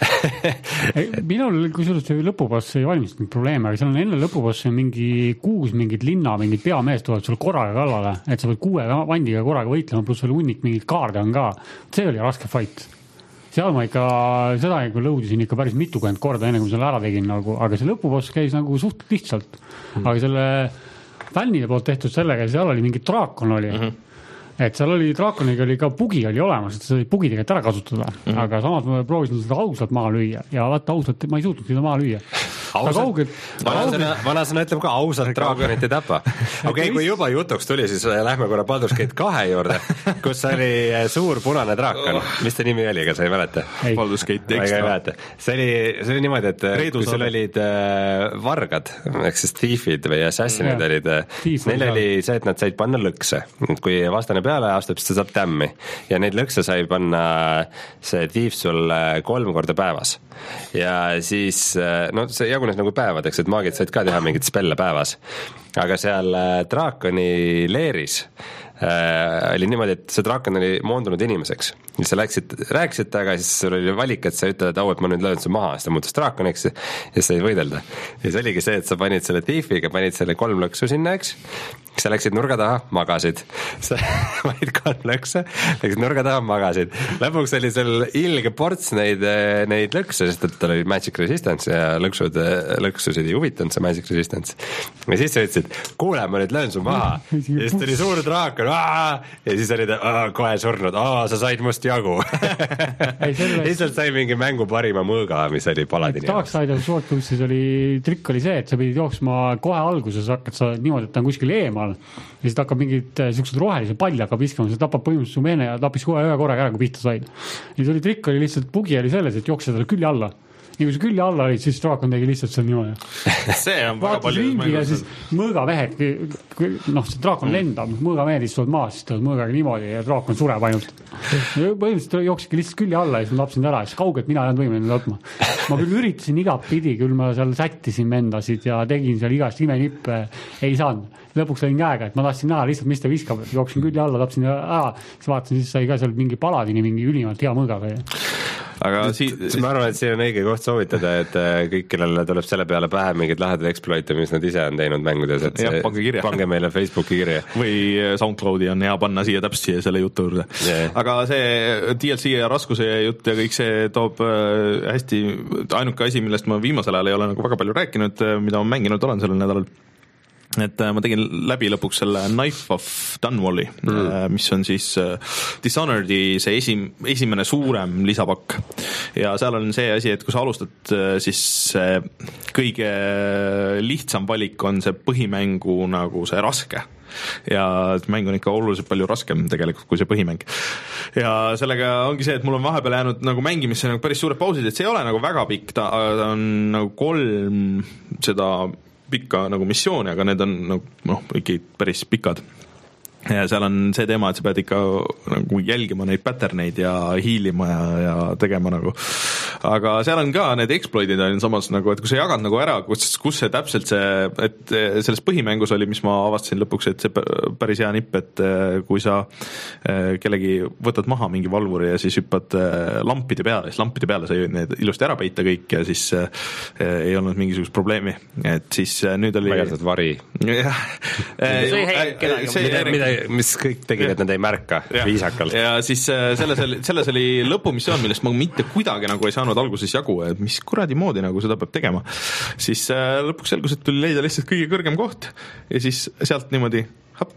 Minul kusjuures lõpuboss ei valmistanud probleeme, aga seal on enne lõpuboss mingi kuus mingid linna, mingid peamees tulevad sulle korraga kallale, et sa võid kuue vandiga korraga võitlema, pluss oli hunnik mingid kaarde on ka. See oli raske fight. Seal ma ikka, seda kui lõudisin ikka päris mitukümmend korda enne, kui ma selle ära tegin, nagu, aga see lõpuboss käis nagu suht lihtsalt. Mm. Aga selle fännide poolt tehtud sellega, seal oli mingi draakon oli. Mm-hmm. Et seal oli, draakoniga oli ka bugi oli olemas, et see oli bugi tegelikult ära kasutada, mm-hmm. aga samas ma proovisin seda ausalt maha lüüa ja vaata ausalt, ma ei suutnud seda maha lüüa.
Ausalt, vanasõna, vanasõna ütleb ka ausalt draakonit ei täpa. Okei, okay, kui juba jutuks tuli, siis lähme korra Baldur's Gate kahe juurde, kus oli suur punane draakon. Mis ta nimi oli, ega sa ei mäleta?
Baldur's Gate ekstra.
See oli, see oli niimoodi, et Reedu kui sul olid vargad, ehk siis thiefid või assassinid ja, olid, neil oli see, et nad said panna lõkse. Kui vastane peale astub, siis ta saab tämmi. Ja neid lõkse sai panna see thief sul kolm korda päevas. Ja siis, no see jagunes nagu päevadeks, et maagid said ka teha mingit spelle päevas. Aga seal draakoni leeris äh, oli niimoodi, et see draakon oli moondunud inimeseks. Ja sa läksid, rääkisid taga, siis sul oli valik, et sa ütled, et au, et ma nüüd löön su maha, siis ta muutus draakoniks ja siis sa ei võidelda. Ja see oligi see, et sa panid selle tiifiga, panid selle kolm lõksu sinna, eks. Sa läksid nurga taha, magasid. Sa panid kolm lõkse, läksid nurga taha, magasid. Lõpuks oli seal ilge ports neid, neid lõkse, sest et tal oli magic resistance ja lõksud, lõksusid ei huvitanud see magic resistance. Ja siis sa ütlesid, kuule, ma nüüd löön su maha. Ja siis tuli suur draakon ja siis oli ta kohe surnud, aa, sa said must jagu. Lihtsalt sai mingi mängu parima mõõga, mis oli Paladini.
Tahaks saada Sword Boostis oli, trikk oli see, et sa pidid jooksma kohe alguses, hakkad sa niimoodi, et ta on kuskil eemal ja siis ta hakkab mingid sellised rohelise palli hakkab viskama, see tapab põhimõtteliselt su meene ja tapis kohe ühe korraga ära, kui pihta said. Ja see oli trikk oli lihtsalt, bugi oli selles, et jookse talle külje alla. Nii kui see külje alla olid, siis draakon tegi lihtsalt seal niimoodi.
See on väga palju
ringi ja siis mõõgamehed, noh, see draakon lendab, mõõgamehed istuvad maas, siis tuleb mõõgaga niimoodi ja draakon sureb ainult. Põhimõtteliselt jookski lihtsalt külje alla ja siis ma tapsin ära, siis kaugelt mina ei olnud võimeline tapma. Ma küll üritasin igat pidi, küll ma seal sättisin mendasid ja tegin seal igast imenippe, ei saanud. Lõpuks olin käega, et ma tahtsin näha lihtsalt, mis ta viskab, jooksin külje alla, tapsin ära, siis vaatasin, siis sai ka seal mingi paladini, mingi ülimalt hea mõõgaga.
Aga si- ma arvan, et siin on õige koht soovitada, et kõik, kellele tuleb selle peale pähe mingid lahedad exploite, mis nad ise on teinud mängudes, et
ja, pange,
pange meile Facebooki kirja.
Või SoundCloudi on hea panna siia täpselt siia selle jutu juurde. Yeah. Aga see D L C ja raskuse jutt ja kõik see toob hästi, ainuke asi, millest ma viimasel ajal ei ole nagu väga palju rääkinud, mida ma mänginud olen sellel nädalal, et ma tegin läbi lõpuks selle Knife of Dunwalli, mm. mis on siis Dishonored'i see esi, esimene suurem lisapakk. Ja seal on see asi, et kui sa alustad, siis kõige lihtsam valik on see põhimängu nagu see raske. Ja mäng on ikka oluliselt palju raskem tegelikult kui see põhimäng. Ja sellega ongi see, et mul on vahepeal jäänud nagu mängimisse nagu päris suured pausid, et see ei ole nagu väga pikk, ta, ta on nagu kolm seda pikka nagu missiooni, aga need on nagu, noh, ikka päris pikad. Ja seal on see teema, et sa pead ikka nagu jälgima neid patterneid ja hiilima ja, ja tegema nagu. Aga seal on ka need exploitid on samas nagu, et kui sa jagad nagu ära, kus, kus see täpselt see, et selles põhimängus oli, mis ma avastasin lõpuks, et see päris hea nipp, et kui sa kellegi võtad maha mingi valvuri ja siis hüppad lampide peale, siis lampide peale sai need ilusti ära peita kõik ja siis ei olnud mingisugust probleemi. Et siis nüüd oli...
Vägerdad vari.
Jah.
See ei häiri kedagi.
Mis kõik tegid, et nad ei märka ja. Viisakalt.
Ja siis selles oli, selles oli lõpumissioon, millest ma mitte kuidagi nagu ei saanud alguses jagu, et mis kuradi moodi nagu seda peab tegema. Siis lõpuks selgus, et tuli leida lihtsalt kõige kõrgem koht ja siis sealt niimoodi hap,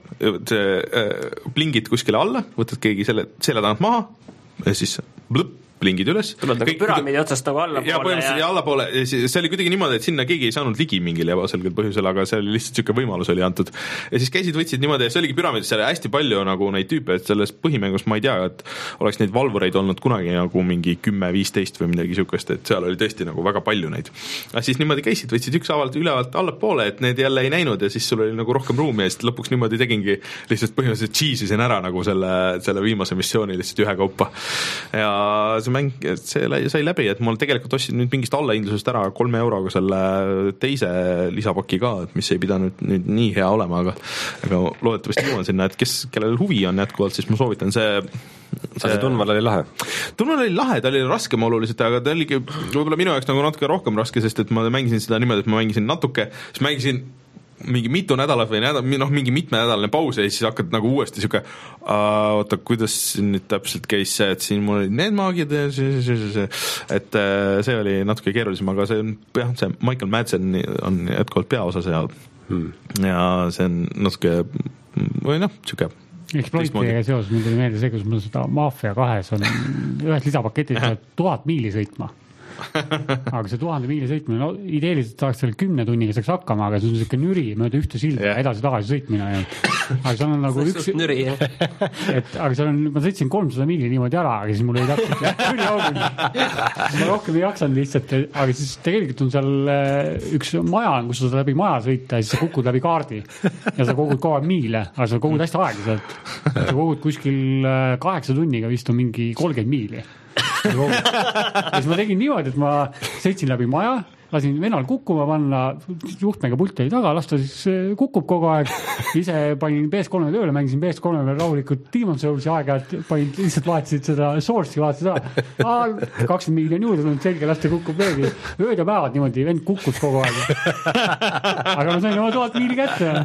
plingid kuskile alla, võtad keegi selle selja tagant maha ja siis blõpp, plingid üles.
Tuleb nagu püramiidi otsast nagu allapoole.
Ja põhimõtteliselt ja allapoole. See oli kuidagi niimoodi, et sinna keegi ei saanud ligi mingil ebaselgel põhjusel, aga see oli lihtsalt siuke võimalus oli antud. Ja siis käisid, võtsid niimoodi, see oligi püramiidis, seal oli hästi palju nagu neid tüüpe, et selles põhimängus ma ei tea, et oleks neid valvureid olnud kunagi nagu mingi kümme viisteist või midagi siukest, et seal oli tõesti nagu väga palju neid. Ja siis niimoodi käisid, võtsid ükshaaval ülevalt allapoole, et need jälle ei näinud ja siis sul oli nagu rohkem ruumi ja siis lõpuks niimoodi tegingi lihtsalt põhimõtteliselt cheese'isin ära nagu selle, selle viimase missiooni lihtsalt ühe kaupa. Ja see mäng, see sai läbi, et mul tegelikult ostsin nüüd mingist allahindlusest ära kolme euroga selle teise lisapaki ka, et mis ei pidanud nüüd nii hea olema, aga, aga loodetavasti jõuan sinna, et kes, kellel huvi on jätkuvalt, siis ma soovitan see
see, see Dunwall oli lahe?
Dunwall oli lahe, ta oli raskem oluliselt, aga ta oligi võib-olla minu jaoks nagu natuke rohkem raske, sest et ma mängisin seda niimoodi, et ma mängisin natuke, siis mängisin mingi mitu nädalat või nädal, noh, mingi mitmenädalane paus ja siis hakkad nagu uuesti siuke oota, kuidas nüüd täpselt käis see, et siin mul olid need maagid ja see, see, see, see. Et see oli natuke keerulisem, aga see on, jah, see Michael Madsen on jätkuvalt peaosas ja, hmm. ja see on natuke või noh, siuke
Exploitiga seoses mul tuli meelde see, kus mul seda Mafia kahes on ühes lisapaketis tuhat miili sõitma. Aga see tuhande miili sõitmine, no ideeliselt saaks selle kümne tunniga saaks hakkama, aga see on selline nüri mööda ühte silda yeah. edasi-tagasi sõitmine. Ja. Aga seal on nagu üks...
nüri,
et, aga seal on, ma sõitsin kolmsada miili niimoodi ära, aga siis mul ei täpselt küll jauguni. Ma rohkem ei jaksanud lihtsalt, aga siis tegelikult on seal üks maja, kus sa saad läbi maja sõita ja siis sa kukud läbi kaardi ja sa kogud kogu aeg miile, aga sa kogud hästi aeglaselt. Sa kogud kuskil kaheksa tunniga vist on mingi kolmkümmend miili. Ja siis ma tegin niimoodi, et ma sõitsin läbi maja, lasin venal kukkuma panna, juhtmega pult oli taga, las ta siis kukub kogu aeg. Ise panin P S kolme tööle, mängisin P S kolme veel rahulikult Demon's Soulsi aeg-ajalt, panin lihtsalt vaatasid seda Source'i, vaatasid seda, kakskümmend miljon juurde tulnud selge, las ta kukub veegi. Ööd ja päevad niimoodi, vend kukkus kogu aeg. Aga ma sain oma tuhat miili kätte.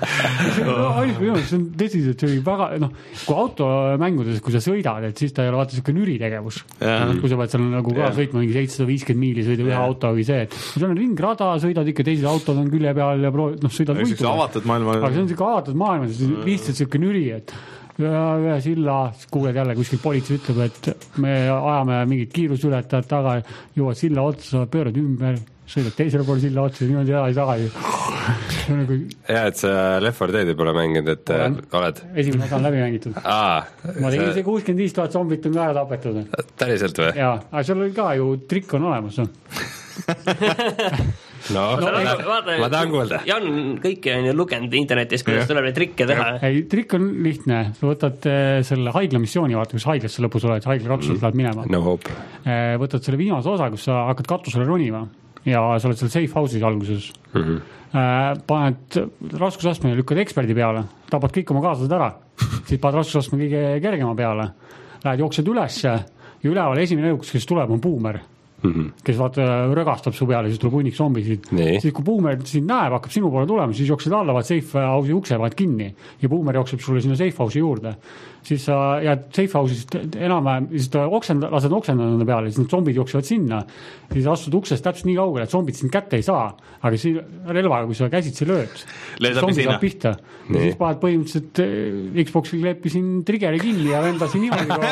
See on tõsiselt, see oli väga, noh, kui automängudes, kui sa sõidad, et siis ta ei ole vaata siuke nüri tegevus. Kui sa pead seal nagu ka sõitma mingi seitsesada viiskümmend miili sõida ühe auto või see, et see on ringrada, sõidad ikka, teised autod on külje peal ja proovid, noh, sõidad võitu.
Avatud maailma.
Aga see on siuke avatud maailma, lihtsalt siuke nüri, et ühe silla, kuuled jälle kuskil politsei ütleb, et me ajame mingit kiirusületajad taga, jõuad silla otsa, pöörad ümber, sõidad teisele pool silla otsa, niimoodi ära ei saa ju. Nagu...
ja, et sa Left four Dead'i pole mänginud, et olen. Oled?
Esimene osa on läbi mängitud.
Aa,
ma tegin see kuuskümmend viis tuhat zombit on ära tapetud.
Päriselt või?
jaa, aga seal oli ka ju trikk on olemas.
no, no ma, vaata, ma tahan kuulda.
Jan kõiki on ju lugenud internetis, kuidas tuleb neid trikke teha.
Ei, trikk on lihtne. Sa võtad selle haigla-missiooni, vaata, kus haiglasse lõpus oled, haigla kapsulis lähed minema.
No hope.
Võtad selle viimase osa, kus sa hakkad katusele ronima ja sa oled seal safe house'is alguses. Mm-hmm. Paned raskusastme ja lükkad eksperdi peale, tapad kõik oma kaaslased ära, siis paned raskusastme kõige kergema peale, lähed jooksed üles ja üleval esimene õukus, kes tuleb, on buumer. Mm-hmm. Kes vaata rögastab su peale, siis tuleb hunnik zombisid. Siis kui buumer sind näeb, hakkab sinu poole tulema, siis jooksed alla, vaat safe house'i ukse vaat kinni ja buumer jookseb sulle sinna safe house'i juurde. Siis sa jääd safe house'ist enam-vähem, siis ta oksenda, lased oksendada nende peale, siis need zombid jooksevad sinna, siis astud uksest täpselt nii kaugele, et zombid sind kätte ei saa, aga siin relvaga, kui sa käsitsi lööd, zombi saab pihta. Ja siis paned põhimõtteliselt Xbox'i leppisin triggeri kinni ja vendasin niimoodi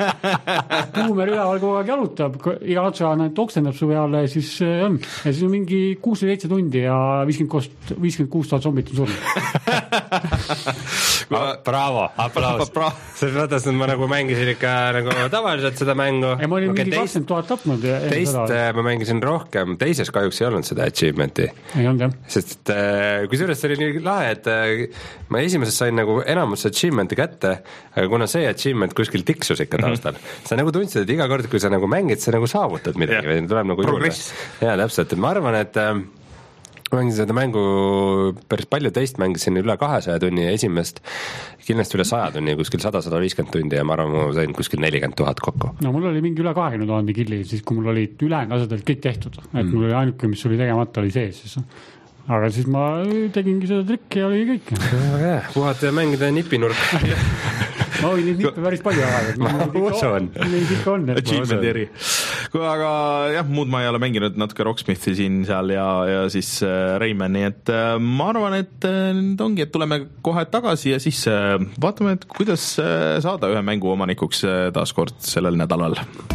buumer üleval kogu aeg jalutab, iga otsa oksendab su peale, siis on. Ja siis on mingi kuus või seitse tundi ja viiskümmend kuus tuhat zombit on surnud.
Bravo, aplaus. Selles mõttes, et ma nagu mängisin ikka nagu tavaliselt seda mängu.
Ja ma olin okay, mingi kakskümmend tuhat tapnud.
Teist ma mängisin rohkem, teises kahjuks ei olnud seda achievementi.
Ei olnud, jah.
Sest kui sellest oli nii lahe, et ma esimeses sain nagu enamus achievementi kätte, aga kuna see achievement kuskil tiksus ikka taustal, mm-hmm. sa nagu tundsid, et iga kord, kui sa nagu mängid, sa nagu saavutad midagi või tuleb nagu juurde. Jaa, täpselt, et ma arvan, et ma mängisin seda mängu päris palju, teist mängisin üle kahesaja tunni ja esimest kindlasti üle saja tunni, kuskil sada sada viiskümmend tundi ja ma arvan, ma sain kuskil nelikümmend tuhat kokku.
No mul oli mingi üle kahekümne tuhande killi, siis kui mul olid ülejäänud asjad olid kõik tehtud, et mm. mul oli ainuke, mis oli tegemata, oli sees siis. Aga siis ma tegingi seda trikki ja oli kõik.
Puhata ja mängida nipinurk.
ma võin neid nippe päris palju aega.
ma usun.
Neid ikka on.
Achievement eri. Aga jah, muud ma ei ole mänginud natuke Rocksmithi siin seal ja, ja siis Rayman, nii et ma arvan, et nüüd ongi, et tuleme kohe tagasi ja siis vaatame, et kuidas saada ühe mängu omanikuks taas kord sellel nädalal.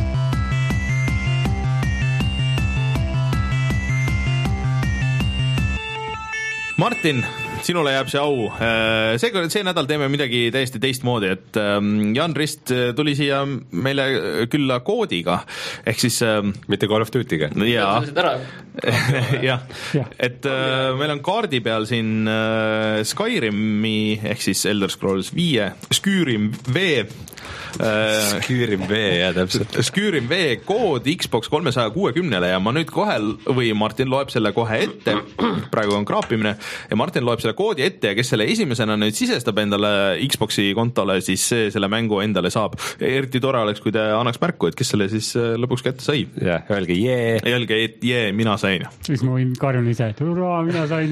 Martin, sinule jääb see au. See, see nädal teeme midagi täiesti teistmoodi, et Jan Rist tuli siia meile külla koodiga, ehk siis...
mitte Call of Duty'ga.
Jaa, jah, et meil on kaardi peal siin Skyrimi, ehk siis Elder Scrolls viie, Skyrim V,
Skyrim V, jah, täpselt.
Skyrim V kood Xbox kolmesaja kuuekümnele ja ma nüüd kohe, või Martin loeb selle kohe ette, praegu on kraapimine, ja Martin loeb selle koodi ette ja kes selle esimesena nüüd sisestab endale Xboxi kontole, siis see selle mängu endale saab. Eriti tore oleks, kui te annaks märku, et kes selle siis lõpuks kätte sai.
Jah, öelge jee.
Öelge, et jee, mina sain.
Siis ma võin karjun ise, et hurraa, mina sain.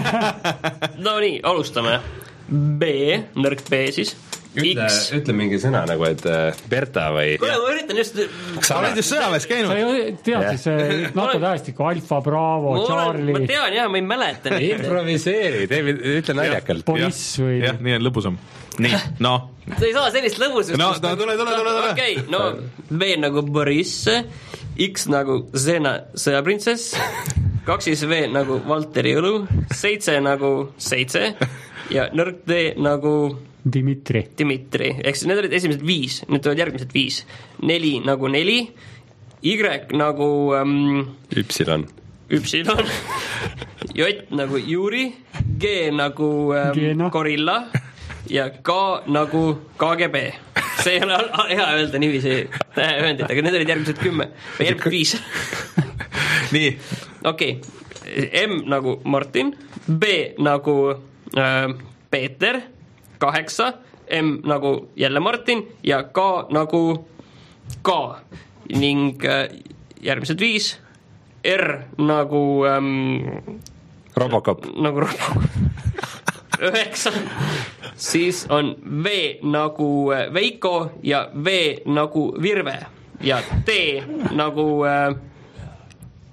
no nii, alustame. B, nõrk B siis.
Ütle, ütle mingi sõna nagu, et Berta või...
Kuule, ma üritan just...
Sa oled just sõjaväes käinud?
Sa ju tead siis NATO tähestiku Alfa, Bravo, Charlie...
Ma tean, jah, ma ei mäleta.
Improviseeri, ütle naljakalt.
Poliss või...
Jah, nii on lõbusam. Nii, no.
Sa ei saa sellist lõbusust.
No, tule, tule, tule, tule.
Okei, no, B nagu Boris, X nagu Zena sõjaprintsess, kaksis V nagu Valteri õlu, seitse nagu seitse ja nõrk D nagu...
Dimitri.
Dimitri, ehk siis need olid esimesed viis, nüüd tulevad järgmised viis. Neli nagu neli, Y nagu... Um,
Üpsilon.
Üpsilon. J nagu Juri, G nagu um, Gorilla ja K nagu K G B. See ei ole hea öelda niiviisi ühendit, aga need olid järgmised kümme. Või järgmised viis.
Nii.
Okei. Okay. M nagu Martin, B nagu äh, Peeter, kaheksa, M nagu jälle Martin ja K nagu K ning äh, järgmised viis, R nagu ähm,
Robocop
nagu Robocop üheksa, siis on V nagu Veiko ja V nagu Virve ja T nagu äh,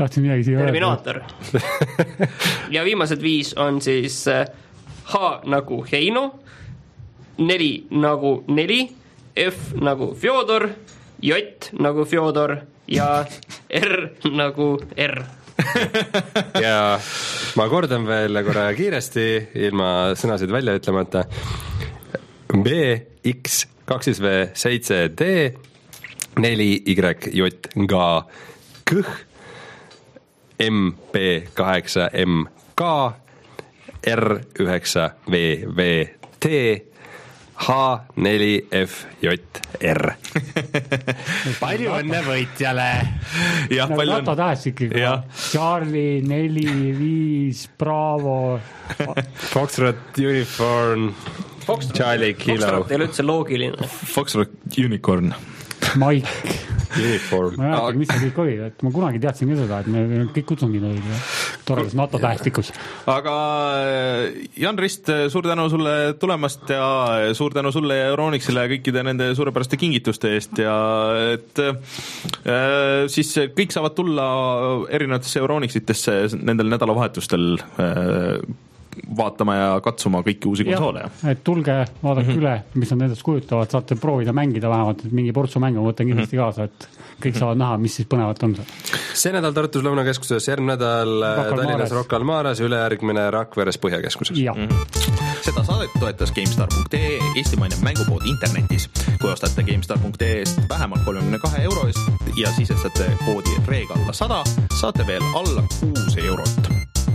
tahtsin midagi siia
Terminaator. Ja viimased viis on siis H nagu Heino, neli nagu neli, F nagu Fjodor, J nagu Fjodor ja R nagu R.
Ja ma kordan veel korra kiiresti, ilma sõnasid välja ütlemata. B, X, kaks V, seitse D, neli Y, J, G, K, M, P, kaheksa M, K, R, üheksa V, V, T, H, neli F, J, R. Palju õnne võitjale.
Jah, palju õnne. NATO tähes ikkagi. Charlie, neli, viis, Bravo.
Foxtrot, Uniform, Fox, Charlie, Kilo.
Foxtrot ei ole üldse loogiline.
Foxtrot, Unicorn.
Mike.
Uniform.
Ma ei mäletagi, mis see kõik oli, et ma kunagi teadsin ka seda, et me kõik kutsungid olid toredas NATO tähestikus.
Aga Jan Rist, suur tänu sulle tulemast ja suur tänu sulle ja Euronixile kõikide nende suurepäraste kingituste eest ja et äh, siis kõik saavad tulla erinevatesse Euronixitesse nendel nädalavahetustel äh, vaatama ja katsuma kõiki uusi konsoole.
Et tulge, vaadake mm-hmm. üle, mis nad nendest kujutavad, saate proovida mängida vähemalt, et mingi portsu mängu võtan kindlasti mm-hmm. kaasa, et kõik saavad näha, mis siis põnevat on.
See nädal Tartus Lõunakeskuses, järgmine nädal Tallinnas Rocca al Mares, ülejärgmine Rakveres Põhjakeskuses.
Mm-hmm. Seda saadet toetas GameStar punkt ee, eestimaine mängupood internetis. Kui ostate GameStar punkt ee-st vähemalt kolmekümne kahe euro eest ja sisestate koodi reeg alla sada, saate veel alla kuus eurot.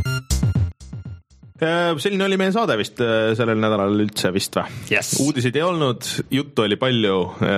Selline oli meie saade vist sellel nädalal üldse vist või?
Yes.
Uudiseid ei olnud, juttu oli palju,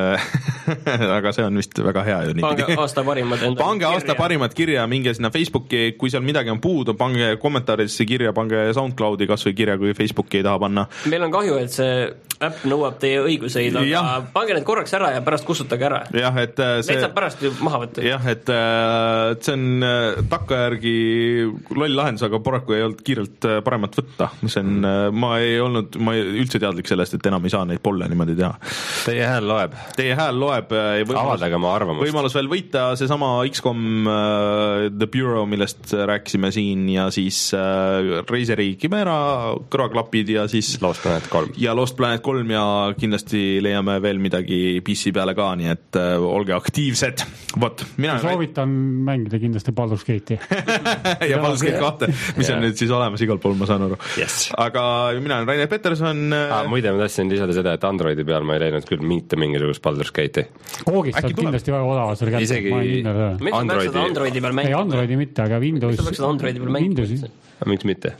aga see on vist väga hea.
Pange aasta parimad enda
pange aasta parimad kirja, minge sinna Facebooki, kui seal midagi on puudu, pange kommentaaridesse kirja, pange SoundCloudi kas või kirja, kui Facebooki ei taha panna.
Meil on kahju, et see äpp nõuab teie õiguseid, aga ja. Pange need korraks ära ja pärast kustutage ära.
Jah, et see...
Neid saab pärast maha võtta.
Jah, et see on takkajärgi loll lahendus, aga paraku ei olnud kiirelt paremat võtta. See on, ma ei olnud, ma ei üldse teadlik sellest, et enam ei saa neid polle niimoodi teha.
Teie hääl loeb.
Teie hääl loeb.
Avaldage oma arvamust.
Võimalus veel võita see sama X COM uh, The Bureau, millest rääkisime siin ja siis uh, Razeri Chimera kõrvaklapid ja siis
Lost Planet kolm.
Ja Lost Planet kolm ja kindlasti leiame veel midagi P C peale ka, nii et uh, olge aktiivsed. Vot, mina
soovitan mängida kindlasti Baldur's Gate'i.
ja Baldur's Gate kahte, mis yeah. on nüüd siis olemas igal pool, ma saan aru.
Yes.
Aga mina olen Rainer Peterson.
Ah, muide, ma tahtsin lisada seda, et Androidi peal ma ei leidnud küll mitte mingisugust Baldur's Gate'i.
Koogist on kindlasti väga odava selle kätte.
Isegi
Androidi. Androidi peal mängida.
Ei, Androidi mitte, aga Windows.
Miks ta peaks seda Androidi peal mängida?
Miks mitte?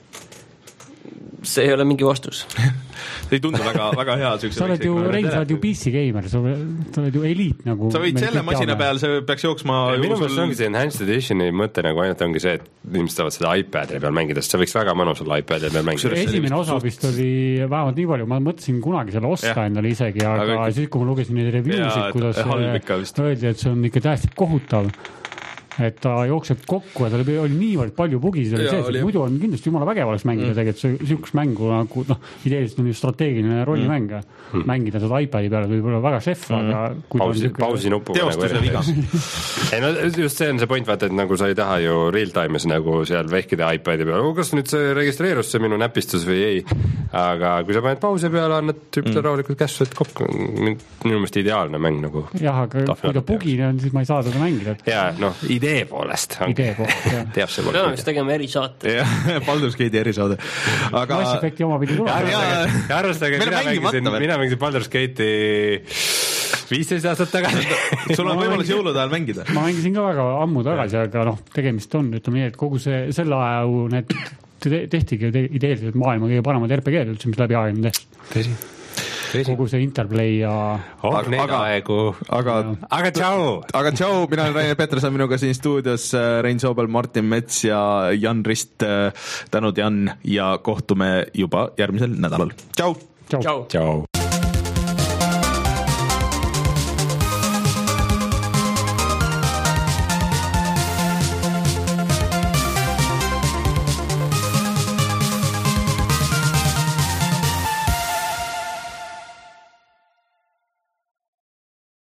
See ei ole mingi vastus.
See ei tundu väga, väga hea.
Sa oled ju, Rein, sa oled ju P C gamer, sa oled ju eliit nagu.
Sa võid selle masina peal, see peaks jooksma.
Minu mõttes ongi see Enhanced Editioni mõte nagu ainult ongi see, et inimesed saavad seda iPad'i peal mängida, sest see võiks väga mõnus olla iPad'i peal mängida.
Esimene osa vist oli vähemalt nii palju, ma mõtlesin kunagi selle osta endale isegi, aga, aga siis, kui ma lugesin neid reviewsid, kuidas öeldi, et see on ikka täiesti kohutav. Et ta jookseb kokku ja tal oli niivõrd palju bugisid oli sees, et muidu on kindlasti jumala vägev oleks mängida mm. tegelikult sihukest mängu nagu, noh, ideeliselt on ju strateegiline rollimäng mm. mängida seda iPadi peale võib olla väga šef, mm. aga kui
pausi,
ta on
pausi nupuga
teostuse viga.
Ei no just see on see point, vaata, et nagu sa ei taha ju real time'is nagu seal vehkida iPadi peale, kas nüüd see registreerus see minu näpistus või ei, aga kui sa paned pausi peale, annad tüüpile mm. rahulikult kässu, et kokku minu meelest ideaalne mäng nagu.
Jah, aga kui ta bugine on, siis ma ei saa seda mängida.
Ja, noh, idee idee poolest.
Idee poolest, jah.
Teab see
poolest. Peame tegema erisaate.
Baldur's Gate'i erisaade. Aga...
Mass-Effecti oma pidi tuleb.
Arvestage, mina mängisin, mina mängisin Baldur's Gate'i viisteist aastat tagasi.
Sul on võimalus jõulude ajal mängida.
Ma mängisin ka väga ammu tagasi, aga noh, tegemist on, ütleme nii, et kogu see, selle aja need tehtigi ideeliselt maailma kõige paremad R P G-d üldse, mis läbi aegnud tehti.
Tõsi.
Kogu see Interplay ja
oh, neid aga, aegu aga, aga tšau
aga tšau, mina olen Rainer Peterson, minuga siin stuudios Rein Soobel, Martin Mets ja Jan Rist. Tänud Jan ja kohtume juba järgmisel nädalal. Tšau.
Tšau.
Tšau.